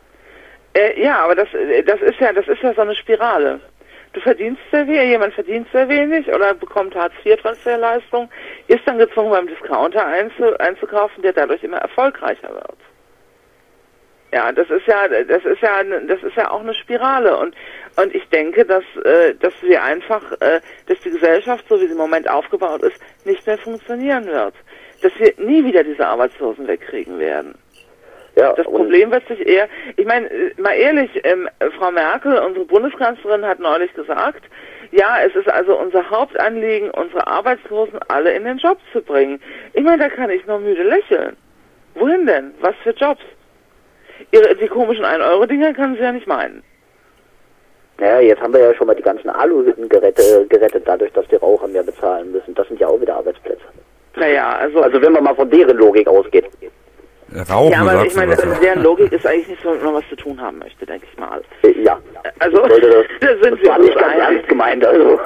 Ja, aber das ist ja so eine Spirale. Du verdienst sehr wenig, jemand verdient sehr wenig oder bekommt Hartz-IV-Transferleistung, ist dann gezwungen, beim Discounter einzukaufen, der dadurch immer erfolgreicher wird. Ja, das ist ja auch eine Spirale und ich denke, dass wir einfach, dass die Gesellschaft, so wie sie im Moment aufgebaut ist, nicht mehr funktionieren wird. Dass wir nie wieder diese Arbeitslosen wegkriegen werden. Ja, das Problem wird sich eher, ich meine, mal ehrlich, Frau Merkel, unsere Bundeskanzlerin, hat neulich gesagt, ja, es ist also unser Hauptanliegen, unsere Arbeitslosen alle in den Job zu bringen. Ich meine, da kann ich nur müde lächeln. Wohin denn? Was für Jobs? Die komischen 1-Euro-Dinger kann sie ja nicht meinen. Naja, jetzt haben wir ja schon mal die ganzen Aluhütten gerettet, dadurch, dass die Raucher mehr bezahlen müssen. Das sind ja auch wieder Arbeitsplätze. Naja, also wenn man mal von deren Logik ausgeht. Rauchen, ja, aber ich meine, deren Logik ist eigentlich nicht so, wenn man was zu tun haben möchte, denke ich mal. Ja. Also, da sind wir nicht ganz ernst gemeint, also.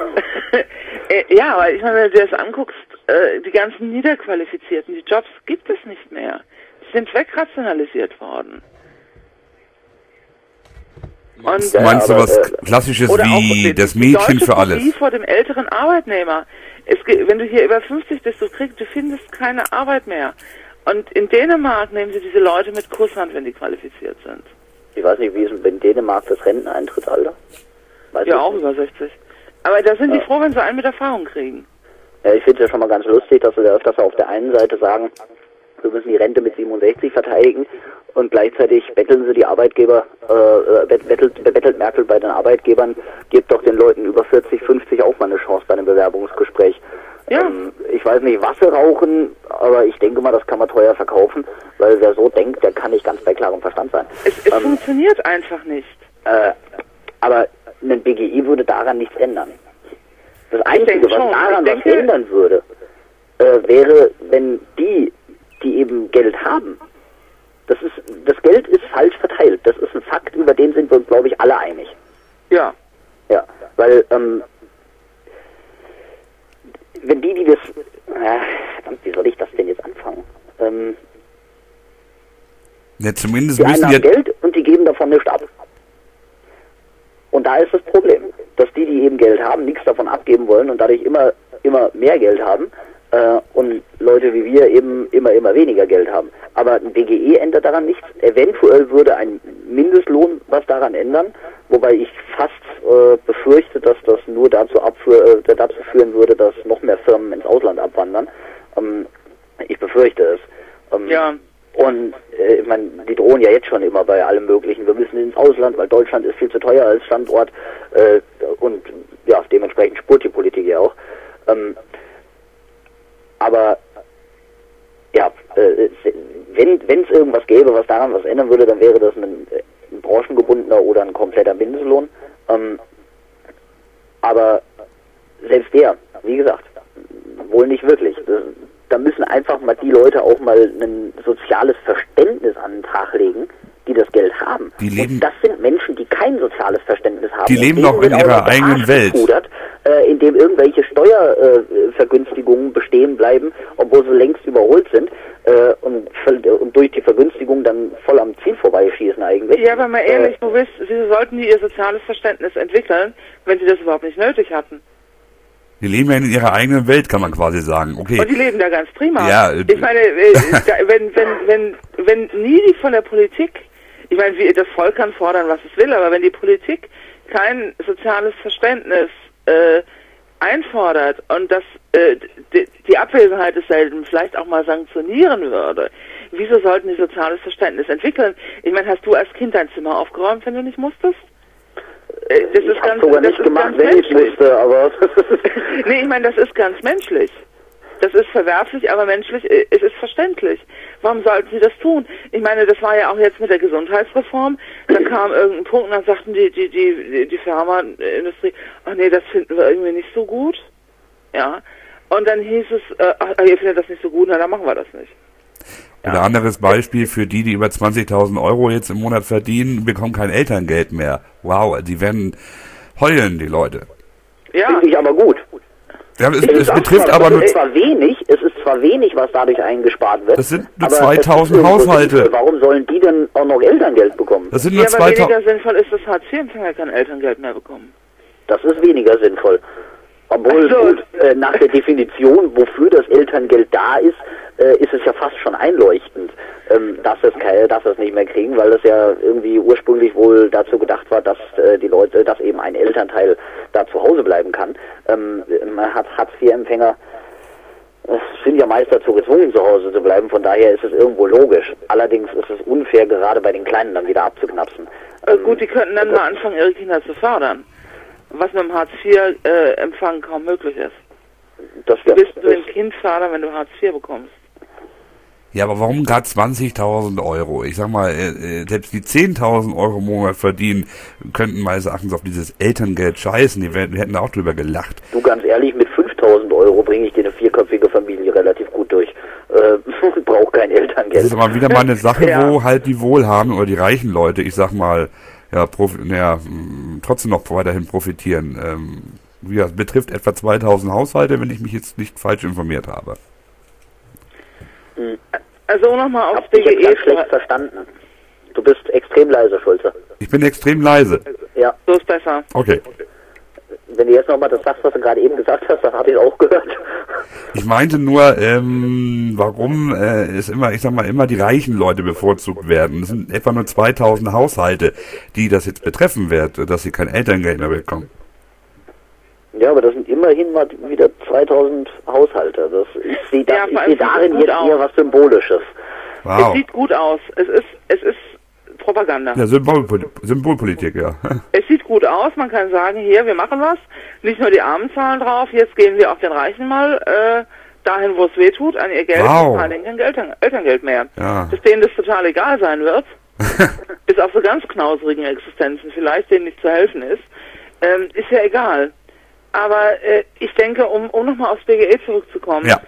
Ja, aber ich meine, wenn du dir das anguckst, die ganzen Niederqualifizierten, die Jobs gibt es nicht mehr. Die sind wegrationalisiert worden. Und, meinst du was Klassisches wie das Mädchen für alles? Die vor dem älteren Arbeitnehmer. Wenn du hier über 50 bist, du findest keine Arbeit mehr. Und in Dänemark nehmen sie diese Leute mit Kusshand, wenn die qualifiziert sind. Ich weiß nicht, wie ist in Dänemark das Renteneintrittsalter? Ja, auch über 60. Aber da sind die froh, wenn sie einen mit Erfahrung kriegen. Ja, ich finde es ja schon mal ganz lustig, dass wir öfters auf der einen Seite sagen, wir müssen die Rente mit 67 verteidigen und gleichzeitig betteln sie die Arbeitgeber, bettelt Merkel bei den Arbeitgebern, gibt doch den Leuten über 40, 50 auch mal eine Chance bei einem Bewerbungsgespräch. Ja. Ich weiß nicht, was sie rauchen, aber ich denke mal, das kann man teuer verkaufen, weil wer so denkt, der kann nicht ganz bei klarem Verstand sein. Es funktioniert einfach nicht. Aber ein BGI würde daran nichts ändern. Das Einzige, was daran was ändern würde, wäre, wenn die eben Geld haben. Das Geld ist falsch verteilt. Das ist ein Fakt, über den sind wir uns, glaube ich, alle einig. Ja. Ja, weil, wenn die das, verdammt, wie soll ich das denn jetzt anfangen? Ja, zumindest die müssen einen haben Geld und die geben davon nichts ab. Und da ist das Problem, dass die eben Geld haben, nichts davon abgeben wollen und dadurch immer mehr Geld haben und Leute wie wir eben immer weniger Geld haben. Aber ein BGE ändert daran nichts. Eventuell würde ein Mindestlohn was daran ändern, wobei ich fast befürchte, dass das nur dazu führen würde, dass noch mehr Firmen ins Ausland abwandern. Ich befürchte es. Ja. Und ich meine, die drohen ja jetzt schon immer bei allem Möglichen. Wir müssen ins Ausland, weil Deutschland ist viel zu teuer als Standort und ja, dementsprechend spurt die Politik ja auch. Aber ja, wenn es irgendwas gäbe, was daran was ändern würde, dann wäre das ein branchengebundener oder ein kompletter Mindestlohn. Aber selbst der, wie gesagt, wohl nicht wirklich. Da müssen einfach mal die Leute auch mal ein soziales Verständnis an den Tag legen, die das Geld haben. Und das sind Menschen, die kein soziales Verständnis haben. Die leben noch in ihrer eigenen Welt. in dem irgendwelche Steuervergünstigungen bestehen bleiben, obwohl sie längst überholt sind und durch die Vergünstigung dann voll am Ziel vorbeischießen eigentlich. Ja, aber mal ehrlich, wieso sollten die ihr soziales Verständnis entwickeln, wenn sie das überhaupt nicht nötig hatten? Die leben ja in ihrer eigenen Welt, kann man quasi sagen. Okay. Und die leben da ganz prima. Ja, ich meine, wenn nie die von der Politik, ich meine, das Volk kann fordern, was es will, aber wenn die Politik kein soziales Verständnis einfordert und das die Abwesenheit desselben vielleicht auch mal sanktionieren würde, wieso sollten die soziales Verständnis entwickeln? Ich meine, hast du als Kind dein Zimmer aufgeräumt, wenn du nicht musstest? Das ist ganz, sogar nicht gemacht, wenn ich musste, aber... Nee, ich meine, das ist ganz menschlich. Das ist verwerflich, aber menschlich, es ist verständlich. Warum sollten sie das tun? Ich meine, das war ja auch jetzt mit der Gesundheitsreform. Da kam irgendein Punkt und dann sagten die Pharmaindustrie, ach nee, das finden wir irgendwie nicht so gut. Ja. Und dann hieß es, ihr findet das nicht so gut, na dann machen wir das nicht. Ein anderes Beispiel für die über 20.000 Euro jetzt im Monat verdienen, bekommen kein Elterngeld mehr. Wow, die werden heulen, die Leute. Ja. Finde ich aber gut. Ja, es betrifft aber nur... Es ist zwar wenig, was dadurch eingespart wird. Das sind nur 2.000 Haushalte. Warum sollen die denn auch noch Elterngeld bekommen? Das sind nur aber weniger sinnvoll ist, dass Hartz-IV-Empfänger kein Elterngeld mehr bekommen. Das ist weniger sinnvoll. Obwohl, gut, nach der Definition, wofür das Elterngeld da ist, ist es ja fast schon einleuchtend, dass es nicht mehr kriegen, weil es ja irgendwie ursprünglich wohl dazu gedacht war, dass die Leute, dass eben ein Elternteil da zu Hause bleiben kann. Man hat Hartz-IV-Empfänger sind ja meist dazu gezwungen, zu Hause zu bleiben, von daher ist es irgendwo logisch. Allerdings ist es unfair, gerade bei den Kleinen dann wieder abzuknapsen. Gut, die könnten dann mal anfangen, ihre Kinder zu fördern. Was mit dem Hartz-IV-Empfang kaum möglich ist. Du bist du ein Kind fördern, wenn du Hartz IV bekommst. Ja, aber warum gerade 20.000 Euro? Ich sag mal, selbst die 10.000 Euro im Monat verdienen, könnten meines Erachtens auf dieses Elterngeld scheißen. Wir hätten da auch drüber gelacht. Du, ganz ehrlich, mit 5.000 Euro bringe ich dir eine vierköpfige Familie relativ gut durch. Braucht kein Elterngeld. Das ist aber wieder mal eine Sache, wo halt die Wohlhabenden oder die reichen Leute, ich sag mal, trotzdem noch weiterhin profitieren. Wie das betrifft etwa 2.000 Haushalte, wenn ich mich jetzt nicht falsch informiert habe. Also nochmal aufs BGE. Ich habe schlecht verstanden. Du bist extrem leise, Schulze. Ich bin extrem leise. Ja. So ist besser. Okay. Wenn du jetzt nochmal das sagst, was du gerade eben gesagt hast, dann habe ich auch gehört. Ich meinte nur, warum es immer die reichen Leute bevorzugt werden. Es sind etwa nur 2.000 Haushalte, die das jetzt betreffen wird, dass sie kein Elterngeld mehr bekommen. Ja, aber das sind immerhin mal wieder 2.000 Haushalte. Ich sehe darin jetzt eher was Symbolisches. Wow. Es sieht gut aus. Es ist Propaganda. Ja, Symbolpolitik, ja. Es sieht gut aus, man kann sagen, hier, wir machen was. Nicht nur die Armen zahlen drauf, jetzt gehen wir auch den Reichen mal dahin, wo es weh tut, an ihr Geld, wow. und zahlen kein Elterngeld mehr. Ja. Dass denen das total egal sein wird, bis auf so ganz knauserigen Existenzen vielleicht, denen nicht zu helfen ist ja egal. Aber ich denke, um nochmal aufs BGE zurückzukommen, ja.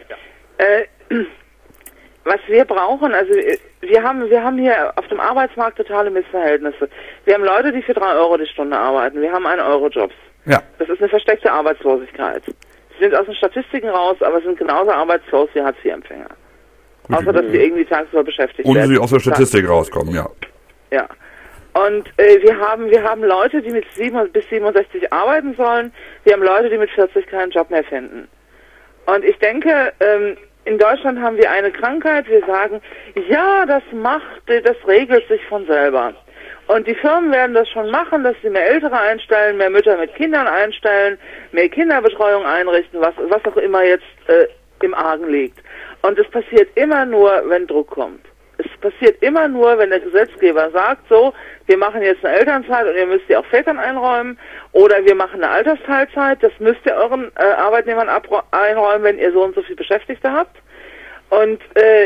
Was wir brauchen, also wir haben hier auf dem Arbeitsmarkt totale Missverhältnisse. Wir haben Leute, die für 3 Euro die Stunde arbeiten. Wir haben 1-Euro-Jobs. Ja. Das ist eine versteckte Arbeitslosigkeit. Sie sind aus den Statistiken raus, aber sind genauso arbeitslos wie Hartz-IV-Empfänger. Außer, dass sie irgendwie tagsüber beschäftigt werden. Und sie aus der Statistik rauskommen, ja. Ja. Und wir haben Leute, die mit 7 bis 67 arbeiten sollen. Wir haben Leute, die mit 40 keinen Job mehr finden. Und ich denke, in Deutschland haben wir eine Krankheit. Wir sagen, ja, das regelt sich von selber. Und die Firmen werden das schon machen, dass sie mehr Ältere einstellen, mehr Mütter mit Kindern einstellen, mehr Kinderbetreuung einrichten, was auch immer jetzt im Argen liegt. Und es passiert immer nur, wenn Druck kommt. Es passiert immer nur, wenn der Gesetzgeber sagt, so, wir machen jetzt eine Elternzeit und ihr müsst die auch Vätern einräumen, oder wir machen eine Altersteilzeit, das müsst ihr euren Arbeitnehmern einräumen, wenn ihr so und so viel Beschäftigte habt. Und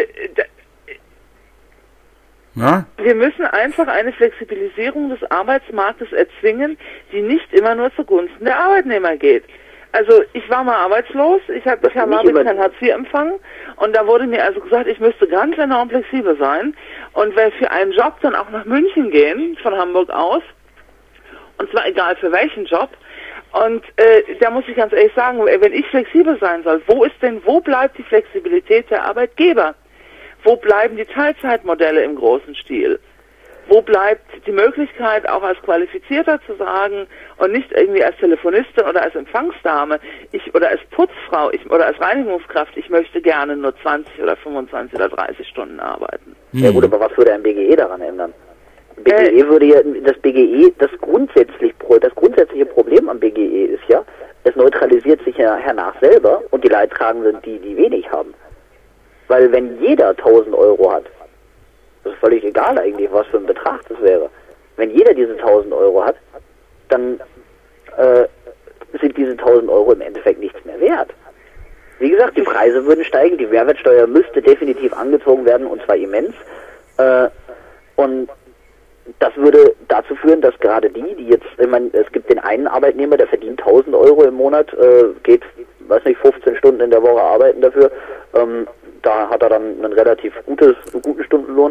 wir müssen einfach eine Flexibilisierung des Arbeitsmarktes erzwingen, die nicht immer nur zugunsten der Arbeitnehmer geht. Also ich war mal arbeitslos, ich habe kein Hartz IV empfangen und da wurde mir also gesagt, ich müsste ganz enorm flexibel sein und für einen Job dann auch nach München gehen, von Hamburg aus, und zwar egal für welchen Job, Und da muss ich ganz ehrlich sagen, wenn ich flexibel sein soll, wo bleibt die Flexibilität der Arbeitgeber? Wo bleiben die Teilzeitmodelle im großen Stil? Wo bleibt die Möglichkeit, auch als Qualifizierter zu sagen und nicht irgendwie als Telefonistin oder als Empfangsdame oder als Putzfrau oder als Reinigungskraft, ich möchte gerne nur 20 oder 25 oder 30 Stunden arbeiten. Ja gut, aber was würde ein BGE daran ändern? Das grundsätzliche Problem am BGE ist ja, es neutralisiert sich ja hernach selber und die Leidtragenden, die wenig haben. Weil wenn jeder 1000 Euro hat, das ist völlig egal eigentlich, was für ein Betrag das wäre. Wenn jeder diese 1000 Euro hat, dann sind diese 1000 Euro im Endeffekt nichts mehr wert. Wie gesagt, die Preise würden steigen, die Mehrwertsteuer müsste definitiv angezogen werden, und zwar immens. Und das würde dazu führen, dass gerade die jetzt, ich meine, es gibt den einen Arbeitnehmer, der verdient 1000 Euro im Monat, geht, weiß nicht, 15 Stunden in der Woche arbeiten dafür. Da hat er dann einen relativ guten Stundenlohn.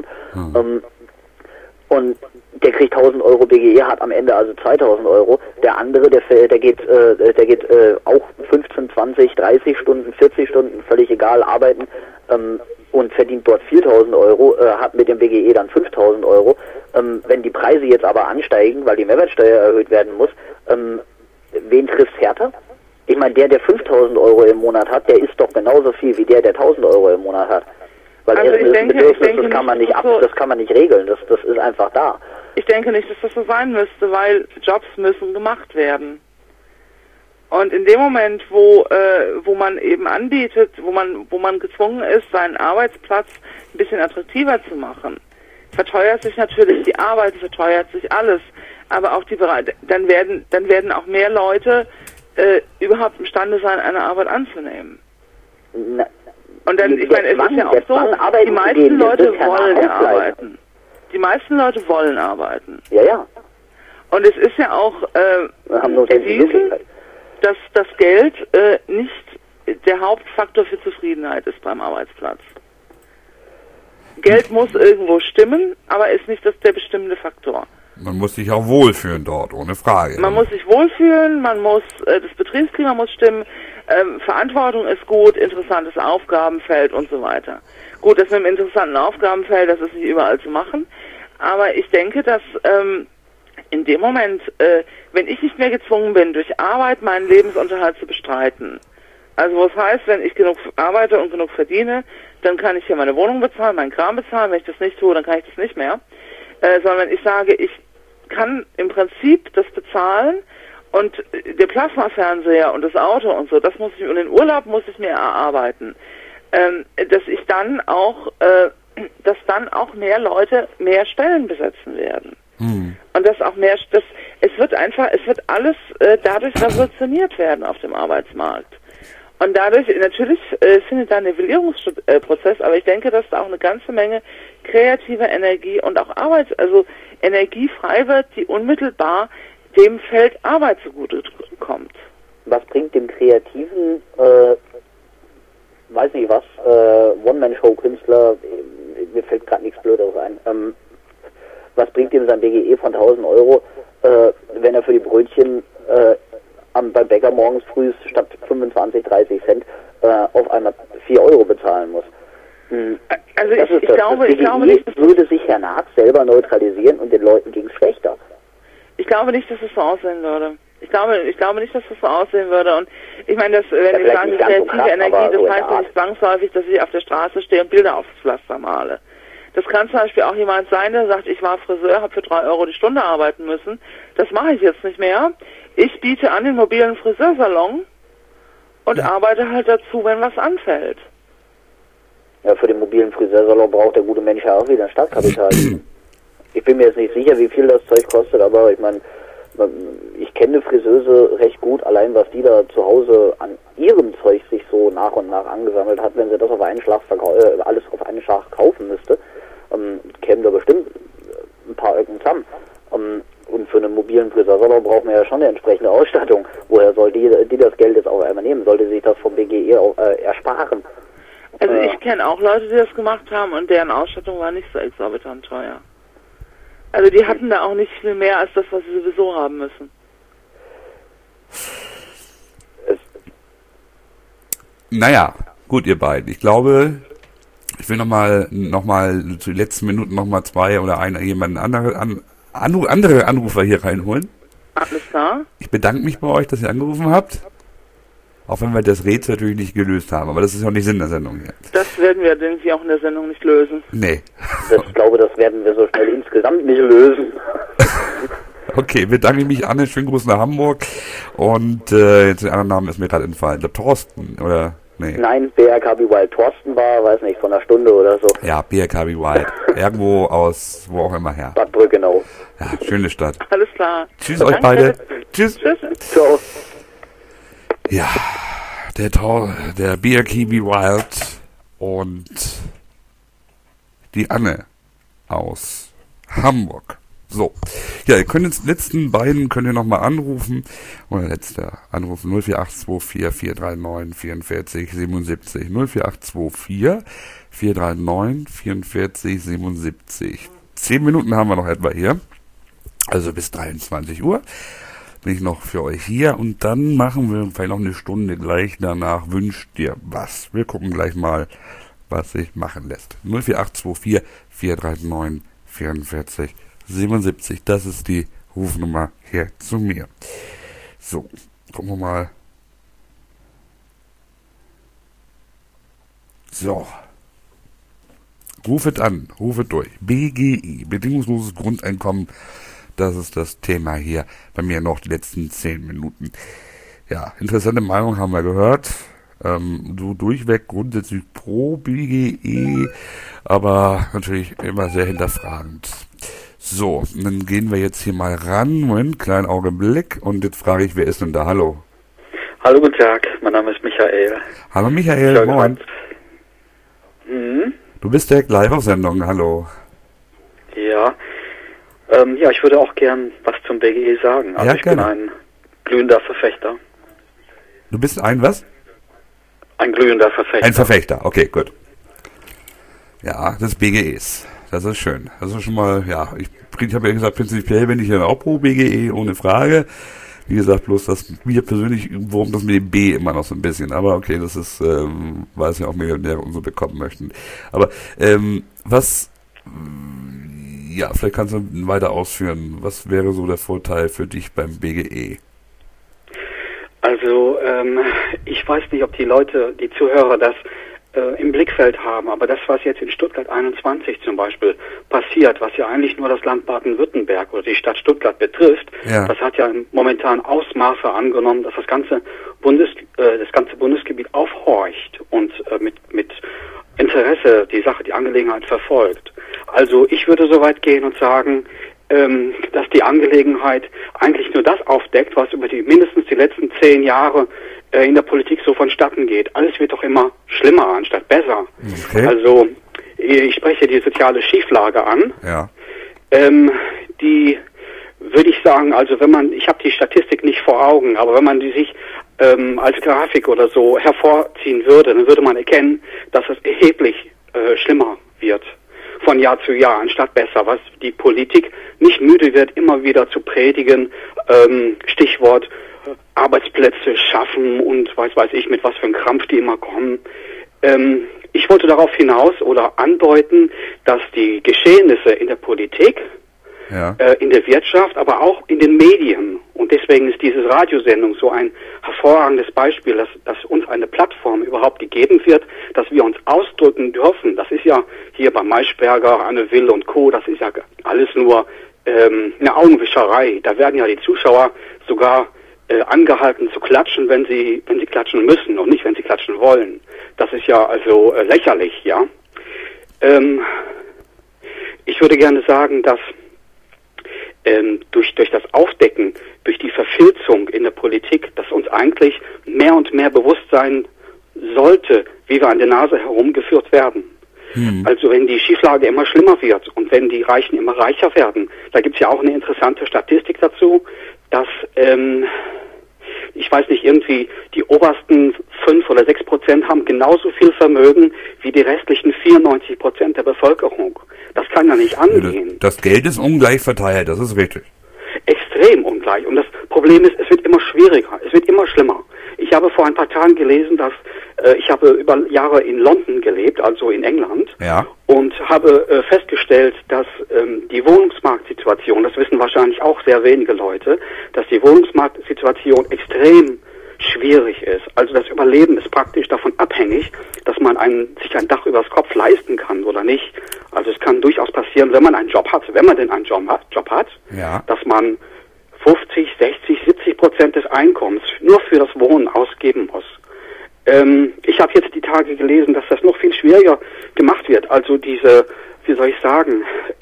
Und der kriegt 1000 Euro BGE, hat am Ende also 2000 Euro. Der andere, der geht auch 15, 20, 30 Stunden, 40 Stunden, völlig egal, arbeiten und verdient dort 4000 Euro, hat mit dem BGE dann 5000 Euro. Wenn die Preise jetzt aber ansteigen, weil die Mehrwertsteuer erhöht werden muss, wen trifft's härter? Ich meine, der 5000 Euro im Monat hat, der ist doch genauso viel wie der 1000 Euro im Monat hat. Weil also das kann man nicht das kann man nicht regeln, das ist einfach da. Ich denke nicht, dass das so sein müsste, weil Jobs müssen gemacht werden. Und in dem Moment, wo man eben anbietet, wo man gezwungen ist, seinen Arbeitsplatz ein bisschen attraktiver zu machen, verteuert sich natürlich die Arbeit, verteuert sich alles, aber auch dann werden auch mehr Leute überhaupt imstande sein, eine Arbeit anzunehmen. Und dann, ich meine, es ist ja auch so, die meisten Leute wollen arbeiten. Die meisten Leute wollen arbeiten. Ja, ja. Und es ist ja auch erwiesen, dass das Geld nicht der Hauptfaktor für Zufriedenheit ist beim Arbeitsplatz. Geld muss irgendwo stimmen, aber ist nicht der bestimmende Faktor. Man muss sich auch wohlfühlen dort, ohne Frage. Man muss sich wohlfühlen, das Betriebsklima muss stimmen, Verantwortung ist gut, interessantes Aufgabenfeld und so weiter. Gut, das mit einem interessanten Aufgabenfeld, das ist nicht überall zu machen, aber ich denke, dass in dem Moment, wenn ich nicht mehr gezwungen bin, durch Arbeit meinen Lebensunterhalt zu bestreiten, also was heißt, wenn ich genug arbeite und genug verdiene, dann kann ich hier meine Wohnung bezahlen, meinen Kram bezahlen, wenn ich das nicht tue, dann kann ich das nicht mehr, sondern wenn ich sage, ich kann im Prinzip das bezahlen und der Plasmafernseher und das Auto und so, und den Urlaub muss ich mir erarbeiten, dass dann auch mehr Leute mehr Stellen besetzen werden. Und dass auch es wird alles dadurch revolutioniert werden auf dem Arbeitsmarkt. Und dadurch, natürlich findet da ein Nivellierungsprozess, aber ich denke, dass da auch eine ganze Menge kreative Energie und auch Energie frei wird, die unmittelbar dem Feld Arbeit zugute kommt. Was bringt dem kreativen, weiß nicht was, One-Man-Show-Künstler, mir fällt gerade nichts Blöderes ein, was bringt ihm sein BGE von 1000 Euro, wenn er für die Brötchen beim Bäcker morgens früh statt 25, 30 Cent auf einmal 4 Euro bezahlen muss? Also ich glaube nicht, das würde sich hernach selber neutralisieren und den Leuten ging es schlechter. Ich glaube nicht, dass es so aussehen würde. Ich glaube nicht, dass das so aussehen würde. Und ich meine, wenn ich sage, kreative Energie, das heißt nicht zwangsläufig, dass ich auf der Straße stehe und Bilder aufs Pflaster male. Das kann zum Beispiel auch jemand sein, der sagt, ich war Friseur, habe für 3 Euro die Stunde arbeiten müssen. Das mache ich jetzt nicht mehr. Ich biete an den mobilen Friseursalon und arbeite halt dazu, wenn was anfällt. Ja, für den mobilen Friseursalon braucht der gute Mensch ja auch wieder ein Startkapital. Ich bin mir jetzt nicht sicher, wie viel das Zeug kostet, aber ich meine, ich kenne Friseuse recht gut, allein was die da zu Hause an ihrem Zeug sich so nach und nach angesammelt hat, wenn sie das auf einen Schlag alles auf einen Schlag kaufen müsste, kämen da bestimmt ein paar Öcken zusammen. Und für einen mobilen Friseursalon braucht man ja schon eine entsprechende Ausstattung. Woher soll die das Geld jetzt auch einmal nehmen? Sollte sich das vom BGE auch ersparen? Also ich kenne auch Leute, die das gemacht haben und deren Ausstattung war nicht so exorbitant teuer. Also die hatten da auch nicht viel mehr als das, was sie sowieso haben müssen. Naja, gut, ihr beiden. Ich glaube, ich will noch mal zu den letzten Minuten noch mal zwei oder jemanden andere Anrufer hier reinholen. Alles klar. Ich bedanke mich bei euch, dass ihr angerufen habt. Auch wenn wir das Rätsel natürlich nicht gelöst haben, aber das ist ja auch nicht Sinn der Sendung hier. Das werden wir, denke ich, auch in der Sendung nicht lösen. Nee. Ich glaube, das werden wir so schnell insgesamt nicht lösen. Okay, bedanke ich mich, Anne. Schönen Gruß nach Hamburg. Und jetzt den anderen Namen ist mir gerade entfallen. Der Thorsten, oder? Nee. Nein, BRKB Wild Thorsten war, weiß nicht, von einer Stunde oder so. Ja, BRKB Wild. Irgendwo aus, wo auch immer her. Bad Brückenau. Ja, schöne Stadt. Alles klar. Tschüss euch beide. Tschüss. Ciao. Ja, der BRKB Wild und die Anne aus Hamburg. So, ja, ihr könnt jetzt letzten beiden nochmal anrufen. Oder letzter Anruf 04824 439 44 77. 04824 439 44 77. 10 Minuten haben wir noch etwa hier. Also bis 23 Uhr bin ich noch für euch hier. Und dann machen wir vielleicht noch eine Stunde gleich danach. Wünscht dir was. Wir gucken gleich mal, was sich machen lässt. 04824 439 44 77, das ist die Rufnummer hier zu mir. So, gucken wir mal. So. Rufet an, rufet durch. BGE, bedingungsloses Grundeinkommen, das ist das Thema hier bei mir noch die letzten 10 Minuten. Ja, interessante Meinung haben wir gehört. Du durchweg grundsätzlich pro BGE, aber natürlich immer sehr hinterfragend. So, dann gehen wir jetzt hier mal ran. Moment, kleinen Augenblick. Und jetzt frage ich, wer ist denn da? Hallo. Hallo, guten Tag. Mein Name ist Michael. Hallo Michael, moin. Du bist direkt live auf Sendung, hallo. Ja. Ja, ich würde auch gern was zum BGE sagen. Also ja, ich bin ein glühender Verfechter. Du bist ein was? Ein glühender Verfechter. Ein Verfechter, okay, gut. Ja, des BGEs. Das ist schön. Das ist schon mal, ja, ich habe ja gesagt, prinzipiell bin ich ja auch pro BGE, ohne Frage. Wie gesagt, bloß, dass mir persönlich, worum das mit dem B immer noch so ein bisschen, aber okay, das ist, weil es ja auch Millionäre und so bekommen möchten. Aber, ja, vielleicht kannst du weiter ausführen. Was wäre so der Vorteil für dich beim BGE? Also, ich weiß nicht, ob die Leute, die Zuhörer das im Blickfeld haben, aber das, was jetzt in Stuttgart 21 zum Beispiel passiert, was ja eigentlich nur das Land Baden-Württemberg oder die Stadt Stuttgart betrifft, ja. Das hat ja momentan Ausmaße angenommen, dass das ganze Bundesgebiet aufhorcht und mit Interesse die Angelegenheit verfolgt. Also ich würde so weit gehen und sagen, dass die Angelegenheit eigentlich nur das aufdeckt, was über mindestens die letzten 10 Jahre in der Politik so vonstatten geht. Alles wird doch immer schlimmer anstatt besser. Okay. Also ich spreche die soziale Schieflage an. Ja. Die würde ich sagen, also ich habe die Statistik nicht vor Augen, aber wenn man die sich als Grafik oder so hervorziehen würde, dann würde man erkennen, dass es erheblich schlimmer wird von Jahr zu Jahr, anstatt besser, was die Politik nicht müde wird, immer wieder zu predigen, Stichwort Arbeitsplätze schaffen und weiß ich, mit was für einem Krampf die immer kommen. Ich wollte darauf hinaus oder andeuten, dass die Geschehnisse in der Politik, ja. In der Wirtschaft, aber auch in den Medien, und deswegen ist diese Radiosendung so ein hervorragendes Beispiel, dass uns eine Plattform überhaupt gegeben wird, dass wir uns ausdrücken dürfen. Das ist ja hier bei Maischberger, Anne Will und Co., das ist ja alles nur eine Augenwischerei. Da werden ja die Zuschauer sogar angehalten zu klatschen, wenn sie klatschen müssen und nicht, wenn sie klatschen wollen. Das ist ja also lächerlich, ja. Ich würde gerne sagen, dass durch das Aufdecken, durch die Verfilzung in der Politik, dass uns eigentlich mehr und mehr bewusst sein sollte, wie wir an der Nase herumgeführt werden. Also wenn die Schieflage immer schlimmer wird und wenn die Reichen immer reicher werden, da gibt's ja auch eine interessante Statistik dazu, dass ich weiß nicht, irgendwie die obersten 5 oder 6% haben genauso viel Vermögen wie die restlichen 94% der Bevölkerung. Das kann ja nicht angehen. Das Geld ist ungleich verteilt, das ist richtig. Extrem ungleich. Und das Problem ist, es wird immer schwieriger, es wird immer schlimmer. Ich habe vor ein paar Tagen gelesen, dass ich habe über Jahre in London gelebt, also in England, Ja. und habe festgestellt, dass die Wohnungsmarktsituation, das wissen wahrscheinlich auch sehr wenige Leute, dass die Wohnungsmarktsituation extrem schwierig ist. Also das Überleben ist praktisch davon abhängig, dass man sich ein Dach übers Kopf leisten kann oder nicht. Also es kann durchaus passieren, wenn man einen Job hat, wenn man denn einen Job hat, Ja. dass man 50, 60, 70% des Einkommens nur für das Wohnen ausgeben muss. Ich habe jetzt die Tage gelesen, dass das noch viel schwieriger gemacht wird. Also diese, wie soll ich sagen,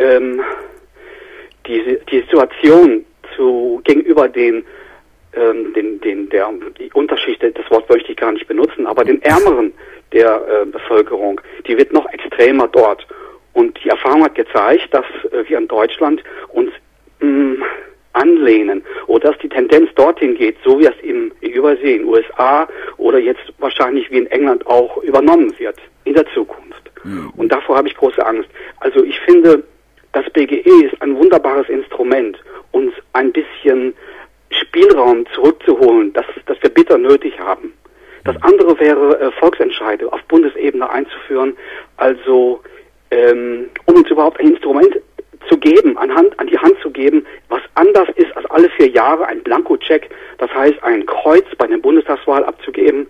die Situation gegenüber die Unterschicht, das Wort möchte ich gar nicht benutzen, aber den Ärmeren der Bevölkerung, die wird noch extremer dort. Und die Erfahrung hat gezeigt, dass wir in Deutschland uns anlehnen oder dass die Tendenz dorthin geht, so wie es im Übersee in den USA oder jetzt wahrscheinlich wie in England auch übernommen wird in der Zukunft. Und davor habe ich große Angst. Also ich finde, das BGE ist ein wunderbares Instrument, uns ein bisschen Spielraum zurückzuholen, das wir bitter nötig haben. Das andere wäre, Volksentscheide auf Bundesebene einzuführen, also um uns überhaupt ein Instrument zu geben, an die Hand zu geben, was anders ist als alle 4 Jahre ein Blankocheck, das heißt ein Kreuz bei der Bundestagswahl abzugeben,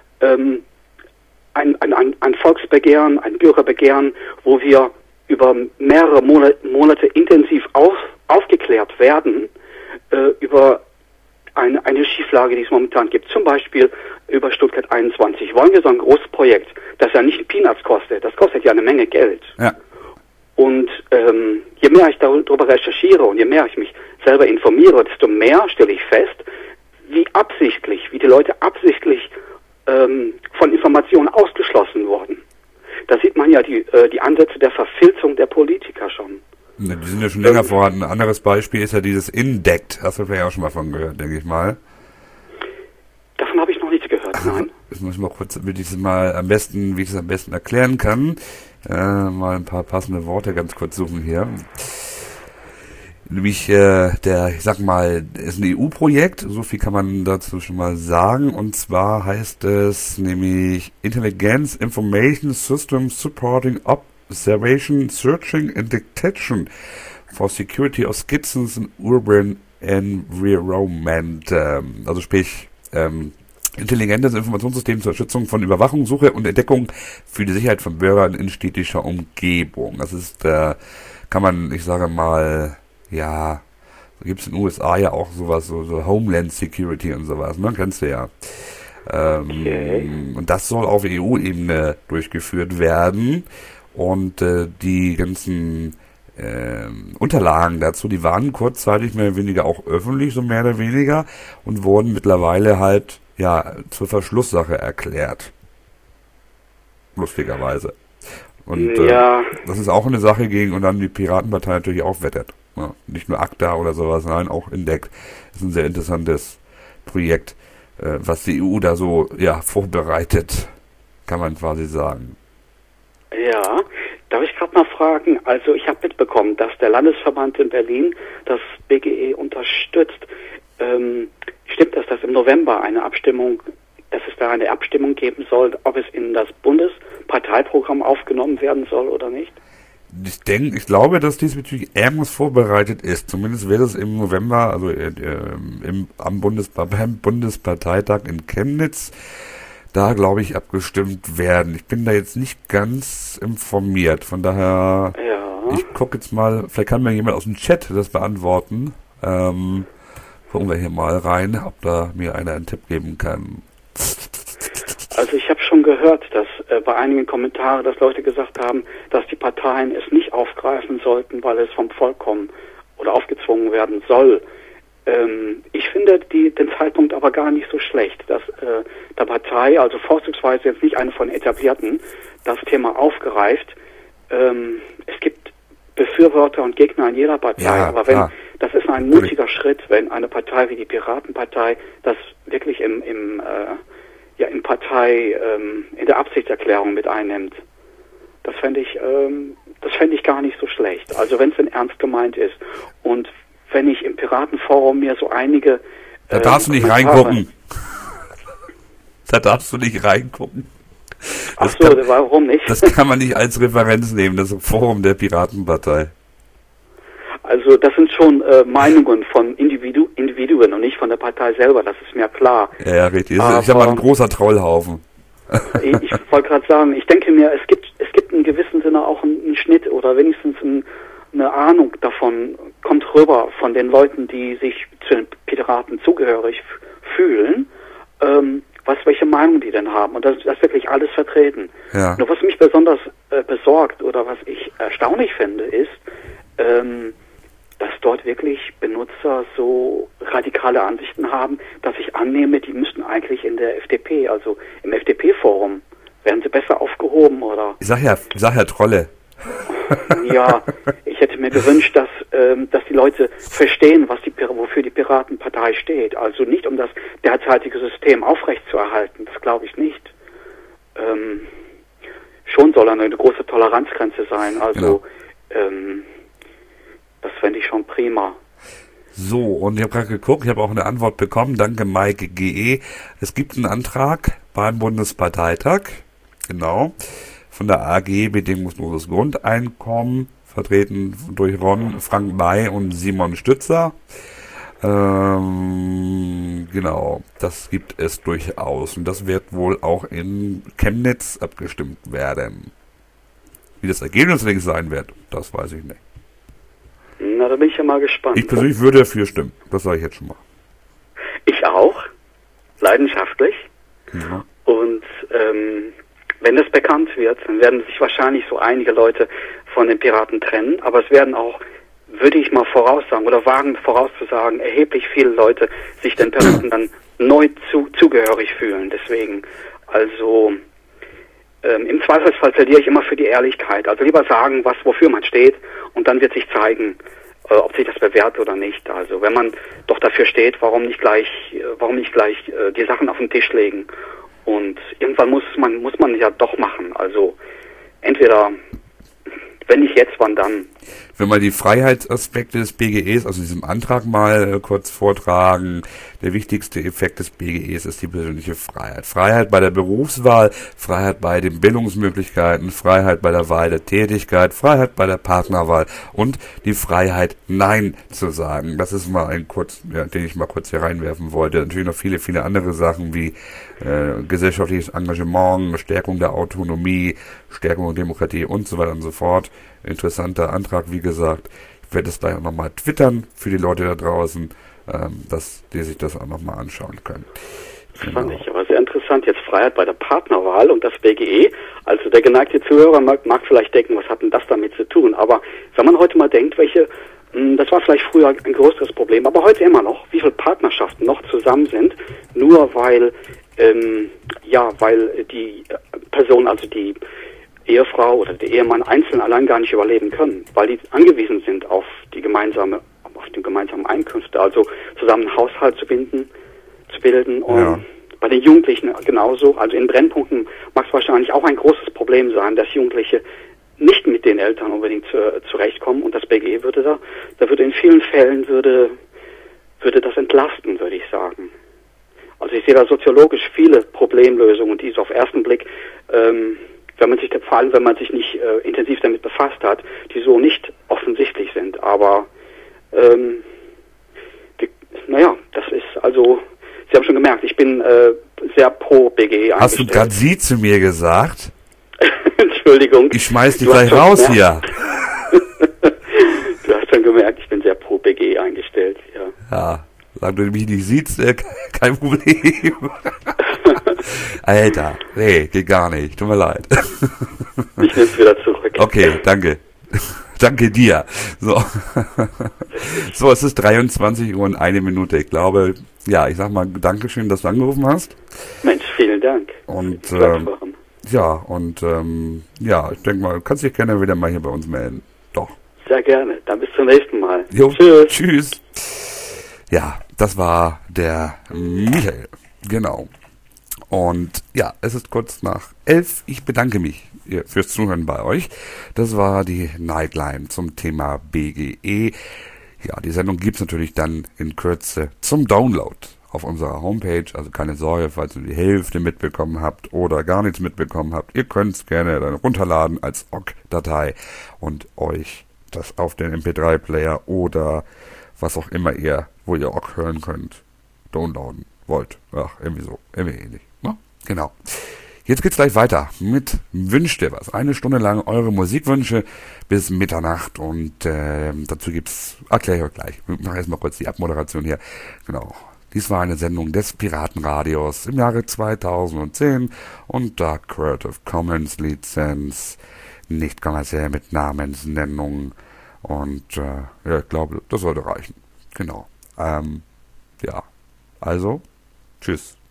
ein Volksbegehren, ein Bürgerbegehren, wo wir über mehrere Monate intensiv aufgeklärt werden über eine Schieflage, die es momentan gibt. Zum Beispiel über Stuttgart 21. Wollen wir so ein großes Projekt, das ja nicht Peanuts kostet, das kostet ja eine Menge Geld. Ja. Und je mehr ich darüber recherchiere und je mehr ich mich selber informiere, desto mehr stelle ich fest, wie die Leute absichtlich von Informationen ausgeschlossen wurden. Da sieht man ja die Ansätze der Verfilzung der Politiker schon. Die sind ja schon länger vorhanden. Ein anderes Beispiel ist ja dieses Indect. Hast du vielleicht auch schon mal von gehört, denke ich mal. Davon habe ich noch nichts gehört, nein. Das muss ich mal kurz, wie ich es am besten erklären kann. Mal ein paar passende Worte ganz kurz suchen hier. Nämlich ich sag mal, ist ein EU-Projekt, so viel kann man dazu schon mal sagen, und zwar heißt es nämlich Intelligence Information System Supporting Observation, Searching and Detection for Security of Citizens in Urban Environment. Also sprich, intelligentes Informationssystem zur Unterstützung von Überwachung, Suche und Entdeckung für die Sicherheit von Bürgern in städtischer Umgebung. Das ist, kann man, ich sage mal, ja, gibt es in den USA ja auch sowas, so Homeland Security und sowas, ne? Kennst du ja. Okay. Und das soll auf EU-Ebene durchgeführt werden. Und die ganzen Unterlagen dazu, die waren kurzzeitig mehr oder weniger auch öffentlich, so mehr oder weniger, und wurden mittlerweile halt ja zur Verschlusssache erklärt. Lustigerweise. Und das ist auch eine Sache, gegen und dann die Piratenpartei natürlich auch wettet. Ja, nicht nur ACTA oder sowas, nein, auch Indect. Das ist ein sehr interessantes Projekt, was die EU da so vorbereitet, kann man quasi sagen. Ja, darf ich gerade mal fragen, also ich habe mitbekommen, dass der Landesverband in Berlin das BGE unterstützt. Stimmt das, dass im November dass es da eine Abstimmung geben soll, ob es in das Bundesparteiprogramm aufgenommen werden soll oder nicht? Ich glaube, dass diesbezüglich irgendwas vorbereitet ist. Zumindest wird es im November, also beim Bundesparteitag in Chemnitz, da glaube ich abgestimmt werden. Ich bin da jetzt nicht ganz informiert. Von daher, ich gucke jetzt mal, vielleicht kann mir jemand aus dem Chat das beantworten. Gucken wir hier mal rein, ob da mir einer einen Tipp geben kann. Also ich habe schon gehört, dass bei einigen Kommentaren, dass Leute gesagt haben, dass die Parteien es nicht aufgreifen sollten, weil es vom Volk kommen oder aufgezwungen werden soll. Ich finde den Zeitpunkt aber gar nicht so schlecht, dass der Partei, also vorzugsweise jetzt nicht eine von etablierten, das Thema aufgreift. Es gibt Befürworter und Gegner in jeder Partei, aber das ist ein mutiger Schritt, wenn eine Partei wie die Piratenpartei das wirklich in der Absichtserklärung mit einnimmt. Das fände ich gar nicht so schlecht. Also wenn es denn ernst gemeint ist. Und wenn ich im Piratenforum mir so einige... Da darfst du nicht reingucken. Da darfst du nicht reingucken. Ach so, warum nicht? Das kann man nicht als Referenz nehmen, das Forum der Piratenpartei. Also das sind schon Meinungen von Individuen und nicht von der Partei selber, das ist mir klar. Ja, richtig. Ich habe mal ein großer Trollhaufen. Ich wollte gerade sagen, ich denke mir, es gibt in gewissem Sinne auch einen Schnitt oder wenigstens eine Ahnung davon kommt rüber von den Leuten, die sich zu den Piraten zugehörig fühlen, welche Meinung die denn haben. Und das ist wirklich alles vertreten. Ja. Nur was mich besonders besorgt oder was ich erstaunlich finde, ist, dass dort wirklich Benutzer so radikale Ansichten haben, dass ich annehme, die müssten eigentlich in der FDP, also im FDP-Forum, wären sie besser aufgehoben, oder? Ich sag ja Trolle. Ja, ich hätte mir gewünscht, dass die Leute verstehen, wofür die Piratenpartei steht. Also nicht um das derzeitige System aufrechtzuerhalten, das glaube ich nicht. Schon soll eine große Toleranzgrenze sein, also das fände ich schon prima. So, und ich habe gerade geguckt, ich habe auch eine Antwort bekommen, danke Maike GE. Es gibt einen Antrag beim Bundesparteitag, genau, von der AG Bedingungsloses Grundeinkommen, vertreten durch Frank May und Simon Stützer. Genau, das gibt es durchaus. Und das wird wohl auch in Chemnitz abgestimmt werden. Wie das Ergebnis allerdings sein wird, das weiß ich nicht. Na, da bin ich ja mal gespannt. Ich persönlich würde dafür stimmen, das sage ich jetzt schon mal. Ich auch, leidenschaftlich. Ja. Und wenn das bekannt wird, dann werden sich wahrscheinlich so einige Leute von den Piraten trennen, aber es werden auch, würde ich mal voraussagen oder wagen vorauszusagen, erheblich viele Leute sich den Piraten dann neu zugehörig fühlen. Deswegen, also im Zweifelsfall plädiere ich immer für die Ehrlichkeit. Also lieber sagen, wofür man steht, und dann wird sich zeigen, ob sich das bewährt oder nicht. Also wenn man doch dafür steht, warum nicht gleich die Sachen auf den Tisch legen? Und irgendwann muss man ja doch machen. Also entweder, wenn nicht jetzt, wann dann? Wenn wir die Freiheitsaspekte des BGEs, also diesem Antrag mal kurz vortragen, der wichtigste Effekt des BGEs ist die persönliche Freiheit. Freiheit bei der Berufswahl, Freiheit bei den Bildungsmöglichkeiten, Freiheit bei der Wahl der Tätigkeit, Freiheit bei der Partnerwahl und die Freiheit, Nein zu sagen. Das ist mal den ich mal kurz hier reinwerfen wollte. Natürlich noch viele, viele andere Sachen wie gesellschaftliches Engagement, Stärkung der Autonomie, Stärkung der Demokratie und so weiter und so fort. Interessanter Antrag, wie gesagt. Ich werde es gleich auch nochmal twittern für die Leute da draußen, dass die sich das auch nochmal anschauen können. Das fand ich aber sehr interessant. Jetzt Freiheit bei der Partnerwahl und das BGE. Also der geneigte Zuhörer mag vielleicht denken, was hat denn das damit zu tun? Aber wenn man heute mal denkt, das war vielleicht früher ein größeres Problem, aber heute immer noch, wie viele Partnerschaften noch zusammen sind, nur weil die Person, also die Ehefrau oder der Ehemann einzeln allein gar nicht überleben können, weil die angewiesen sind auf die gemeinsamen Einkünfte, also zusammen einen Haushalt zu bilden und bei den Jugendlichen genauso. Also in Brennpunkten mag es wahrscheinlich auch ein großes Problem sein, dass Jugendliche nicht mit den Eltern unbedingt zurechtkommen, und das BGE würde in vielen Fällen würde das entlasten, würde ich sagen. Also ich sehe da soziologisch viele Problemlösungen, die so auf ersten Blick, wenn man sich nicht intensiv damit befasst hat, die so nicht offensichtlich sind. Aber das ist also, Sie haben schon gemerkt, ich bin sehr pro BGE eingestellt. Hast du gerade Sie zu mir gesagt? Entschuldigung. Ich schmeiß dich gleich raus hier. Du hast schon gemerkt, ich bin sehr pro BGE eingestellt, ja. Ja, solange du mich nicht siehst, kein Problem. Alter, nee, geht gar nicht, tut mir leid. Ich nehme es wieder zurück. Okay, danke. Danke dir. So. So, es ist 23 Uhr und 1 Minute. Ich glaube, ja, ich sag mal Dankeschön, dass du angerufen hast. Mensch, vielen Dank. Und ich denke mal, du kannst dich gerne wieder mal hier bei uns melden. Doch. Sehr gerne. Dann bis zum nächsten Mal. Jo, tschüss. Ja, das war der Michael. Genau. Und ja, es ist kurz nach 11. Ich bedanke mich fürs Zuhören bei euch. Das war die Nightline zum Thema BGE. Ja, die Sendung gibt's natürlich dann in Kürze zum Download auf unserer Homepage, also keine Sorge, falls ihr die Hälfte mitbekommen habt oder gar nichts mitbekommen habt. Ihr könnt es gerne dann runterladen als OGG-Datei und euch das auf den MP3-Player oder was auch immer wo ihr OGG hören könnt, downloaden wollt. Ach, irgendwie so, irgendwie ähnlich. Ja, genau. Jetzt geht's gleich weiter mit Wünsch dir was. 1 Stunde lang eure Musikwünsche bis Mitternacht und dazu erkläre ich euch gleich. Ich mache erstmal kurz die Abmoderation hier. Genau. Dies war eine Sendung des Piratenradios im Jahre 2010 unter Creative Commons Lizenz, nicht kommerziell mit Namensnennung und ich glaube, das sollte reichen. Genau. Ja, also, tschüss.